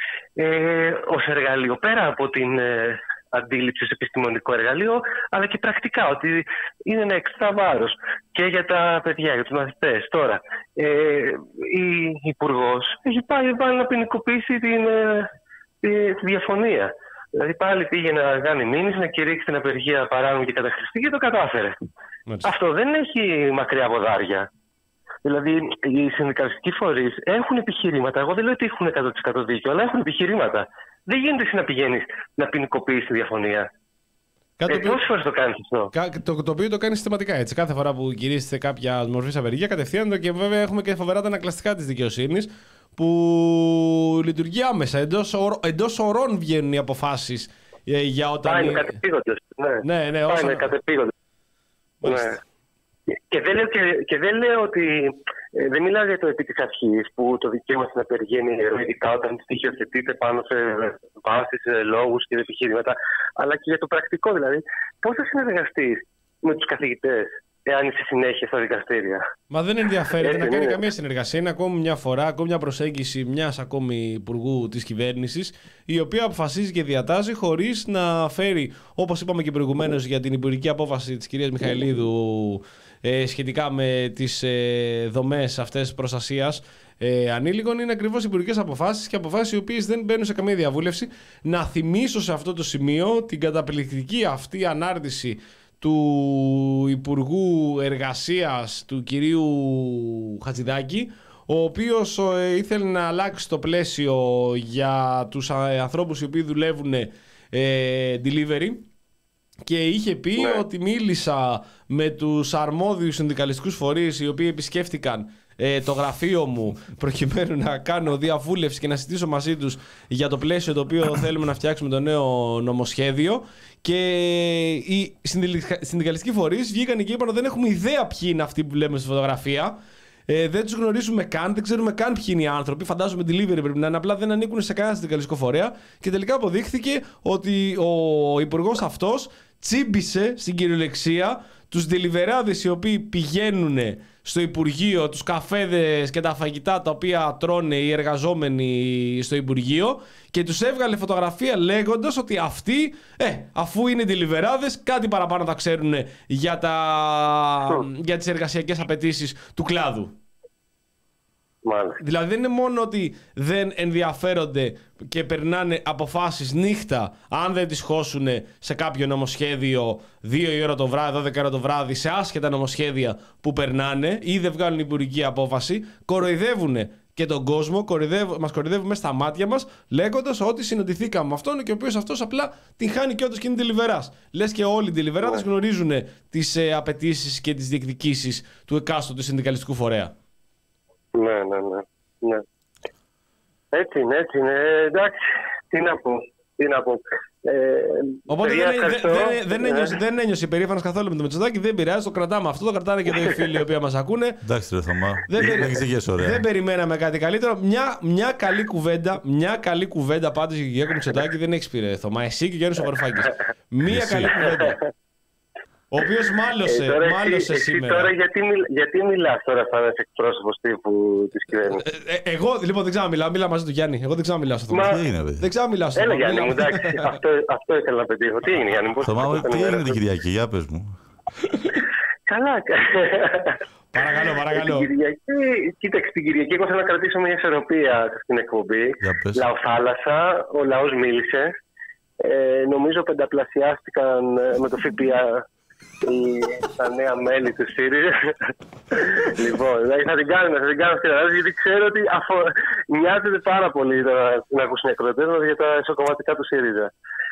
Ε, ως εργαλείο, πέρα από την ε, αντίληψη ως επιστημονικό εργαλείο, αλλά και πρακτικά, ότι είναι ένα εξτρά βάρος και για τα παιδιά, για τους μαθητές. Τώρα, ε, η Υπουργός έχει πάλι, πάλι να ποινικοποιήσει την, ε, τη, τη διαφωνία. Δηλαδή πάλι πήγε να κάνει μήνυση, να κηρύξει την απεργία παράνομη και καταχρηστική και το κατάφερε. Μάλιστα. Αυτό δεν έχει μακριά ποδάρια. Δηλαδή, οι συνδικαλιστικοί φορείς έχουν επιχειρήματα. Εγώ δεν λέω ότι έχουν εκατό τοις εκατό δίκιο, αλλά έχουν επιχειρήματα. Δεν γίνεται εσύ να πηγαίνεις να ποινικοποιήσεις τη διαφωνία. Ε, οποίο... Πόσες φορές το κάνεις αυτό? Το, το οποίο το κάνει συστηματικά έτσι. Κάθε φορά που κηρύσσεται κάποια μορφή απεργία, κατευθείαν, και βέβαια έχουμε και φοβερά τα ανακλαστικά της δικαιοσύνης που λειτουργεί άμεσα. Εντός, ορ, εντός ωρών βγαίνουν οι αποφάσεις για όταν. Πάει με κατεπήγοντες. Ναι, ναι, ναι, πάει όσο... με κατεπήγοντες. Ναι. Και δεν λέω, και, και δεν λέω ότι. Ε, δεν μιλάω για το επί της αρχής που το δικαίωμα στην απεργία είναι ηρωικά όταν στοιχειοθετείται πάνω σε βάσεις, λόγους και επιχειρήματα, αλλά και για το πρακτικό. Δηλαδή, πώς θα συνεργαστείς με τους καθηγητές εάν είσαι συνέχεια στα δικαστήρια? Μα δεν ενδιαφέρεται να κάνει καμία συνεργασία. Είναι ακόμη μια φορά, ακόμη μια προσέγγιση μιας ακόμη υπουργού της κυβέρνησης, η οποία αποφασίζει και διατάζει χωρίς να φέρει, όπως είπαμε και προηγουμένως για την υπουργική απόφαση της κυρίας Μιχαηλίδου ε, σχετικά με τις ε, δομές αυτές προστασίας ε, ανήλικων, είναι ακριβώς υπουργικές αποφάσεις και αποφάσεις οι οποίες δεν μπαίνουν σε καμία διαβούλευση. Να θυμίσω σε αυτό το σημείο την καταπληκτική αυτή ανάρτηση του Υπουργού Εργασίας του κυρίου Χατζηδάκη, ο οποίος ε, ήθελε να αλλάξει το πλαίσιο για τους ανθρώπους οι οποίοι δουλεύουν ε, delivery και είχε πει ναι. ότι μίλησα με τους αρμόδιους συνδικαλιστικούς φορείς οι οποίοι επισκέφτηκαν ε, το γραφείο μου προκειμένου να κάνω διαβούλευση και να συζητήσω μαζί τους για το πλαίσιο το οποίο θέλουμε να φτιάξουμε το νέο νομοσχέδιο. Και οι συνδικαλιστικοί φορείς βγήκαν και είπαν ότι δεν έχουμε ιδέα ποιοι είναι αυτοί που βλέπουμε στη φωτογραφία. Ε, δεν τους γνωρίζουμε καν, δεν ξέρουμε καν ποιοι είναι οι άνθρωποι. Φαντάζομαι delivery πρέπει να είναι, απλά δεν ανήκουν σε κανένα συνδικαλιστικό φορέα. Και τελικά αποδείχθηκε ότι ο υπουργός αυτός τσίμπησε στην κυριολεξία τους deliverάδες οι οποίοι πηγαίνουν στο Υπουργείο, τους καφέδες και τα φαγητά τα οποία τρώνε οι εργαζόμενοι στο Υπουργείο, και τους έβγαλε φωτογραφία λέγοντας ότι αυτοί, ε, αφού είναι deliverάδες, κάτι παραπάνω θα ξέρουν για, τα, για τις εργασιακές απαιτήσεις του κλάδου. Μάλιστα. Δηλαδή δεν είναι μόνο ότι δεν ενδιαφέρονται και περνάνε αποφάσεις νύχτα αν δεν τις χώσουν σε κάποιο νομοσχέδιο δύο η ώρα το βράδυ, δώδεκα η ώρα το βράδυ, σε άσχετα νομοσχέδια που περνάνε ή δεν βγάλουν υπουργική απόφαση, κοροϊδεύουν και τον κόσμο, μας κοροϊδεύουν μέσα στα μάτια μας, λέγοντας ότι συναντηθήκαμε με αυτόν και ο οποίος αυτός απλά την χάνει και όντως και είναι deliverάς. Λες και όλοι οι deliverάδες γνωρίζουν τις ε, απαιτήσεις και τις διεκδικήσεις του εκάστοτε συνδικαλιστικού φορέα. Ναι, ναι, ναι, ναι. Έτσι είναι, έτσι είναι. Εντάξει, τι να πω, τι να πω. Ε, Οπότε δεν, δεν, δεν, δεν, ένιωσε, δεν ένιωσε υπερήφανος καθόλου με το Μητσοτάκη, δεν πειράζει, το κρατάμε αυτό, το κρατάνε και εδώ οι φίλοι οι οποίοι μας ακούνε. Εντάξει ρε Θωμά, δεν, δεν περιμέναμε κάτι καλύτερο. Μια, μια καλή κουβέντα, μια καλή κουβέντα πάντως για τον Μητσοτάκη δεν έχεις πει ρε Θωμά, εσύ και ο Γιάννης ο Βαρουφάκης. Μια καλή κουβέντα. Ο οποίος μάλωσε, Ε, τώρα εσύ- μάλωσε εσύ σήμερα. Τώρα γιατί, μιλ, γιατί μιλάς τώρα σαν ένας εκπρόσωπος τύπου της κυβέρνησης? Ε, ε, εγώ λοιπόν δεν ξέρω να μιλάω, μιλάω μαζί του Γιάννη. Εγώ δεν ξέρω να μιλάω στο Μα- θέμα. Τι έγινε, παιδί. Δεν ξέρω να μιλάω στο Έλα θέμα. Γιάννη μου, Μιλάω- εντάξει, αυτό, αυτό ήθελα να πετύχω. Τι έγινε Γιάννη μου, πώς Θωμά, πώς τι ήταν η έγινε μέρα την σου? Κυριακή, για πες μου. Καλά. Παρακαλώ, παρακαλώ. Την Κυριακή, κοίταξε, την Κυριακή εγώ θέλω να κρατήσω μια ισορροπία στην εκπομπή. Για πες. Λαοθάλασσα, ο λαός μίλησε. Ε, νομίζω πενταπλασιάστηκαν ε, με το ΦΠΑ οι- τα νέα μέλη του ΣΥΡΙΖΑ. Λοιπόν, δηλαδή θα την κάνουμε, θα την κάνουμε αυτή την ανάλυση, γιατί ξέρω ότι αφο... νοιάζεται πάρα πολύ να, να ακούσουν οι ακροατές μας για τα εσωκομματικά του ΣΥΡΙΖΑ.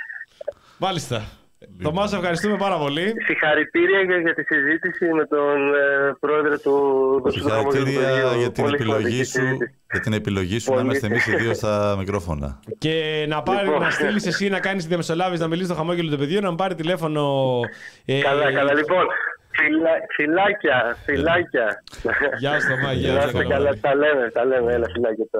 Μάλιστα. Θωμά, σε ευχαριστούμε πάρα πολύ. Συγχαρητήρια για, για τη συζήτηση με τον ε, πρόεδρο του του Συγχαρητήρια για την Πολύ επιλογή σημαντική σου, συζήτηση. για την επιλογή σου να Πολύ. είμαστε εμείς οι δύο στα μικρόφωνα. Και να, πάρει, Λοιπόν. να στείλει εσύ να κάνει τη διαμεσολάβηση, να μιλήσει στο χαμόγελο του παιδιού, να μου πάρει τηλέφωνο. ε, Καλά, καλά. Λοιπόν, φυλα, φυλάκια, φυλάκια. Γεια σου, Θωμά, γεια Να σου. είστε καλό καλά, βράδυ. τα λέμε, τα λέμε. Έλα, φυλάκια τώρα.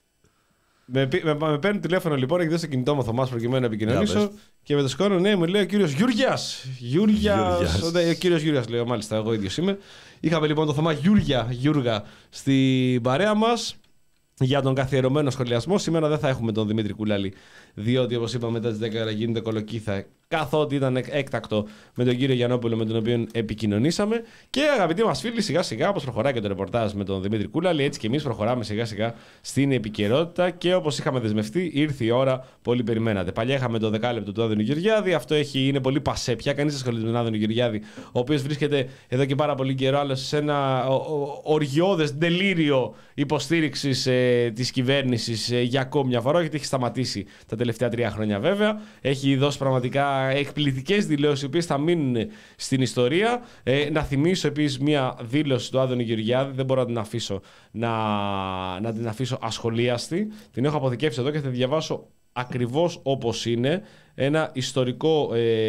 Με, πη- με, με παίρνει τηλέφωνο λοιπόν, έχει δώσει το κινητό μου ο Θωμάς προκειμένου να επικοινωνήσω. Για Και με το σηκώνω, ναι, μου λέει ο κύριο Γιούργια. Γιούργια. Γιούργιας. Ναι, ο κύριο Γιούργια, λέω, μάλιστα, εγώ ίδιο είμαι. Είχαμε λοιπόν τον Θωμά Γιούργια, Γιούργα στην παρέα μα για τον καθιερωμένο σχολιασμό. Σήμερα δεν θα έχουμε τον Δημήτρη Κούλαλη, διότι όπως είπαμε μετά τις δέκα ώρα γίνεται κολοκύθα, καθότι ήταν έκτακτο με τον κύριο Γιαννόπουλο με τον οποίο επικοινωνήσαμε. Και αγαπητοί μας φίλοι, σιγά σιγά όπως προχωράει και το ρεπορτάζ με τον Δημήτρη Κούλαλη, έτσι και εμείς προχωράμε σιγά σιγά στην επικαιρότητα. Και όπως είχαμε δεσμευτεί, ήρθε η ώρα, πολύ περιμένατε. Παλιά είχαμε το δεκάλεπτο του Άδωνη Γεωργιάδη, αυτό έχει, είναι πολύ πασέ πια. Κανείς δεν ασχολείται με τον Άδωνη Γεωργιάδη, ο οποίος βρίσκεται εδώ και πάρα πολύ καιρό άλλο σε ένα οργιώδες ντελήριο υποστήριξης ε, της κυβέρνησης ε, για ακόμη μια φορά, γιατί έχει σταματήσει τα τελευταία τρία χρόνια βέβαια. Έχει δώσει πραγματικά εκπληκτικές δηλώσεις, οι οποίες θα μείνουν στην ιστορία. Ε, να θυμίσω επίσης μια δήλωση του Άδωνη Γεωργιάδη, δεν μπορώ να την αφήσω, να, να την αφήσω ασχολίαστη. Την έχω αποθηκεύσει εδώ και θα τη διαβάσω ακριβώς όπως είναι. Ένα ιστορικό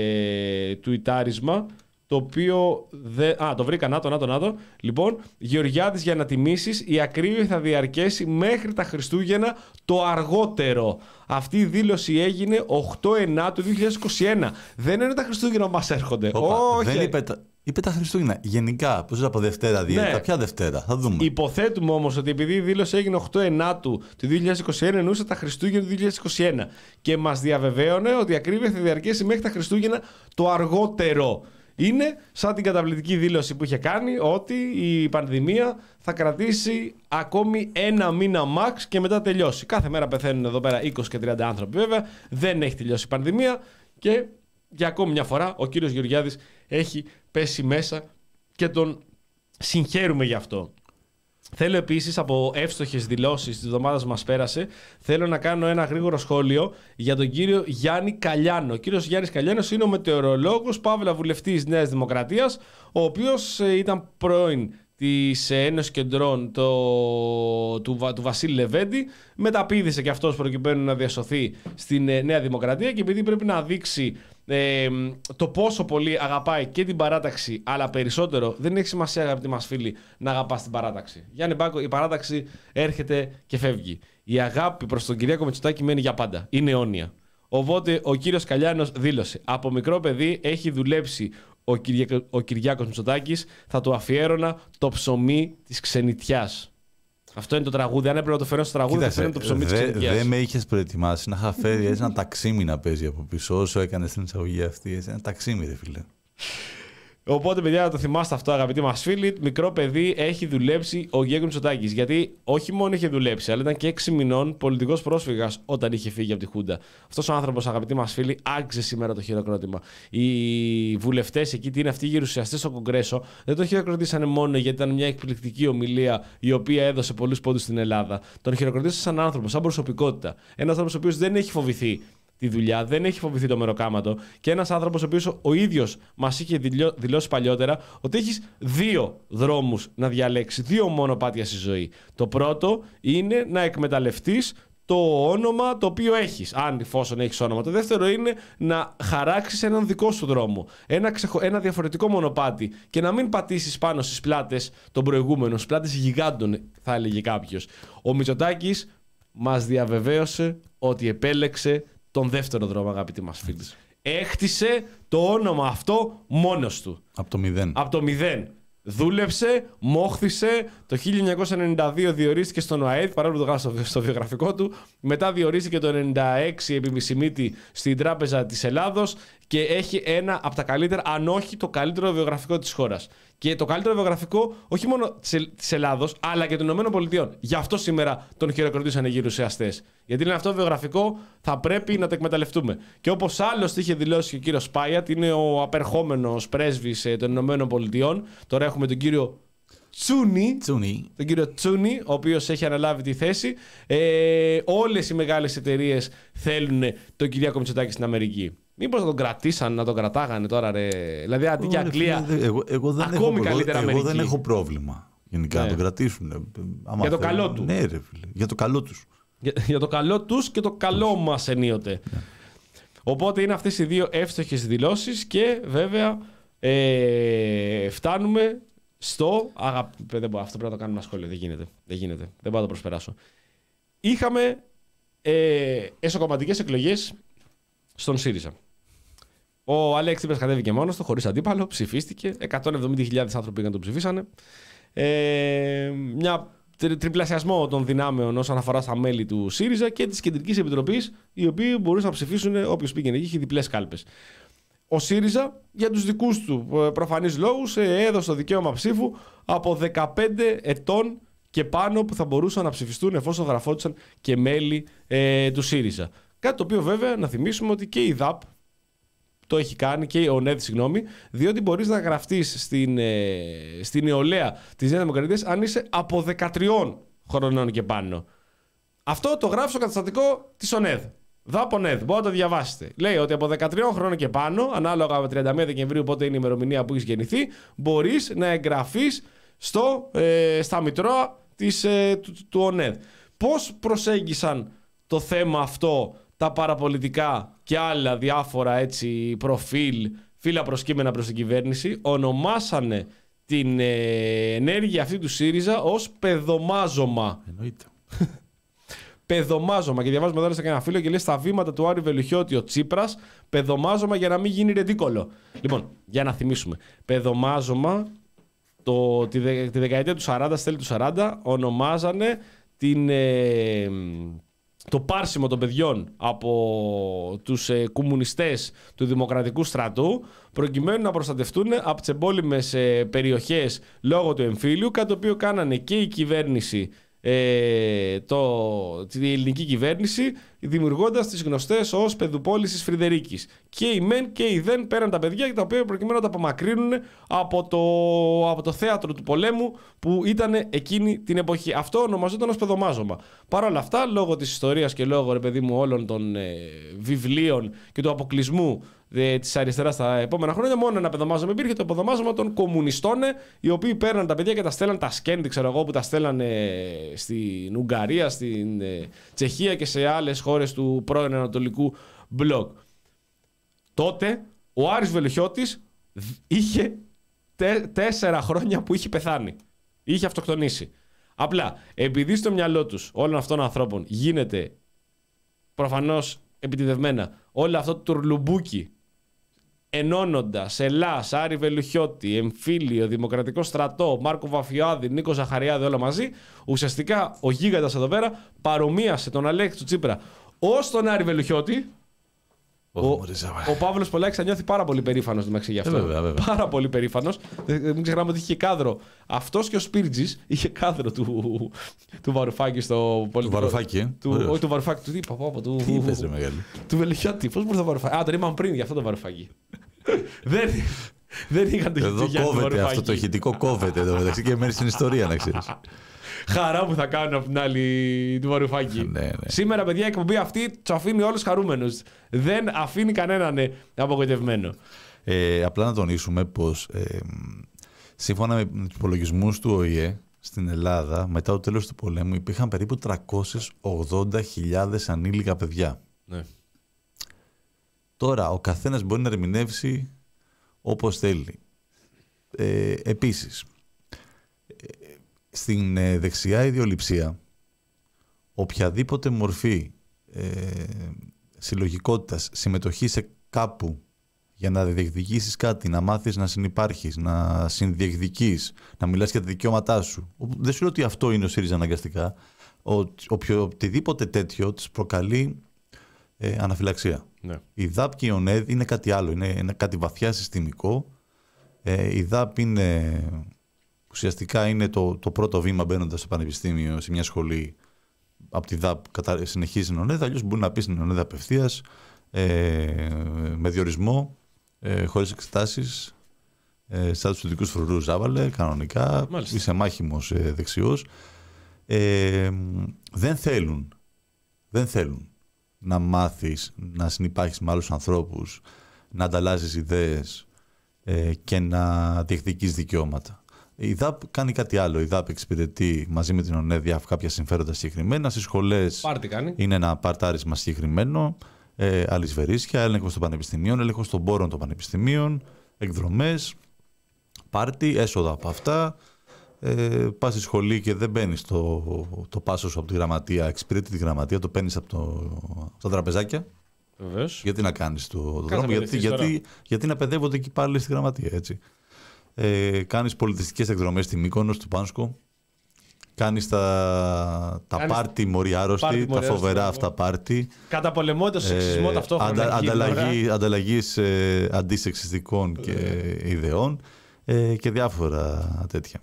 ε, τουιτάρισμα, το οποίο. Δε... Α, το βρήκα, νάτο, νάτο, νάτο. Λοιπόν, Γεωργιάδης, για να τιμήσεις, η ακρίβεια θα διαρκέσει μέχρι τα Χριστούγεννα το αργότερο. Αυτή η δήλωση έγινε οκτώ εννιά του δύο χιλιάδες είκοσι ένα. Δεν είναι τα Χριστούγεννα που μας έρχονται. Όπα, Όχι. δεν είπε, τα- είπε τα Χριστούγεννα. Γενικά, πώς από Δευτέρα, διέτα, Ναι. ποια Δευτέρα, θα δούμε. Υποθέτουμε όμως ότι επειδή η δήλωση έγινε οκτώ εννιά του δύο χιλιάδες είκοσι ένα, εννοούσε τα Χριστούγεννα του δύο χιλιάδες είκοσι ένα. Και μας διαβεβαίωνε ότι η ακρίβεια θα διαρκέσει μέχρι τα Χριστούγεννα το αργότερο. Είναι σαν την καταπληκτική δήλωση που είχε κάνει ότι η πανδημία θα κρατήσει ακόμη ένα μήνα max και μετά τελειώσει. Κάθε μέρα πεθαίνουν εδώ πέρα είκοσι και τριάντα άνθρωποι βέβαια. Δεν έχει τελειώσει η πανδημία και για ακόμη μια φορά ο κύριος Γεωργιάδης έχει πέσει μέσα και τον συγχαίρουμε γι' αυτό. Θέλω επίσης, από εύστοχες δηλώσεις της εβδομάδας που μας πέρασε, θέλω να κάνω ένα γρήγορο σχόλιο για τον κύριο Γιάννη Καλιάνο. Ο κύριος Γιάννης Καλιάνος είναι ο μετεωρολόγος, παύλα βουλευτής Νέας Δημοκρατίας, ο οποίος ε, ήταν πρώην της Ένωσης Κεντρών το, του, του Βασίλη Λεβέντη, μεταπήδησε και αυτός προκειμένου να διασωθεί στην ε, Νέα Δημοκρατία, και επειδή πρέπει να δείξει ε, το πόσο πολύ αγαπάει και την παράταξη, αλλά περισσότερο δεν έχει σημασία, αγαπητοί μας φίλοι, να αγαπάς την παράταξη. Γιάννη Μπάκο, η παράταξη έρχεται και φεύγει. Η αγάπη προς τον Κυριάκο Μητσοτάκη μένει για πάντα. Είναι αιώνια. Οπότε ο κύριος Καλιάνος δήλωσε: από μικρό παιδί έχει δουλέψει ο, Κυριακ... ο Κυριάκος Μητσοτάκης, θα του αφιέρωνα το ψωμί της ξενιτιάς. Αυτό είναι το τραγούδι. Αν έπρεπε να το φέρω στο τραγούδι, θα φέρω το ψωμί της δεν ξενιτιάς. δε με είχες προετοιμάσει να είχα φέρει έτσι ένα ταξίμι να παίζει από πίσω όσο έκανε στην εισαγωγή αυτή. Έτσι, ένα ταξίμι, ρε φίλε. Οπότε, παιδιά, να το θυμάστε αυτό, αγαπητοί μας φίλοι. Μικρό παιδί έχει δουλέψει ο Κυριάκος Μητσοτάκης. Γιατί όχι μόνο είχε δουλέψει, αλλά ήταν και έξι μηνών πολιτικός πρόσφυγας όταν είχε φύγει από τη Χούντα. Αυτός ο άνθρωπος, αγαπητοί μας φίλοι, άξιζε σήμερα το χειροκρότημα. Οι βουλευτές εκεί, τι είναι αυτοί οι γερουσιαστές στο Κογκρέσο, δεν τον χειροκροτήσανε μόνο γιατί ήταν μια εκπληκτική ομιλία η οποία έδωσε πολλούς πόντους στην Ελλάδα. Τον χειροκροτήσανε σαν άνθρωπο, σαν προσωπικότητα. Ένας άνθρωπος ο οποίος δεν έχει φοβηθεί τη δουλειά, δεν έχει φοβηθεί το μεροκάματο, και ένας άνθρωπος ο οποίος ο ίδιος μας είχε δηλώσει παλιότερα ότι έχεις δύο δρόμους να διαλέξεις, δύο μονοπάτια στη ζωή. Το πρώτο είναι να εκμεταλλευτείς το όνομα το οποίο έχεις, αν εφόσον έχεις όνομα. Το δεύτερο είναι να χαράξεις έναν δικό σου δρόμο, ένα, ξεχω... ένα διαφορετικό μονοπάτι, και να μην πατήσεις πάνω στις πλάτες των προηγούμενων, στις πλάτες γιγάντων, θα έλεγε κάποιος. Ο Μητσοτάκης μας διαβεβαίωσε ότι επέλεξε τον δεύτερο δρόμο, αγαπητοί μας φίλοι. Έχτισε το όνομα αυτό μόνος του. Από το μηδέν. Από το μηδέν. Δούλεψε, μόχθησε, το χίλια εννιακόσια ενενήντα δύο διορίστηκε στον ΟΑΕΔ, παρόλο που το γράψω στο βιογραφικό του. Μετά διορίστηκε το ενενήντα έξι επιμισημίτη στην Τράπεζα της Ελλάδος και έχει ένα από τα καλύτερα, αν όχι το καλύτερο βιογραφικό της χώρας. Και το καλύτερο βιογραφικό όχι μόνο της Ελλάδος, αλλά και των Ηνωμένων Πολιτειών. Γι' αυτό σήμερα τον χειροκροτήσαν οι γερουσιαστές. Γιατί είναι αυτό το βιογραφικό, θα πρέπει να το εκμεταλλευτούμε. Και όπως άλλωστε είχε δηλώσει και ο κύριος Σπάιατ, είναι ο απερχόμενος πρέσβης των Ηνωμένων Πολιτειών. Τώρα έχουμε τον κύριο Τσούνι, Τσούνι. τον κύριο Τσούνι, ο οποίος έχει αναλάβει τη θέση. Ε, όλες οι μεγάλες εταιρείες θέλουν τον Κυριάκο Μητσοτάκη στην Αμερική. Μήπως να τον κρατήσαν, να τον κρατάγανε τώρα, ρε. Δηλαδή, αντί για Αγγλία, εγώ, εγώ δεν ακόμη έχω, καλύτερα εγώ, Αμερική. εγώ δεν έχω πρόβλημα γενικά Ναι. να τον κρατήσουν. Για το καλό του. Ναι, ρε φίλε. Για το καλό τους. Για, για το καλό τους και το καλό μας ενίοτε. Yeah. Οπότε είναι αυτές οι δύο εύστοχες δηλώσεις και βέβαια ε, φτάνουμε στο... Αγα... Δεν μπορώ, αυτό πρέπει να το κάνουμε ένα σχόλιο. Δεν γίνεται. Δεν γίνεται. Δεν μπορώ να το προσπεράσω. Είχαμε ε, εσωκομματικές εκλογές στον ΣΥΡΙΖΑ. Ο Αλέξης Τσίπρας κατέβηκε μόνος του, χωρίς αντίπαλο, ψηφίστηκε. εκατόν εβδομήντα χιλιάδες άνθρωποι πήγαν να τον ψηφίσανε. Ε, μια τρι, τριπλασιασμό των δυνάμεων όσον αφορά στα μέλη του ΣΥΡΙΖΑ και της Κεντρικής Επιτροπής, οι οποίοι μπορούσαν να ψηφίσουν όποιος πήγαινε εκεί, είχε διπλές κάλπες. Ο ΣΥΡΙΖΑ, για τους δικούς του προφανείς λόγους, έδωσε το δικαίωμα ψήφου από δεκαπέντε ετών και πάνω που θα μπορούσαν να ψηφιστούν εφόσον γραφόντουσαν και μέλη ε, του ΣΥΡΙΖΑ. Κάτι το οποίο βέβαια να θυμίσουμε ότι και η ΔΑΠ το έχει κάνει, και η ΟΝΕΔ, συγγνώμη, διότι μπορείς να γραφτείς στην, ε, στην νεολαία της Νέας Δημοκρατίας αν είσαι από δεκατρία χρονών και πάνω. Αυτό το γράφει στο καταστατικό της ΟΝΕΔ. ΔΑΠ ΟΝΕΔ, μπορείτε να το διαβάσετε. Λέει ότι από δεκατρία χρόνων και πάνω, ανάλογα με τριάντα μία Δεκεμβρίου, πότε είναι η ημερομηνία που έχεις γεννηθεί, μπορείς να εγγραφείς στο, ε, στα μητρώα της, ε, του, του ΟΝΕΔ. Πώς προσέγγισαν το θέμα αυτό τα παραπολιτικά και άλλα διάφορα έτσι προφίλ, φύλλα προσκύμενα προς την κυβέρνηση? Ονομάσανε την ε, ενέργεια αυτή του ΣΥΡΙΖΑ ως παιδομάζωμα. Εννοείται. Παιδομάζωμα. Και διαβάζουμε εδώ σε ένα φίλο και λέει στα βήματα του Άρη Βελουχιώτη ο Τσίπρας, παιδομάζωμα για να μην γίνει ρεντίκολο. Λοιπόν, για να θυμίσουμε. Παιδομάζωμα το, τη, δε, τη δεκαετία του σαράντα, στέλνη του σαράντα, ονομάζανε την... Ε, το πάρσιμο των παιδιών από τους ε, κομμουνιστές του Δημοκρατικού Στρατού προκειμένου να προστατευτούν από τις εμπόλεμες ε, περιοχές λόγω του εμφύλιου, κάτι το οποίο κάνανε και η κυβέρνηση, ε, το, την ελληνική κυβέρνηση, δημιουργώντας τις γνωστές ως παιδουπόλεις της Φρυδερίκης. Και οι μεν και οι δεν πέραν τα παιδιά, τα οποία προκειμένου να τα απομακρύνουν από το, από το θέατρο του πολέμου που ήταν εκείνη την εποχή. Αυτό ονομαζόταν ως παιδομάζωμα. Παρ' όλα αυτά, λόγω της ιστορίας και λόγω, ρε παιδί μου, όλων των ε, βιβλίων και του αποκλεισμού ε, της αριστεράς τα επόμενα χρόνια, μόνο ένα παιδομάζωμα υπήρχε, το παιδομάζωμα των κομμουνιστών, οι οποίοι παίρναν τα παιδιά και τα στέλναν τα σκένδη, ξέρω εγώ, που τα στέλνανε στην Ουγγαρία, στην ε, Τσεχία και σε άλλες χώρες του πρώην Ανατολικού Μπλοκ. Τότε ο Άρης Βελουχιώτης είχε τε, τέσσερα χρόνια που είχε πεθάνει. Είχε αυτοκτονήσει. Απλά επειδή στο μυαλό τους όλων αυτών των ανθρώπων γίνεται προφανώς επιτιδευμένα όλο αυτό το τουρλουμπούκι, ενώνοντας Ελλάς, Άρη Βελουχιώτη, Εμφύλιο, Δημοκρατικό Στρατό, Μάρκο Βαφιάδη, Νίκο Ζαχαριάδη, όλα μαζί, ουσιαστικά ο γίγαντας εδώ πέρα παρομοίασε τον Αλέξη Τσίπρα ως τον Άρη Βελουχιώτη. Ο, ο Παύλος Πολάκης θα νιώθει πάρα πολύ περήφανος μεταξύ γι' αυτό. Ε, βέβαια, βέβαια. Πάρα πολύ περήφανος. Μην ξεχνάμε ότι είχε κάδρο. Αυτός και ο Σπίρτζης είχε κάδρο του, του Βαρουφάκη στο πολιτικό. Του Βαρουφάκη, ε. Του, όχι, του Βαρουφάκη, του είπα, πω, του, Τι είπες, ρε μεγάλη. του Βελουχιώτη. Πώς μπορούσε το Βαρουφάκη? Α, τον είπαμε πριν, γι' αυτό το Βαρουφάκη. δεν, δεν είχαν το Εδώ κόβεται αυτό το ηχητικό, κόβεται εδώ μεταξύ και μένει στην ιστορία, να ξέρεις. Χαρά που θα κάνουν από την άλλη του Βαρουφάκη. Ναι, ναι. Σήμερα, παιδιά, η εκπομπή αυτή του αφήνει όλους χαρούμενους. Δεν αφήνει κανέναν απογοητευμένο. Ε, απλά να τονίσουμε πως ε, σύμφωνα με τους υπολογισμούς του Ο Η Ε, στην Ελλάδα, μετά το τέλος του πολέμου, υπήρχαν περίπου τριακόσιες ογδόντα χιλιάδες ανήλικα παιδιά. Ναι. Τώρα, ο καθένας μπορεί να ερμηνεύσει όπως θέλει. Ε, επίσης, στην ε, δεξιά ιδεολειψία, οποιαδήποτε μορφή ε, συλλογικότητας, συμμετοχή σε κάπου για να διεκδικήσεις κάτι, να μάθεις να συνυπάρχεις, να συνδιεκδικείς, να μιλάς για τα δικαιώματά σου. Δεν σου λέω ότι αυτό είναι ο ΣΥΡΙΖΑ αναγκαστικά. Ο, οτιδήποτε τέτοιο της προκαλεί ε, αναφυλαξία. Ναι. Η ΔΑΠ και η ΟΝΕΔ είναι κάτι άλλο, είναι, είναι κάτι βαθιά συστημικό. Ε, η ΔΑΠ είναι, ουσιαστικά είναι το, το πρώτο βήμα μπαίνοντας στο πανεπιστήμιο, σε μια σχολή. Από τη ΔΑΠ συνεχίζει την ΟΝΕΔ, αλλιώς μπορεί να πει στην ΟΝΕΔ απευθείας, ε, με διορισμό, ε, χωρίς εξετάσεις, ε, σαν τους δυτικούς φρουρούς Ζάβαλε, κανονικά. Μάλιστα. Είσαι μάχημος ε, δεξιός. Ε, δεν θέλουν, δεν θέλουν να μάθεις, να συνυπάρχεις με άλλους ανθρώπους, να ανταλλάζεις ιδέες ε, και να διεκδικείς δικαιώματα. Η ΔΑΠ κάνει κάτι άλλο. Η ΔΑΠ εξυπηρετεί μαζί με την ΟΝΕΔ κάποια συμφέροντα συγκεκριμένα. Στις σχολές είναι ένα παρτάρισμα συγκεκριμένο, ε, αλυσβερίσια, έλεγχος των πανεπιστημίων, έλεγχος των πόρων των πανεπιστημίων, εκδρομές, πάρτι, έσοδα από αυτά. Ε, πας στη σχολή και δεν μπαίνεις το, το πάσο σου από τη γραμματεία, εξυπηρετεί τη γραμματεία, το παίρνεις από, το, από τα τραπεζάκια. Βεβαίως. Γιατί να κάνεις το, το δρόμο, γιατί, γιατί, γιατί να παιδεύονται εκεί πάλι στη γραμματεία, έτσι. Ε, κάνεις πολιτιστικές εκδρομές στη Μύκονος, του Πάνσκο. Κάνεις τα, τα κάνεις πάρτι μοριάρωστη, τα φοβερά αυτά πάρτι. Καταπολεμώντας το σεξισμό ε, ταυτόχρονα. Αντα, ανταλλαγή, ανταλλαγής ε, αντισεξιστικών και ε. ιδεών ε, και διάφορα τέτοια.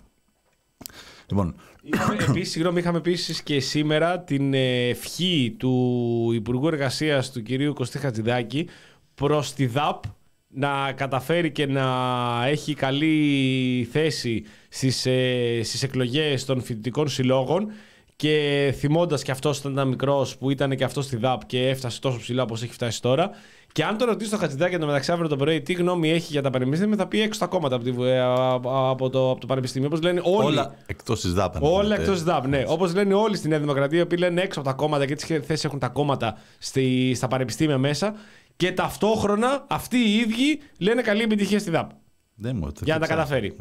Λοιπόν. Επίσης, συγγνώμη, είχαμε επίσης και σήμερα την ευχή του Υπουργού Εργασίας του κυρίου Κωστή Χατζηδάκη προς τη ΔΑΠ να καταφέρει και να έχει καλή θέση στις, ε, στις εκλογές των φοιτητικών συλλόγων, και θυμώντας και αυτός όταν ήταν μικρός που ήταν και αυτός στη ΔΑΠ και έφτασε τόσο ψηλά όπως έχει φτάσει τώρα. Και αν το ρωτήσει το Χατζηδάκη το μεταξύ αύριο το πρωί τι γνώμη έχει για τα πανεπιστήμια, θα πει έξω τα κόμματα από, τη, από, το, από το πανεπιστήμιο. Όπως λένε όλοι. Όλα εκτός της ΔΑΠ. Όλα εκτός της ΔΑΠ, ναι. Όπως λένε όλοι στη Νέα Δημοκρατία, οι οποίοι λένε έξω από τα κόμματα και τις θέσεις έχουν τα κόμματα στη, στα πανεπιστήμια μέσα. Και ταυτόχρονα αυτοί οι ίδιοι λένε καλή επιτυχία στη ΔΑΠ. Δεν μου, για να τα καταφέρει.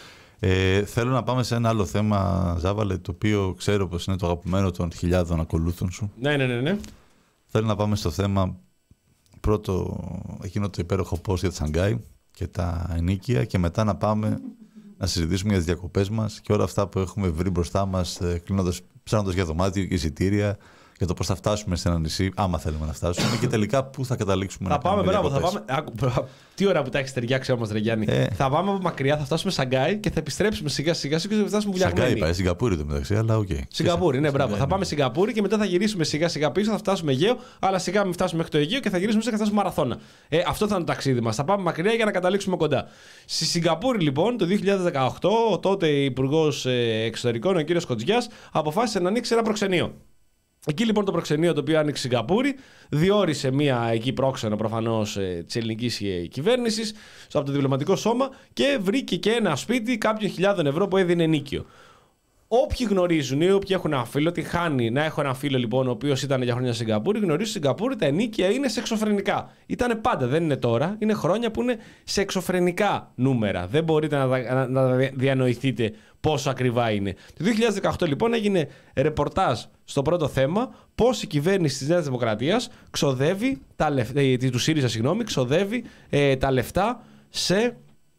Ε, θέλω να πάμε σε ένα άλλο θέμα, Ζάβαλε, το οποίο ξέρω πως είναι το αγαπημένο των χιλιάδων ακολούθων σου. Ναι, ναι, ναι, ναι. Θέλω να πάμε στο θέμα πρώτο, εκείνο το υπέροχο post για τη Σανγκάη και τα ενίκια, και μετά να πάμε να συζητήσουμε για τις διακοπές μας και όλα αυτά που έχουμε βρει μπροστά μας, κλείνοντας, ψάχνοντας για δωμάτιο και εισιτήρια, για το πώς θα φτάσουμε σε ένα νησί, άμα θέλουμε να φτάσουμε, και τελικά πού θα καταλήξουμε. Θα να πάμε, μπράβο, θα πάμε. Τι ώρα που τα έχεις ταιριάξει όμως, ρε Γιάννη. Ε. Θα πάμε από μακριά, θα φτάσουμε Σανγκάη και θα επιστρέψουμε σιγά σιγά και θα φτάσουμε βουλιαγμένοι. Σανγκάη πάει, Σιγκαπούρη το μεταξύ, αλλά οκ. Okay. Σιγκαπούρη, ναι, μπράβο. Θα πάμε Σιγκαπούρη και μετά θα γυρίσουμε σιγά σιγά πίσω, θα φτάσουμε Αιγαίο, αλλά σιγά μην φτάσουμε μέχρι το Αιγαίο και θα γυρίσουμε και θα φτάσουμε Μαραθώνα. Ε, αυτό θα είναι το ταξίδι μας. Θα πάμε μακριά για να καταλήξουμε κοντά. Στη Σιγκαπούρη, λοιπόν, το δύο χιλιάδες δεκαοκτώ, ο τότε Υπουργός Εξωτερικών, ο κ. Κοτζιάς, αποφάσισε να ανοίξει ένα προξενείο. Εκεί λοιπόν το προξενείο το οποίο άνοιξε η Σιγκαπούρη διόρισε μία εκεί πρόξενο προφανώς ε, της ελληνικής κυβέρνησης από το διπλωματικό σώμα και βρήκε και ένα σπίτι κάποιων χιλιάδων ευρώ που έδινε ενίκιο. Όποιοι γνωρίζουν ή όποιοι έχουν ένα φίλο, τη χάνει να έχω ένα φίλο λοιπόν ο οποίος ήταν για χρόνια στη Σιγκαπούρη, γνωρίζουν στη Σιγκαπούρη τα ενίκια είναι σε εξωφρενικά. Ήτανε πάντα, δεν είναι τώρα, είναι χρόνια που είναι σε εξωφρενικά νούμερα. Δεν μπορείτε να, να, να διανοηθείτε πόσο ακριβά είναι. Το δύο χιλιάδες δεκαοκτώ λοιπόν έγινε ρεπορτάζ στο πρώτο θέμα πώς η κυβέρνηση της Νέας Δημοκρατίας ξοδεύει τα λεφτά, ε, του ΣΥΡΙΖΑ, συγγνώμη, ξοδεύει ε, τα λεφτά σε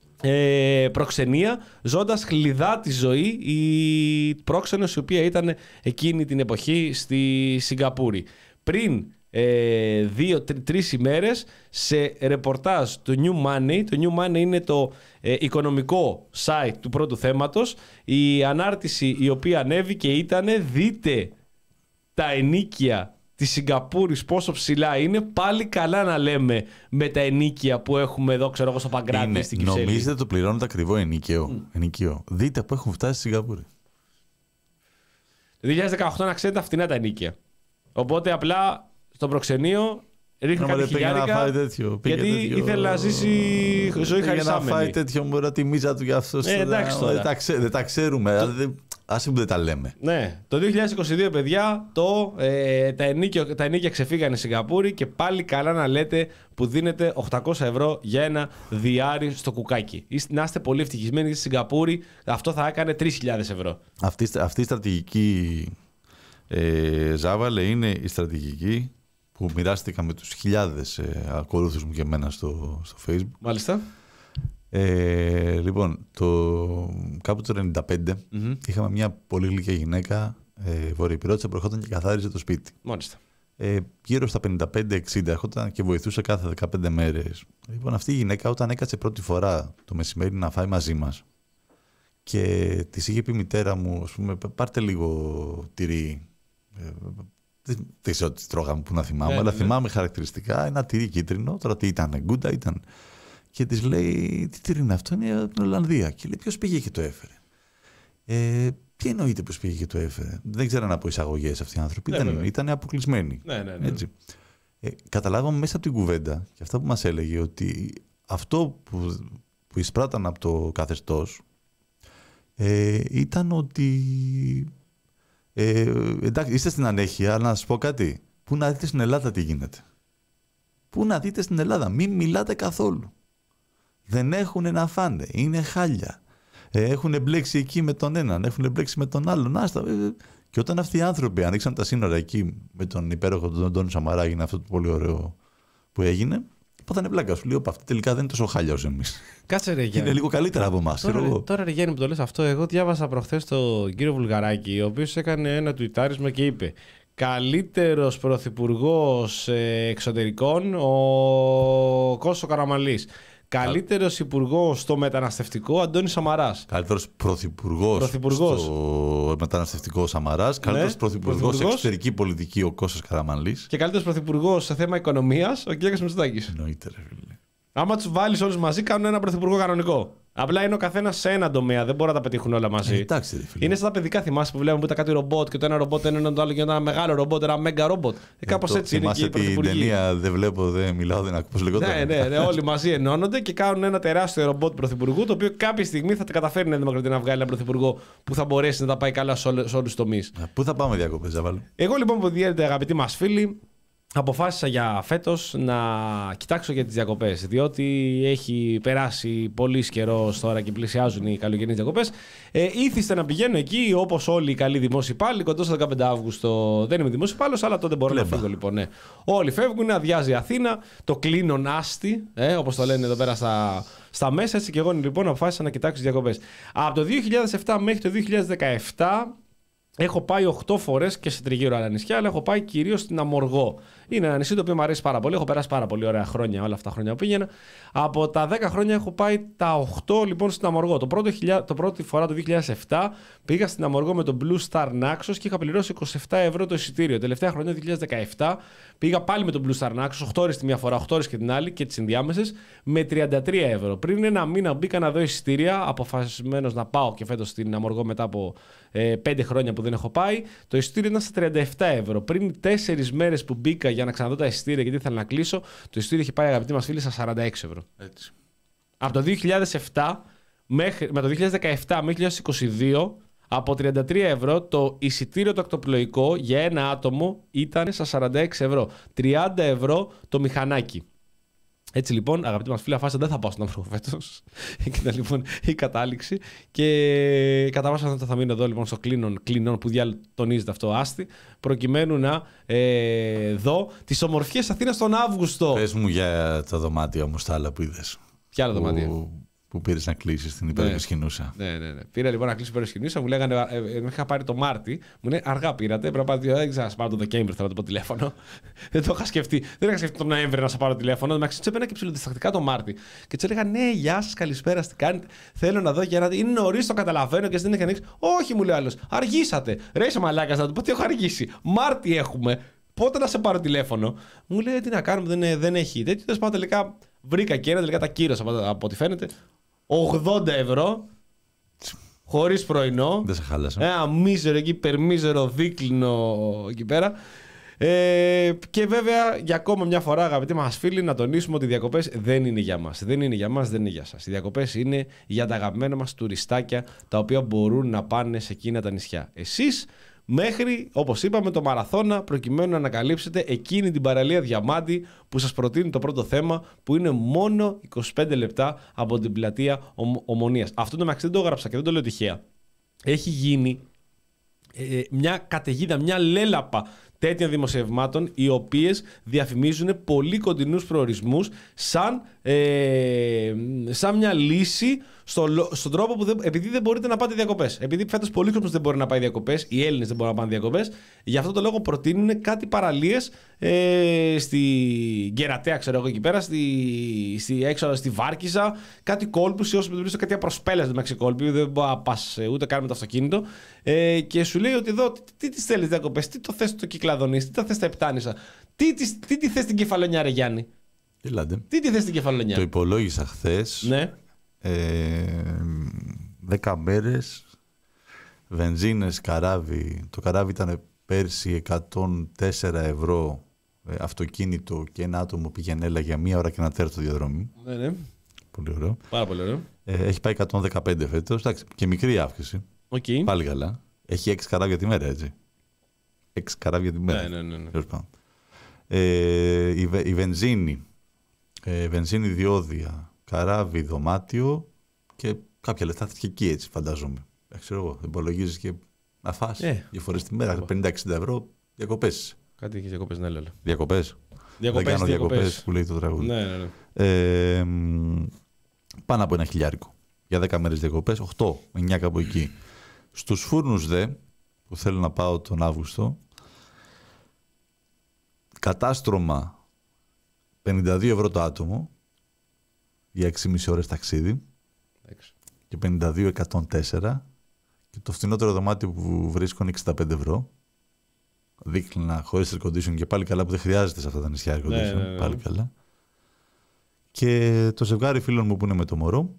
ε, προξενία, ζώντας χλιδά τη ζωή η πρόξενος η οποία ήταν εκείνη την εποχή στη Σιγκαπούρη. Πριν ε, δύο, τρι, τρεις ημέρες σε ρεπορτάζ του New Money, το New Money είναι το ε, οικονομικό site του πρώτου θέματος, η ανάρτηση η οποία ανέβηκε ήταν «Δείτε τα ενίκια της Σιγκαπούρης πόσο ψηλά είναι, πάλι καλά να λέμε με τα ενίκια που έχουμε εδώ, ξέρω εγώ, στο Παγκράτη, είναι, στην Κυψέλη». Νομίζετε το πληρώνετε ακριβό ενίκαιο. Mm. ενίκαιο. Δείτε που έχουν φτάσει στη Σιγκαπούρη. Το δύο χιλιάδες δεκαοκτώ να ξέρετε φτηνά τα ενίκια. Οπότε απλά στο προξενείο ρίχνει κάτι χιλιάρικα, γιατί τέτοιο... ήθελε να ζήσει ζωή χαρισάμενη. Να φάει τέτοιο μωρά τη μίζα του για αυτό. Ε, εντάξει, δεν, τα ξέ, δεν τα ξέρουμε. Το... Δηλαδή, ας πούμε δεν τα λέμε. Ναι. Το δύο χιλιάδες είκοσι δύο, παιδιά, το, ε, τα, ενίκια, τα ενίκια ξεφύγανε στη Σιγκαπούρη και πάλι καλά να λέτε που δίνετε οκτακόσια ευρώ για ένα διάρρη στο κουκάκι. Να είστε πολύ ευτυχισμένοι στη Σιγκαπούρη, αυτό θα έκανε τρεις χιλιάδες ευρώ. Αυτή, αυτή η στρατηγική, ε, Ζάβαλε, είναι η στρατηγική που μοιράστηκα με τους χιλιάδες ε, ακολούθους μου και εμένα στο, στο Facebook. Μάλιστα. Ε, λοιπόν, το, κάπου το ενενήντα πέντε Mm-hmm. είχαμε μια πολύ γλυκιά γυναίκα, ε, βορειοπυρώτησα, που ερχόταν και καθάριζε το σπίτι. Μάλιστα. Ε, γύρω στα πενήντα πέντε εξήντα έρχονταν και βοηθούσε κάθε δεκαπέντε μέρες. Λοιπόν, αυτή η γυναίκα όταν έκατσε πρώτη φορά το μεσημέρι να φάει μαζί μας και της είχε πει η μητέρα μου, ας πούμε, πάρτε λίγο τυρί. Ε, δεν, δεν ξέρω τι τρώγαμε, που να θυμάμαι, ναι, αλλά ναι. θυμάμαι χαρακτηριστικά ένα τυρί κίτρινο. Τώρα τι ήταν, γκούντα ήταν. Και της λέει, τι τυρί είναι αυτό, είναι από την Ολλανδία. Και λέει, ποιος πήγε και το έφερε. Ε, τι εννοείται ποιος πήγε και το έφερε. Δεν ξέραν από εισαγωγές αυτοί οι άνθρωποι. Ναι, ήταν, ναι. ήταν αποκλεισμένοι. Ναι, ναι, ναι. Έτσι. Ε, καταλάβαμε μέσα από την κουβέντα και αυτά που μας έλεγε ότι αυτό που, που εισπράταν από το καθεστώς ε, ήταν ότι ε, εντάξει, είστε στην ανέχεια, αλλά να σας πω κάτι. Πού να δείτε στην Ελλάδα τι γίνεται. Πού να δείτε στην Ελλάδα. Μην μιλάτε καθόλου. Δεν έχουν να φάνε. Είναι χάλια. Ε, έχουν μπλέξει εκεί με τον έναν, έχουν μπλέξει με τον άλλον. Άστα. Και όταν αυτοί οι άνθρωποι ανοίξαν τα σύνορα εκεί με τον υπέροχο τον Αντώνη Σαμαρά, έγινε αυτό το πολύ ωραίο που έγινε. Πάθανε πλάκα. Σου λέω, αυτή τελικά δεν είναι τόσο χάλια όσο εμείς. Κάτσε ρε Γιάννη. Είναι λίγο καλύτερα από εμάς. Τώρα, ρε, τώρα ρε Γιάννη που το λες αυτό, εγώ διάβασα προχθές τον κύριο Βουλγαράκη, ο οποίος έκανε ένα τουιτάρισμα και είπε καλύτερος πρωθυπουργός ε, εξωτερικών ο Κώστας Καραμανλής. Καλύτερος υπουργός στο μεταναστευτικό Αντώνης Σαμαράς. Καλύτερος πρωθυπουργός, Πρωθυπουργός. στο μεταναστευτικό Σαμαράς. Καλύτερος Ναι. πρωθυπουργός σε Πρωθυπουργός. εξωτερική πολιτική ο Κώστας Καραμανλής. Και καλύτερος πρωθυπουργός σε θέμα οικονομίας ο Κυριάκος Μητσοτάκης. Εννοείται, ρε φίλε. Άμα τους βάλεις όλους μαζί, κάνουν ένα πρωθυπουργό κανονικό. Απλά είναι ο καθένας σε ένα τομέα, δεν μπορούν να τα πετύχουν όλα μαζί. Ε, εντάξει, ρε φίλε. Είναι σαν τα παιδικά, θυμάσαι που βλέπουμε που ήταν κάτι ρομπότ και το ένα ρομπότ είναι το άλλο και ένα μεγάλο ρομπότ, ένα μέγα ρομπότ. Ε, κάπως το- έτσι είναι και οι θυμάσαι την πρωθυπουργοί. ταινία «Δεν βλέπω, δεν μιλάω, δεν ακούω». Πώς λεγόταν. Ναι, ναι, ναι, όλοι μαζί ενώνονται και κάνουν ένα τεράστιο ρομπότ πρωθυπουργού, το οποίο κάποια στιγμή θα καταφέρει η Νέα Δημοκρατία να βγάλει ένα πρωθυπουργό που θα μπορέσει να τα πάει καλά σε όλους τους τομείς. Α, Πού θα πάμε διακοπές, Ζαβάλ? Εγώ λοιπόν που διέρετε αγαπητοί μας φίλοι, αποφάσισα για φέτος να κοιτάξω για τις διακοπές, διότι έχει περάσει πολύ καιρό τώρα και πλησιάζουν οι καλοκαιρινές διακοπές. Ε, ήθιστε να πηγαίνω εκεί όπως όλοι οι καλοί δημόσιοι υπάλληλοι, κοντά στο δεκαπέντε Αυγούστου δεν είμαι δημόσιος υπάλληλος, αλλά τότε μπορώ Κλέμπα. να φύγω λοιπόν. Ναι. Όλοι φεύγουν, αδειάζει η Αθήνα, το κλείνω άστι, ε, όπως το λένε εδώ πέρα στα, στα μέσα. Έτσι και εγώ λοιπόν αποφάσισα να κοιτάξω τις διακοπές. Από το δύο χιλιάδες επτά μέχρι το δύο χιλιάδες δεκαεπτά. Έχω πάει οκτώ φορές και σε τριγύρω άλλα νησιά, αλλά έχω πάει κυρίως στην Αμοργό. Είναι ένα νησί το οποίο μου αρέσει πάρα πολύ. Έχω περάσει πάρα πολύ ωραία χρόνια, όλα αυτά τα χρόνια που πήγαινα. Από τα δέκα χρόνια έχω πάει τα οκτώ λοιπόν στην Αμοργό. Το, πρώτο, το πρώτη φορά το δύο χιλιάδες επτά πήγα στην Αμοργό με τον Blue Star Naxos και είχα πληρώσει είκοσι επτά ευρώ το εισιτήριο. Τελευταία χρονιά, δύο χιλιάδες δεκαεπτά, πήγα πάλι με τον Blue Star Naxos, οκτώ ώρες τη μία φορά, οκτώ ώρες και την άλλη και τις ενδιάμεσες, με τριάντα τρία ευρώ. Πριν ένα μήνα μπήκα να δω εισιτήρια, αποφασισμένος να πάω και φέτος στην Αμοργό μετά από ε, πέντε χρόνια που δεν έχω πάει. Το εισιτήριο ήταν στα τριάντα επτά ευρώ. Πριν τέσσερις μέρες που μπήκα για να ξαναδώ τα εισιτήρια γιατί ήθελα να κλείσω, το εισιτήριο είχε πάει, αγαπητοί μας φίλοι, στα σαράντα έξι ευρώ. Έτσι. Από το δύο χιλιάδες επτά μέχρι, με το δύο χιλιάδες δεκαεπτά μέχρι δύο χιλιάδες είκοσι δύο, από τριάντα τρία ευρώ το εισιτήριο το ακτοπλοϊκό για ένα άτομο ήταν στα σαράντα έξι ευρώ. τριάντα ευρώ το μηχανάκι. Έτσι λοιπόν, αγαπητοί μας φίλοι, αφάσισα δεν θα πάω στον Αμοργό φέτος. Ήταν λοιπόν η κατάληξη. Και κατά βάση αυτό θα μείνω εδώ λοιπόν στο κλίνον, κλίνον που διάλογο τονίζεται αυτό άστι, προκειμένου να ε, δω τις ομορφιές Αθήνας τον Αύγουστο. Πες μου για τα δωμάτια όμως τα άλλα που είδες. Ποια άλλα δωμάτια? Που, που πήρες να κλείσεις την υπέροχη σκηνούσα. Ναι, ναι, ναι. Πήρα λοιπόν να κλείσω υπέροχη σκηνούσα. Μου λέγανε, ε, ε, είχα πάρει το Μάρτι. Μου λένε αργά πήρατε. Πρέπει να πάω, δεν ξέρω, να πάρω το Δεκέμβρη. Θέλω να το πω τηλέφωνο. δεν το είχα σκεφτεί. Δεν είχα σκεφτεί τον Νοέμβρη να σα πάρω τηλέφωνο. Με του έπαιρνα και ψηλοδιστακτικά το Μάρτι. Και του έλεγα, ναι, γεια σα, καλησπέρα, τι κάνετε. Θέλω να δω για να. Είναι νωρί, το καταλαβαίνω και δεν έχει ανοίξει. Όχι, μου λέει άλλο. Αργήσατε. Ρε, είσαι μαλάκα να του πω τι έχω αργήσει. Μάρτι έχουμε. Πότε να σε πάρω τηλέφωνο. Μου λέει τι να κάνουμε, δεν, δεν έχει. Τέτοιο τέλο πάντων τελικά βρήκα και ένα, τελικά τα κύρωσα από, από ό,τι φαίνεται. ογδόντα ευρώ. Χωρίς πρωινό. Δεν σε χάλασα. Ένα μίζερο εκεί, υπερμίζερο δίκλινο εκεί πέρα. Ε, και βέβαια για ακόμα μια φορά, αγαπητοί μας φίλοι, να τονίσουμε ότι οι διακοπές δεν είναι για μας. Δεν είναι για μας, δεν είναι για σας. Οι διακοπές είναι για τα αγαπημένα μας τουριστάκια, τα οποία μπορούν να πάνε σε εκείνα τα νησιά. Εσείς μέχρι, όπως είπαμε, το μαραθώνα, προκειμένου να ανακαλύψετε εκείνη την παραλία Διαμάντη που σας προτείνει το πρώτο θέμα, που είναι μόνο είκοσι πέντε λεπτά από την πλατεία Ομονίας. Αυτό το μεταξύ δεν το έγραψα και δεν το λέω τυχαία. Έχει γίνει ε, μια καταιγίδα, μια λέλαπα τέτοιων δημοσιευμάτων, οι οποίες διαφημίζουν πολύ κοντινούς προορισμούς σαν, ε, σαν μια λύση στο, στον τρόπο που δεν, επειδή δεν μπορείτε να πάτε διακοπές. Επειδή φέτος πολλοί κόσμος δεν μπορεί να πάει διακοπές, οι Έλληνες δεν μπορούν να πάνε διακοπές, γι' αυτό το λόγο προτείνουν κάτι παραλίες ε, στη Γκερατέα, ξέρω εγώ εκεί πέρα, στη, στη, έξω, στη Βάρκιζα, κάτι κόλπους ή όσο μιλήσω, κάτι απροσπέλες μεταξύ κόλπου, δεν μπορεί να πας ούτε καν με το αυτοκίνητο. Ε, και σου λέει ότι εδώ, τι, τι τις θέλεις διακοπές, τι το θες το Κυκλαδονής, τι το θες τα Επτάνησα, τι, τι, τι, τι θες την Κεφαλονιά, ρε Γιάννη. Ελάτε. Τι τι θες την Κεφαλονιά. Το υπολόγισα χθες. Ναι. Ε, δέκα μέρες, βενζίνες, καράβι. Το καράβι ήταν πέρσι εκατόν τέσσερα ευρώ, ε, αυτοκίνητο και ένα άτομο πήγαινε έλα για μία ώρα και ένα τέταρτο διαδρομή. Ναι, ναι. Πολύ ωραίο. Πάρα πολύ ωραίο. Ε, έχει πάει εκατόν δεκαπέντε φέτος. Εντάξει, και μικρή αύξηση. Okay. Πάλι καλά. Έχει έξι καράβια τη μέρα, έτσι. Έξι καράβια τη μέρα. Ναι, ναι, ναι, ναι. Ε, η, βε, η βενζίνη, ε, βενζίνη διόδια, καράβι, δωμάτιο και κάποια λεφτά και εκεί, έτσι φαντάζομαι. Ε, ξέρω εγώ, υπολογίζεις και να φας ε, δύο φορές τη μέρα, πενήντα εξήντα ευρώ, διακοπές. Κάτι έχει διακοπές, ναι, λέω. Διακοπές. Διακοπές, δεν κάνω διακοπές. διακοπές που λέει το τραγούδι. Ναι, ναι, ναι. Ε, πάνω από ένα χιλιάρικο. Για δέκα μέρες διακοπές, οκτώ, εννιά κάπου εκεί. Στους φούρνους δε, που θέλω να πάω τον Αύγουστο, κατάστρωμα πενήντα δύο ευρώ το άτομο για έξι και μισή ώρες ταξίδι και πενήντα δύο εκατόν τέσσερα και το φθηνότερο δωμάτιο που βρίσκω είναι εξήντα πέντε ευρώ. Δίκλινα, χωρίς air condition και πάλι καλά που δεν χρειάζεται σε αυτά τα νησιά air condition. Ναι, ναι, ναι. Πάλι καλά. Και το ζευγάρι φίλων μου που είναι με το μωρό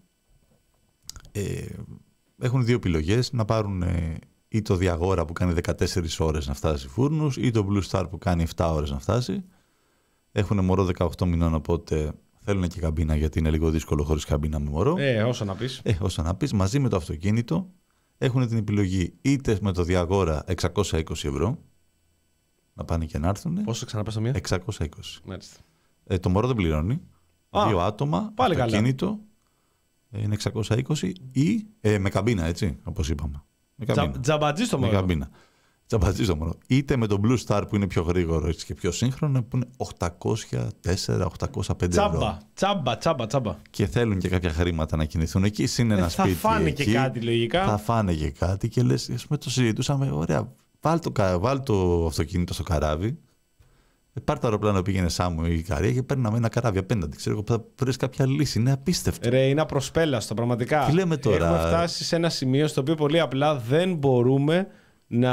ε, έχουν δύο επιλογές, να πάρουν ε, ή το Διαγόρα που κάνει δεκατέσσερις ώρες να φτάσει φούρνους ή το Blue Star που κάνει επτά ώρες να φτάσει. Έχουν μωρό δεκαοκτώ μηνών, οπότε θέλουν και καμπίνα γιατί είναι λίγο δύσκολο χωρίς καμπίνα με μωρό. Ε, όσο να πεις. Ε, όσο να πεις, μαζί με το αυτοκίνητο έχουν την επιλογή είτε με το Διαγόρα εξακόσια είκοσι ευρώ να πάνε και να έρθουν. Πόσο ξαναπες το μία? εξακόσια είκοσι. Μάλιστα. Ε, το μωρό δεν πληρώνει. Α, δύο άτομα, πάλι αυτοκίνητο καλά. Είναι εξακόσια είκοσι ή ε, με καμπίνα, έτσι, όπως είπαμε. Με καμπίνα. Τζαμπατζή στο μωρό. Με καμπίνα. Τζαμπατζή στο μωρό. Είτε με το Blue Star που είναι πιο γρήγορο και πιο σύγχρονο που είναι οκτακόσια τέσσερα οχτακόσια πέντε ευρώ. Τσάμπα, τσάμπα, τσάμπα, τσάμπα. Και θέλουν και κάποια χρήματα να κινηθούν εκεί. Είναι ένα ε, σπίτι. Θα φάνε εκεί, και κάτι λογικά. Θα φάνε και κάτι και λες, ας πούμε, το συζητούσαμε. Ωραία, βάλ το, βάλ το αυτοκίνητο στο καράβι. Πάρ' το αεροπλάνο, πήγαινε Σάμου ή Ικαρία και παίρναμε ένα καράβι απέναντι. Ξέρω εγώ, θα βρει κάποια λύση. Είναι απίστευτο. Ρε, είναι απροσπέλαστο, πραγματικά. Τι λέμε τώρα. Έχουμε φτάσει σε ένα σημείο στο οποίο πολύ απλά δεν μπορούμε να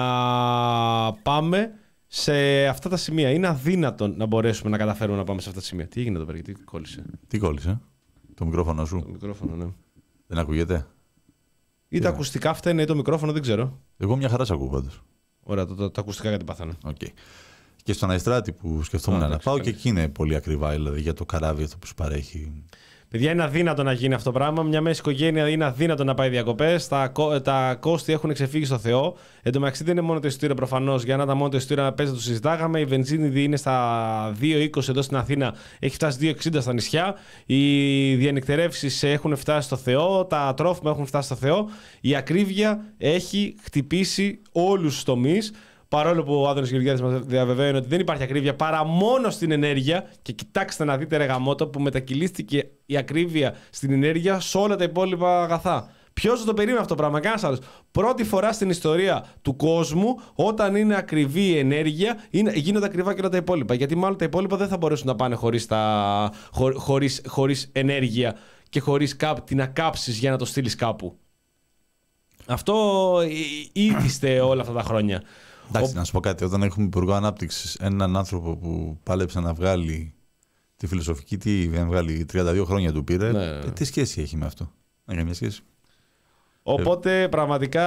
πάμε σε αυτά τα σημεία. Είναι αδύνατον να μπορέσουμε να καταφέρουμε να πάμε σε αυτά τα σημεία. Τι έγινε εδώ πέρα, τι κόλλησε. Τι κόλλησε, το μικρόφωνο σου. Το μικρόφωνο, ναι. Δεν ακούγεται. Ή τα ακουστικά φταίνε ή το μικρόφωνο, δεν ξέρω. Εγώ μια χαρά σ' ακούω πάντως. Ωραία, το, το, τα ακουστικά κάτι πάθανε. Okay. Και στον Αϊστράτη που σκεφτόμουν να πάω και εκεί είναι πολύ ακριβά, δηλαδή για το καράβι αυτό που σου παρέχει. Παιδιά, είναι αδύνατο να γίνει αυτό το πράγμα. Μια μέση οικογένεια είναι αδύνατο να πάει διακοπές. Τα, τα κόστη έχουν ξεφύγει στο Θεό. Εν τω μεταξύ δεν είναι μόνο το εισιτήριο προφανώς. Για να ήταν μόνο το εισιτήριο να παίζει, το συζητάγαμε. Η βενζίνη είναι στα δύο είκοσι εδώ στην Αθήνα, έχει φτάσει δύο εξήντα στα νησιά. Οι διανυκτερεύσεις έχουν φτάσει στο Θεό. Τα τρόφιμα έχουν φτάσει στο Θεό. Η ακρίβεια έχει χτυπήσει όλους τους τομείς. Παρόλο που ο Άδωνης Γεωργιάδης μας διαβεβαίωνε ότι δεν υπάρχει ακρίβεια παρά μόνο στην ενέργεια. Και κοιτάξτε να δείτε, ρε γαμότο, που μετακυλίστηκε η ακρίβεια στην ενέργεια σε όλα τα υπόλοιπα αγαθά. Ποιος θα το περίμενε αυτό το πράγμα, κανένας άλλος. Πρώτη φορά στην ιστορία του κόσμου, όταν είναι ακριβή η ενέργεια, είναι, γίνονται ακριβά και όλα τα υπόλοιπα. Γιατί μάλλον τα υπόλοιπα δεν θα μπορέσουν να πάνε χωρίς, τα, χω, χωρίς, χωρίς ενέργεια και χωρίς κάπου, να κάψεις για να το στείλεις κάπου. Αυτό ήθιστε όλα αυτά τα χρόνια. Εντάξει, Ο... να σου πω κάτι. Όταν έχουμε υπουργό ανάπτυξης έναν άνθρωπο που πάλεψε να βγάλει τη φιλοσοφική, τι να βγάλει, τριάντα δύο χρόνια του πήρε, ναι. ε, τι σχέση έχει με αυτό? Δεν έχει μια σχέση. Οπότε πραγματικά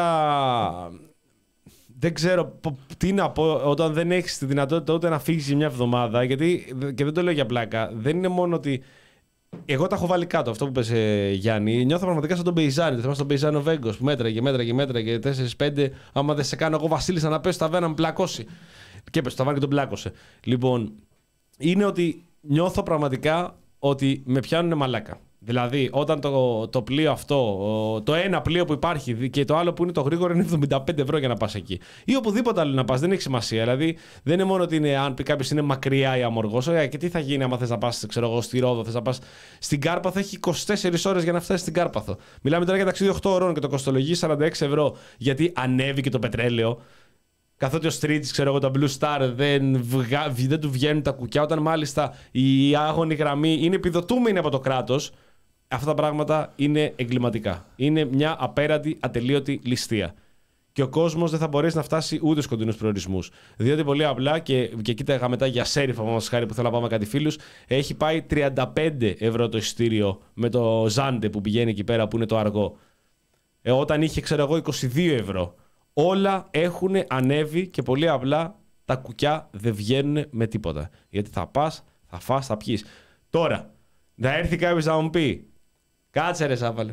δεν ξέρω τι να πω όταν δεν έχεις τη δυνατότητα ούτε να φύγεις για μια εβδομάδα. Γιατί, και δεν το λέω για πλάκα, δεν είναι μόνο ότι. Εγώ τα έχω βάλει κάτω, αυτό που είπες, ε, Γιάννη. Νιώθω πραγματικά σαν τον Μπεϊζάνη. Θυμάσαι τον Μπεϊζάνο Βέγκος που μέτραγε, μέτραγε, μέτραγε τέσσερα πέντε. Άμα δεν σε κάνω εγώ Βασίλισσα να πέσει στα βένα, με πλακώσει. Και έπεσε στα βένα και τον πλάκωσε. Λοιπόν, είναι ότι νιώθω πραγματικά ότι με πιάνουν μαλάκα. Δηλαδή, όταν το, το πλοίο αυτό, το ένα πλοίο που υπάρχει και το άλλο που είναι το γρήγορο είναι εβδομήντα πέντε ευρώ για να πας εκεί. Ή οπουδήποτε άλλο να πας, δεν έχει σημασία. Δηλαδή, δεν είναι μόνο ότι είναι, αν πει κάποιος είναι μακριά ή αμοργός. Ωραία, και τι θα γίνει άμα θες να πας, ξέρω εγώ, στη Ρόδο, θες να πας στην Κάρπαθο, έχει είκοσι τέσσερις ώρες για να φτάσεις στην Κάρπαθο. Μιλάμε τώρα για ταξίδι οκτώ ώρων και το κοστολογεί σαράντα έξι ευρώ, γιατί ανέβηκε το πετρέλαιο. Καθότι ο Streets, ξέρω εγώ, τα Blue Star δεν, βγα... δεν του βγαίνουν τα κουκιά, όταν μάλιστα η άγωνη γραμμή είναι επιδοτούμενη από το κράτος. Αυτά τα πράγματα είναι εγκληματικά. Είναι μια απέραντη, ατελείωτη ληστεία. Και ο κόσμος δεν θα μπορέσει να φτάσει ούτε στους κοντινούς προορισμούς. Διότι πολύ απλά, και, και κοίταγα μετά για Σέριφ, όμως χάρη που θέλω να πάμε κάτι φίλους, έχει πάει τριάντα πέντε ευρώ το εισιτήριο με το Ζάντε που πηγαίνει εκεί πέρα που είναι το αργό. Ε, όταν είχε, ξέρω εγώ, είκοσι δύο ευρώ. Όλα έχουν ανέβει και πολύ απλά τα κουκιά δεν βγαίνουν με τίποτα. Γιατί θα πας, θα φας, θα πιείς. Τώρα, να έρθει κάποιος να μου πει, κάτσε ρε Σάββαλε,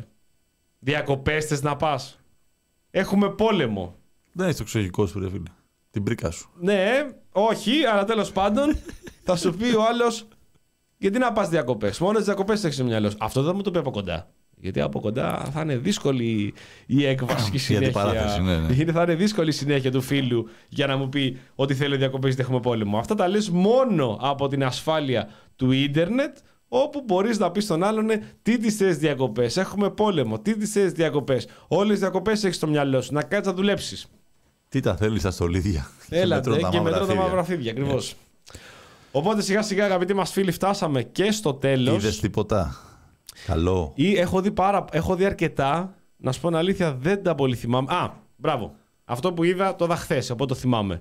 διακοπές θες να πας? Έχουμε πόλεμο. Δεν έχει το εξωγικό σου, ρε φίλε. Την πρίκα σου. Ναι, όχι, αλλά τέλος πάντων θα σου πει ο άλλος, γιατί να πας διακοπές? Μόνο τις διακοπές έχεις στο μυαλό σου. Αυτό δεν θα μου το πει από κοντά. Γιατί από κοντά θα είναι δύσκολη η έκβαση και η συνέχεια. Ναι, ναι. Γιατί θα είναι δύσκολη η συνέχεια του φίλου για να μου πει ότι θέλει διακοπές γιατί έχουμε πόλεμο. Αυτά τα λες μόνο από την ασφάλεια του ίντερνετ, όπου μπορείς να πεις στον άλλον τι τις θες διακοπές. Έχουμε πόλεμο. Τι τις θες διακοπές. Όλες τις διακοπές έχεις στο μυαλό σου. Να κάτσεις να δουλέψεις. Τι τα θέλεις στα στολίδια. Έλατε και μετρώ τα μαύρα φίδια. Ακριβώς. Yeah. Οπότε σιγά σιγά, αγαπητοί μας φίλοι, φτάσαμε και στο τέλος. Είδες τίποτα? Καλό. Ή έχω δει, πάρα, έχω δει αρκετά. Να σου πω την αλήθεια, δεν τα πολύ θυμάμαι. Α, μπράβο. Αυτό που είδα το είδα χθες, οπότε το θυμάμαι.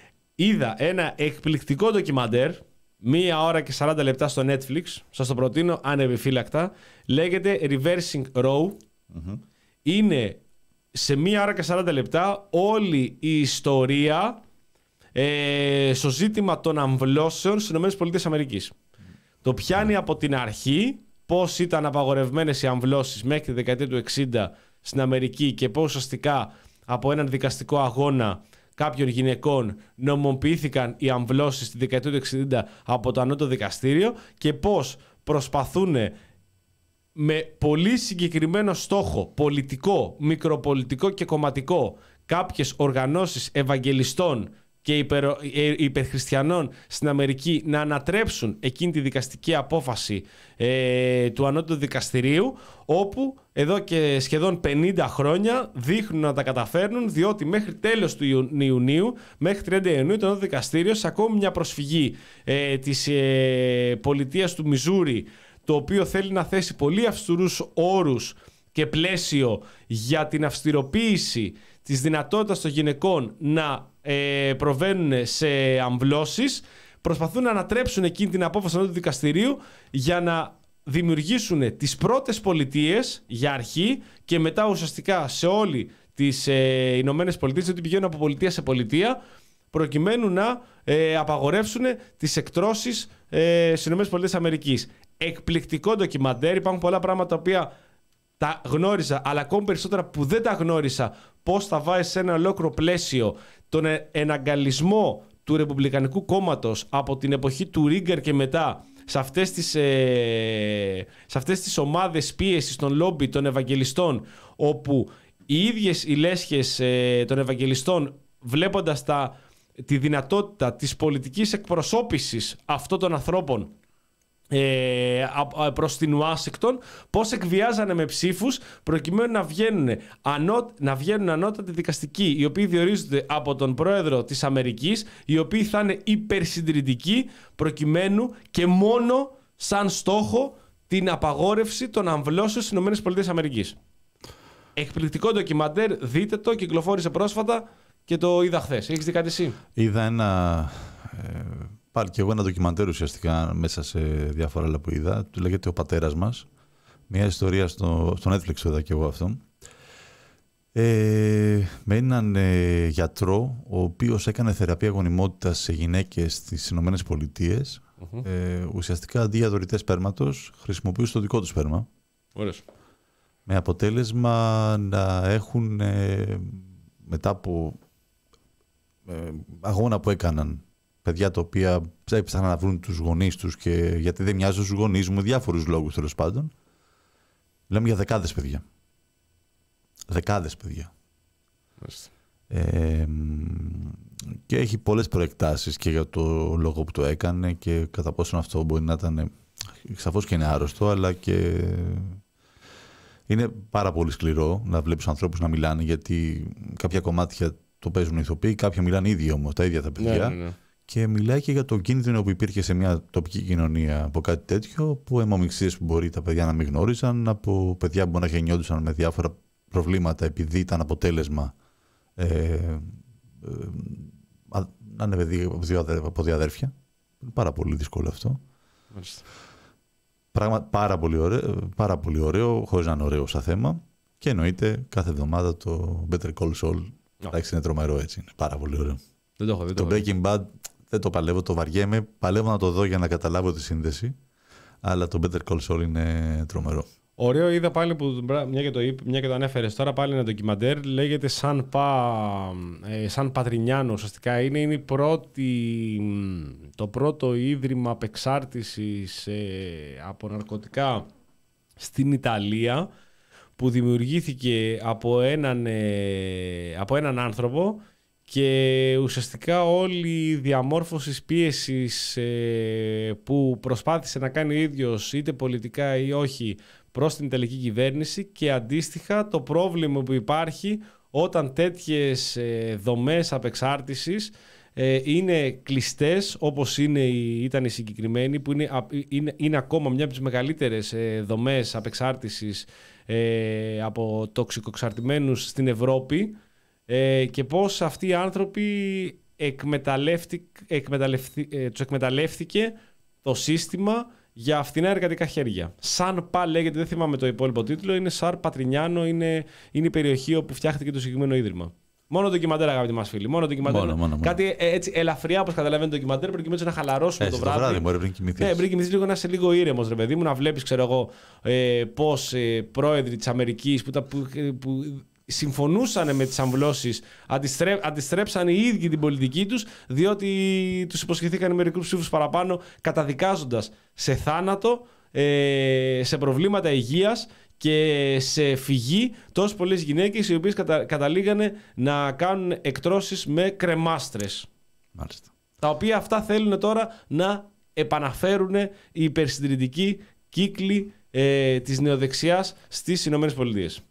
Είδα ένα εκπληκτικό ντοκιμαντέρ. Μία ώρα και σαράντα λεπτά στο Netflix. Σας το προτείνω ανεπιφύλακτα. Λέγεται Reversing Row. Mm-hmm. Είναι σε μία ώρα και σαράντα λεπτά όλη η ιστορία ε, στο ζήτημα των αμβλώσεων στις ΗΠΑ. Mm-hmm. Το πιάνει από την αρχή, πώς ήταν απαγορευμένες οι αμβλώσεις μέχρι τη δεκαετία του εξήντα στην Αμερική και πώς ουσιαστικά από έναν δικαστικό αγώνα κάποιων γυναικών νομιμοποιήθηκαν οι αμβλώσεις στη δεκαετία του εξήντα από το ανώτατο δικαστήριο και πώς προσπαθούν με πολύ συγκεκριμένο στόχο, πολιτικό, μικροπολιτικό και κομματικό, κάποιες οργανώσεις ευαγγελιστών και υπερ, υπερχριστιανών στην Αμερική να ανατρέψουν εκείνη τη δικαστική απόφαση ε, του ανώτατου δικαστηρίου, όπου εδώ και σχεδόν πενήντα χρόνια δείχνουν να τα καταφέρνουν, διότι μέχρι τέλος του Ιουνίου, μέχρι τριάντα Ιουνίου, το ανώτατο δικαστήριο σε ακόμη μια προσφυγή ε, της ε, πολιτείας του Μιζούρι, το οποίο θέλει να θέσει πολύ αυστηρούς όρους και πλαίσιο για την αυστηροποίηση της δυνατότητας των γυναικών να ε, προβαίνουν σε αμβλώσεις, προσπαθούν να ανατρέψουν εκείνη την απόφαση του δικαστηρίου για να δημιουργήσουν τις πρώτες πολιτείες για αρχή και μετά ουσιαστικά σε όλη τις ε, Ηνωμένες Πολιτείες, ότι πηγαίνουν από πολιτεία σε πολιτεία, προκειμένου να ε, απαγορεύσουν τις εκτρώσεις ε, στις Ηνωμένες Πολιτείες Αμερικής. Εκπληκτικό ντοκιμαντέρ, υπάρχουν πολλά πράγματα τα οποία τα γνώριζα, αλλά ακόμη περισσότερα που δεν τα γνώρισα, πώς θα βάζει σε ένα ολόκληρο πλαίσιο τον εναγκαλισμό του Ρεπουμπλικανικού κόμματος από την εποχή του Ρίγκερ και μετά σε αυτές τις, ε, σε αυτές τις ομάδες πίεσης των λόμπι των Ευαγγελιστών, όπου οι ίδιες οι λέσχες ε, των Ευαγγελιστών, βλέποντας τα, τη δυνατότητα της πολιτικής εκπροσώπησης αυτών των ανθρώπων Ε, προς την Ουάσιγκτον, πώς εκβιάζανε με ψήφους προκειμένου να βγαίνουν, ανώ, να βγαίνουν ανώτατοι δικαστικοί, οι οποίοι διορίζονται από τον πρόεδρο της Αμερικής, οι οποίοι θα είναι υπερσυντηρητικοί, προκειμένου και μόνο σαν στόχο την απαγόρευση των αμβλώσεων στις ΗΠΑ. Εκπληκτικό ντοκιμαντέρ, δείτε το, κυκλοφόρησε πρόσφατα και το είδα χθες. Έχεις δει κάτι εσύ? Είδα ένα... Ε... Πάλι και εγώ ένα ντοκιμαντέρ ουσιαστικά μέσα σε διάφορα άλλα που είδα. Του λέγεται «Ο πατέρας μας». Μια ιστορία στο, στο Netflix το είδα και εγώ αυτό. Ε, με έναν ε, γιατρό, ο οποίος έκανε θεραπεία γονιμότητας σε γυναίκες στις Ηνωμένες Πολιτείες. Mm-hmm. Ε, ουσιαστικά αντί για δωρητές σπέρματος, χρησιμοποιούσε το δικό του σπέρμα. Ωραίος. Με αποτέλεσμα να έχουν ε, μετά από ε, αγώνα που έκαναν παιδιά τα οποία έψαχναν να βρουν τους γονείς τους και γιατί δεν μοιάζουν στους γονείς μου, διάφορους λόγους τέλος πάντων, Μιλάμε για δεκάδες παιδιά. Δεκάδες παιδιά. Ε, και έχει πολλές προεκτάσεις και για το λόγο που το έκανε και κατά πόσο αυτό μπορεί να ήταν, σαφώς και είναι άρρωστο, αλλά και είναι πάρα πολύ σκληρό να βλέπεις ανθρώπους να μιλάνε, γιατί κάποια κομμάτια το παίζουν οι ηθοποιοί, κάποια μιλάνε οι ίδιοι όμως, τα ίδια τα παιδιά. Ναι, ναι, ναι. Και μιλάει και για το κίνδυνο που υπήρχε σε μια τοπική κοινωνία από κάτι τέτοιο, που αιμομιξίες που μπορεί τα παιδιά να μην γνώριζαν, από παιδιά που μπορεί να γεννιόντουσαν με διάφορα προβλήματα επειδή ήταν αποτέλεσμα ε, ε, να είναι παιδί από δύο, από δύο αδέρφια. Είναι πάρα πολύ δύσκολο αυτό. Μάλιστα. Πράγμα πάρα πολύ ωραίο, πάρα πολύ ωραίο, χωρίς να είναι ωραίο σαν θέμα. Και εννοείται κάθε εβδομάδα το Better Call Saul. Εντάξει, είναι τρομερό έτσι. Είναι πάρα πολύ ωραίο. Δεν το έχω δει. Το Breaking Bad δεν το παλεύω, το βαριέμαι. Παλεύω να το δω για να καταλάβω τη σύνδεση. Αλλά το Better Call Saul είναι τρομερό. Ωραίο, είδα πάλι που μια και το, είπε, μια και το ανέφερες τώρα, πάλι ένα ντοκιμαντέρ, λέγεται Σαν, Πα, ε, Σαν Πατρινιάνο. Ουσιαστικά είναι, είναι η πρώτη, το πρώτο ίδρυμα απεξάρτησης ε, από ναρκωτικά στην Ιταλία, που δημιουργήθηκε από έναν, ε, από έναν άνθρωπο, και ουσιαστικά όλη η διαμόρφωση πίεσης ε, που προσπάθησε να κάνει ο ίδιος, είτε πολιτικά ή όχι, προς την Ιταλική κυβέρνηση, και αντίστοιχα το πρόβλημα που υπάρχει όταν τέτοιες ε, δομές απεξάρτησης ε, είναι κλειστές, όπως είναι, ήταν η συγκεκριμένη, που είναι, είναι, είναι ακόμα μια από τις μεγαλύτερες ε, δομές απεξάρτησης ε, από τοξικοεξαρτημένους στην Ευρώπη, ε, και πώς αυτοί οι άνθρωποι εκμεταλλεύτηκε, εκμεταλλευτεί, ε, τους εκμεταλλεύτηκε το σύστημα για φθηνά εργατικά χέρια. Σαν Πα λέγεται, δεν θυμάμαι το υπόλοιπο τίτλο, είναι Σαν Πατρινιάνο, είναι, είναι η περιοχή όπου φτιάχτηκε το συγκεκριμένο ίδρυμα. Μόνο ντοκιμαντέρ, αγαπητοί μας φίλοι. Μόνο ντοκιμαντέρ. Μόνο, μόνο, μόνο. Κάτι έτσι ελαφριά, όπως καταλαβαίνετε, ντοκιμαντέρ, προκειμένου να χαλαρώσουμε έτσι, το βράδυ. Το βράδυ μπορεί πριν κοιμηθείς. Ναι, πριν κοιμηθείς λίγο, να είσαι λίγο ήρεμος, ρε παιδί μου, να βλέπεις, ξέρω εγώ, ε, πώς ε, πρόεδροι της Αμερικής που, που, που συμφωνούσαν με τις αμβλώσεις, αντιστρέ, αντιστρέψαν οι ίδιοι την πολιτική τους, διότι τους υποσχεθήκαν μερικούς ψήφους παραπάνω, καταδικάζοντας σε θάνατο, ε, σε προβλήματα υγείας και σε φυγή τόσες πολλές γυναίκες, οι οποίες κατα, καταλήγανε να κάνουν εκτρώσεις με κρεμάστρες. Μάλιστα. Τα οποία αυτά θέλουν τώρα να επαναφέρουν οι υπερσυντηρητικοί κύκλοι ε, της νεοδεξιάς στις Ηνωμένες Πολιτείες.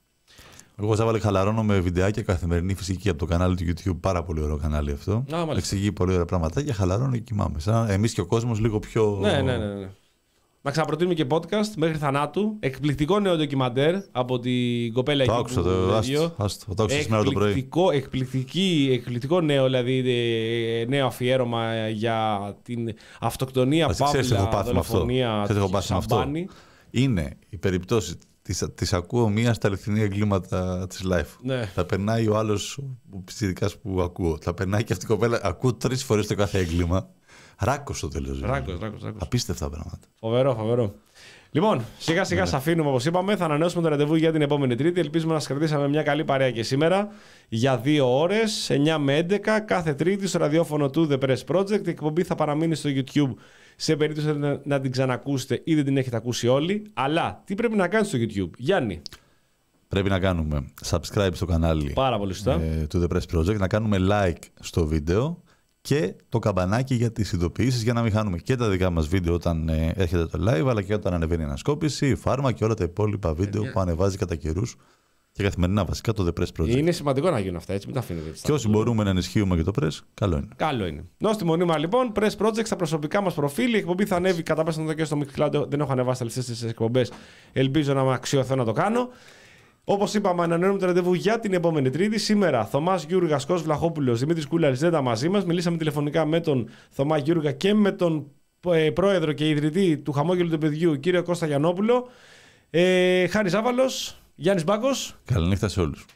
Εγώ θα βάλω χαλαρώνω με βιντεάκια καθημερινή φυσική από το κανάλι του YouTube. Πάρα πολύ ωραίο κανάλι αυτό. Α, εξηγεί πολύ ωραία πράγματα και χαλαρώνω και κοιμάμαι. Σαν εμείς και ο κόσμος λίγο πιο. Ναι, ναι, ναι, ναι. Να ξαναπροτείνουμε και podcast μέχρι θανάτου. Εκπληκτικό νέο ντοκιμαντέρ από την κοπέλα εκεί. Το άκουσα, το άστο. Το άκουσα σήμερα το πρωί. Εκπληκτικό νέο, δηλαδή νέο αφιέρωμα για την αυτοκτονία, παύλα, δολοφονία του Σαμπάνη. Είναι η περίπτωση. Τις ακούω μία στα αληθινή εγκλήματα της Life. Ναι. Θα περνάει ο άλλος πιτσιρικάς που ακούω. Θα περνάει και αυτή η κοπέλα. Ακούω τρεις φορές το κάθε έγκλημα. Ράκος το τέλος. Ράκος, ράκος, ράκος. Απίστευτα πράγματα. Φοβερό, φοβερό. Λοιπόν, σιγά σιγά ναι. Σας αφήνουμε, όπως είπαμε. Θα ανανεώσουμε το ραντεβού για την επόμενη Τρίτη. Ελπίζουμε να σας κρατήσαμε μια καλή παρέα και σήμερα για δύο ώρες, εννιά με έντεκα, κάθε Τρίτη στο ραδιόφωνο του The Press Project. Η εκπομπή θα παραμείνει στο YouTube σε περίπτωση να, να την ξανακούσετε ή δεν την έχετε ακούσει όλοι. Αλλά τι πρέπει να κάνετε στο YouTube, Γιάννη? Πρέπει να κάνουμε subscribe στο κανάλι Πάρα πολύ σωστά. ε, του The Press Project, να κάνουμε like στο βίντεο και το καμπανάκι για τις ειδοποιήσεις, για να μην χάνουμε και τα δικά μας βίντεο όταν ε, έρχεται το live, αλλά και όταν ανεβαίνει η ανασκόπηση, η φάρμα και όλα τα υπόλοιπα βίντεο που ανεβάζει κατά καιρούς και καθημερινά βασικά το The Press Project. Είναι σημαντικό να γίνουν αυτά, έτσι, μην τα αφήνετε έτσι. Και όσοι μπορούμε να ενισχύουμε και το Press, καλό είναι. Καλό είναι. Νόστιμο μόνιμα λοιπόν, Press Project στα προσωπικά μας προφίλ. Η εκπομπή θα ανέβει κατά πάσα και στο Mixcloud. Δεν έχω ανεβάσει τα λεφτές στις εκπομπές. Ελπίζω να με αξιωθώ να το κάνω. Όπως είπαμε, ανανεώνουμε το ραντεβού για την επόμενη Τρίτη. Σήμερα, Θωμάς Γιούργας, Κώστας Βλαχόπουλος, Δημήτρης Κούλαρης δεν ήταν μαζί μας. Μιλήσαμε τηλεφωνικά με τον Θωμά Γιούργα και με τον ε, πρόεδρο και ιδρυτή του Χαμόγελου του Παιδιού, κύριο Κώστα Γιαννόπουλο. Ε, Χάρης Άβαλος, Γιάννης Μπάκος. Καληνύχτα σε όλους.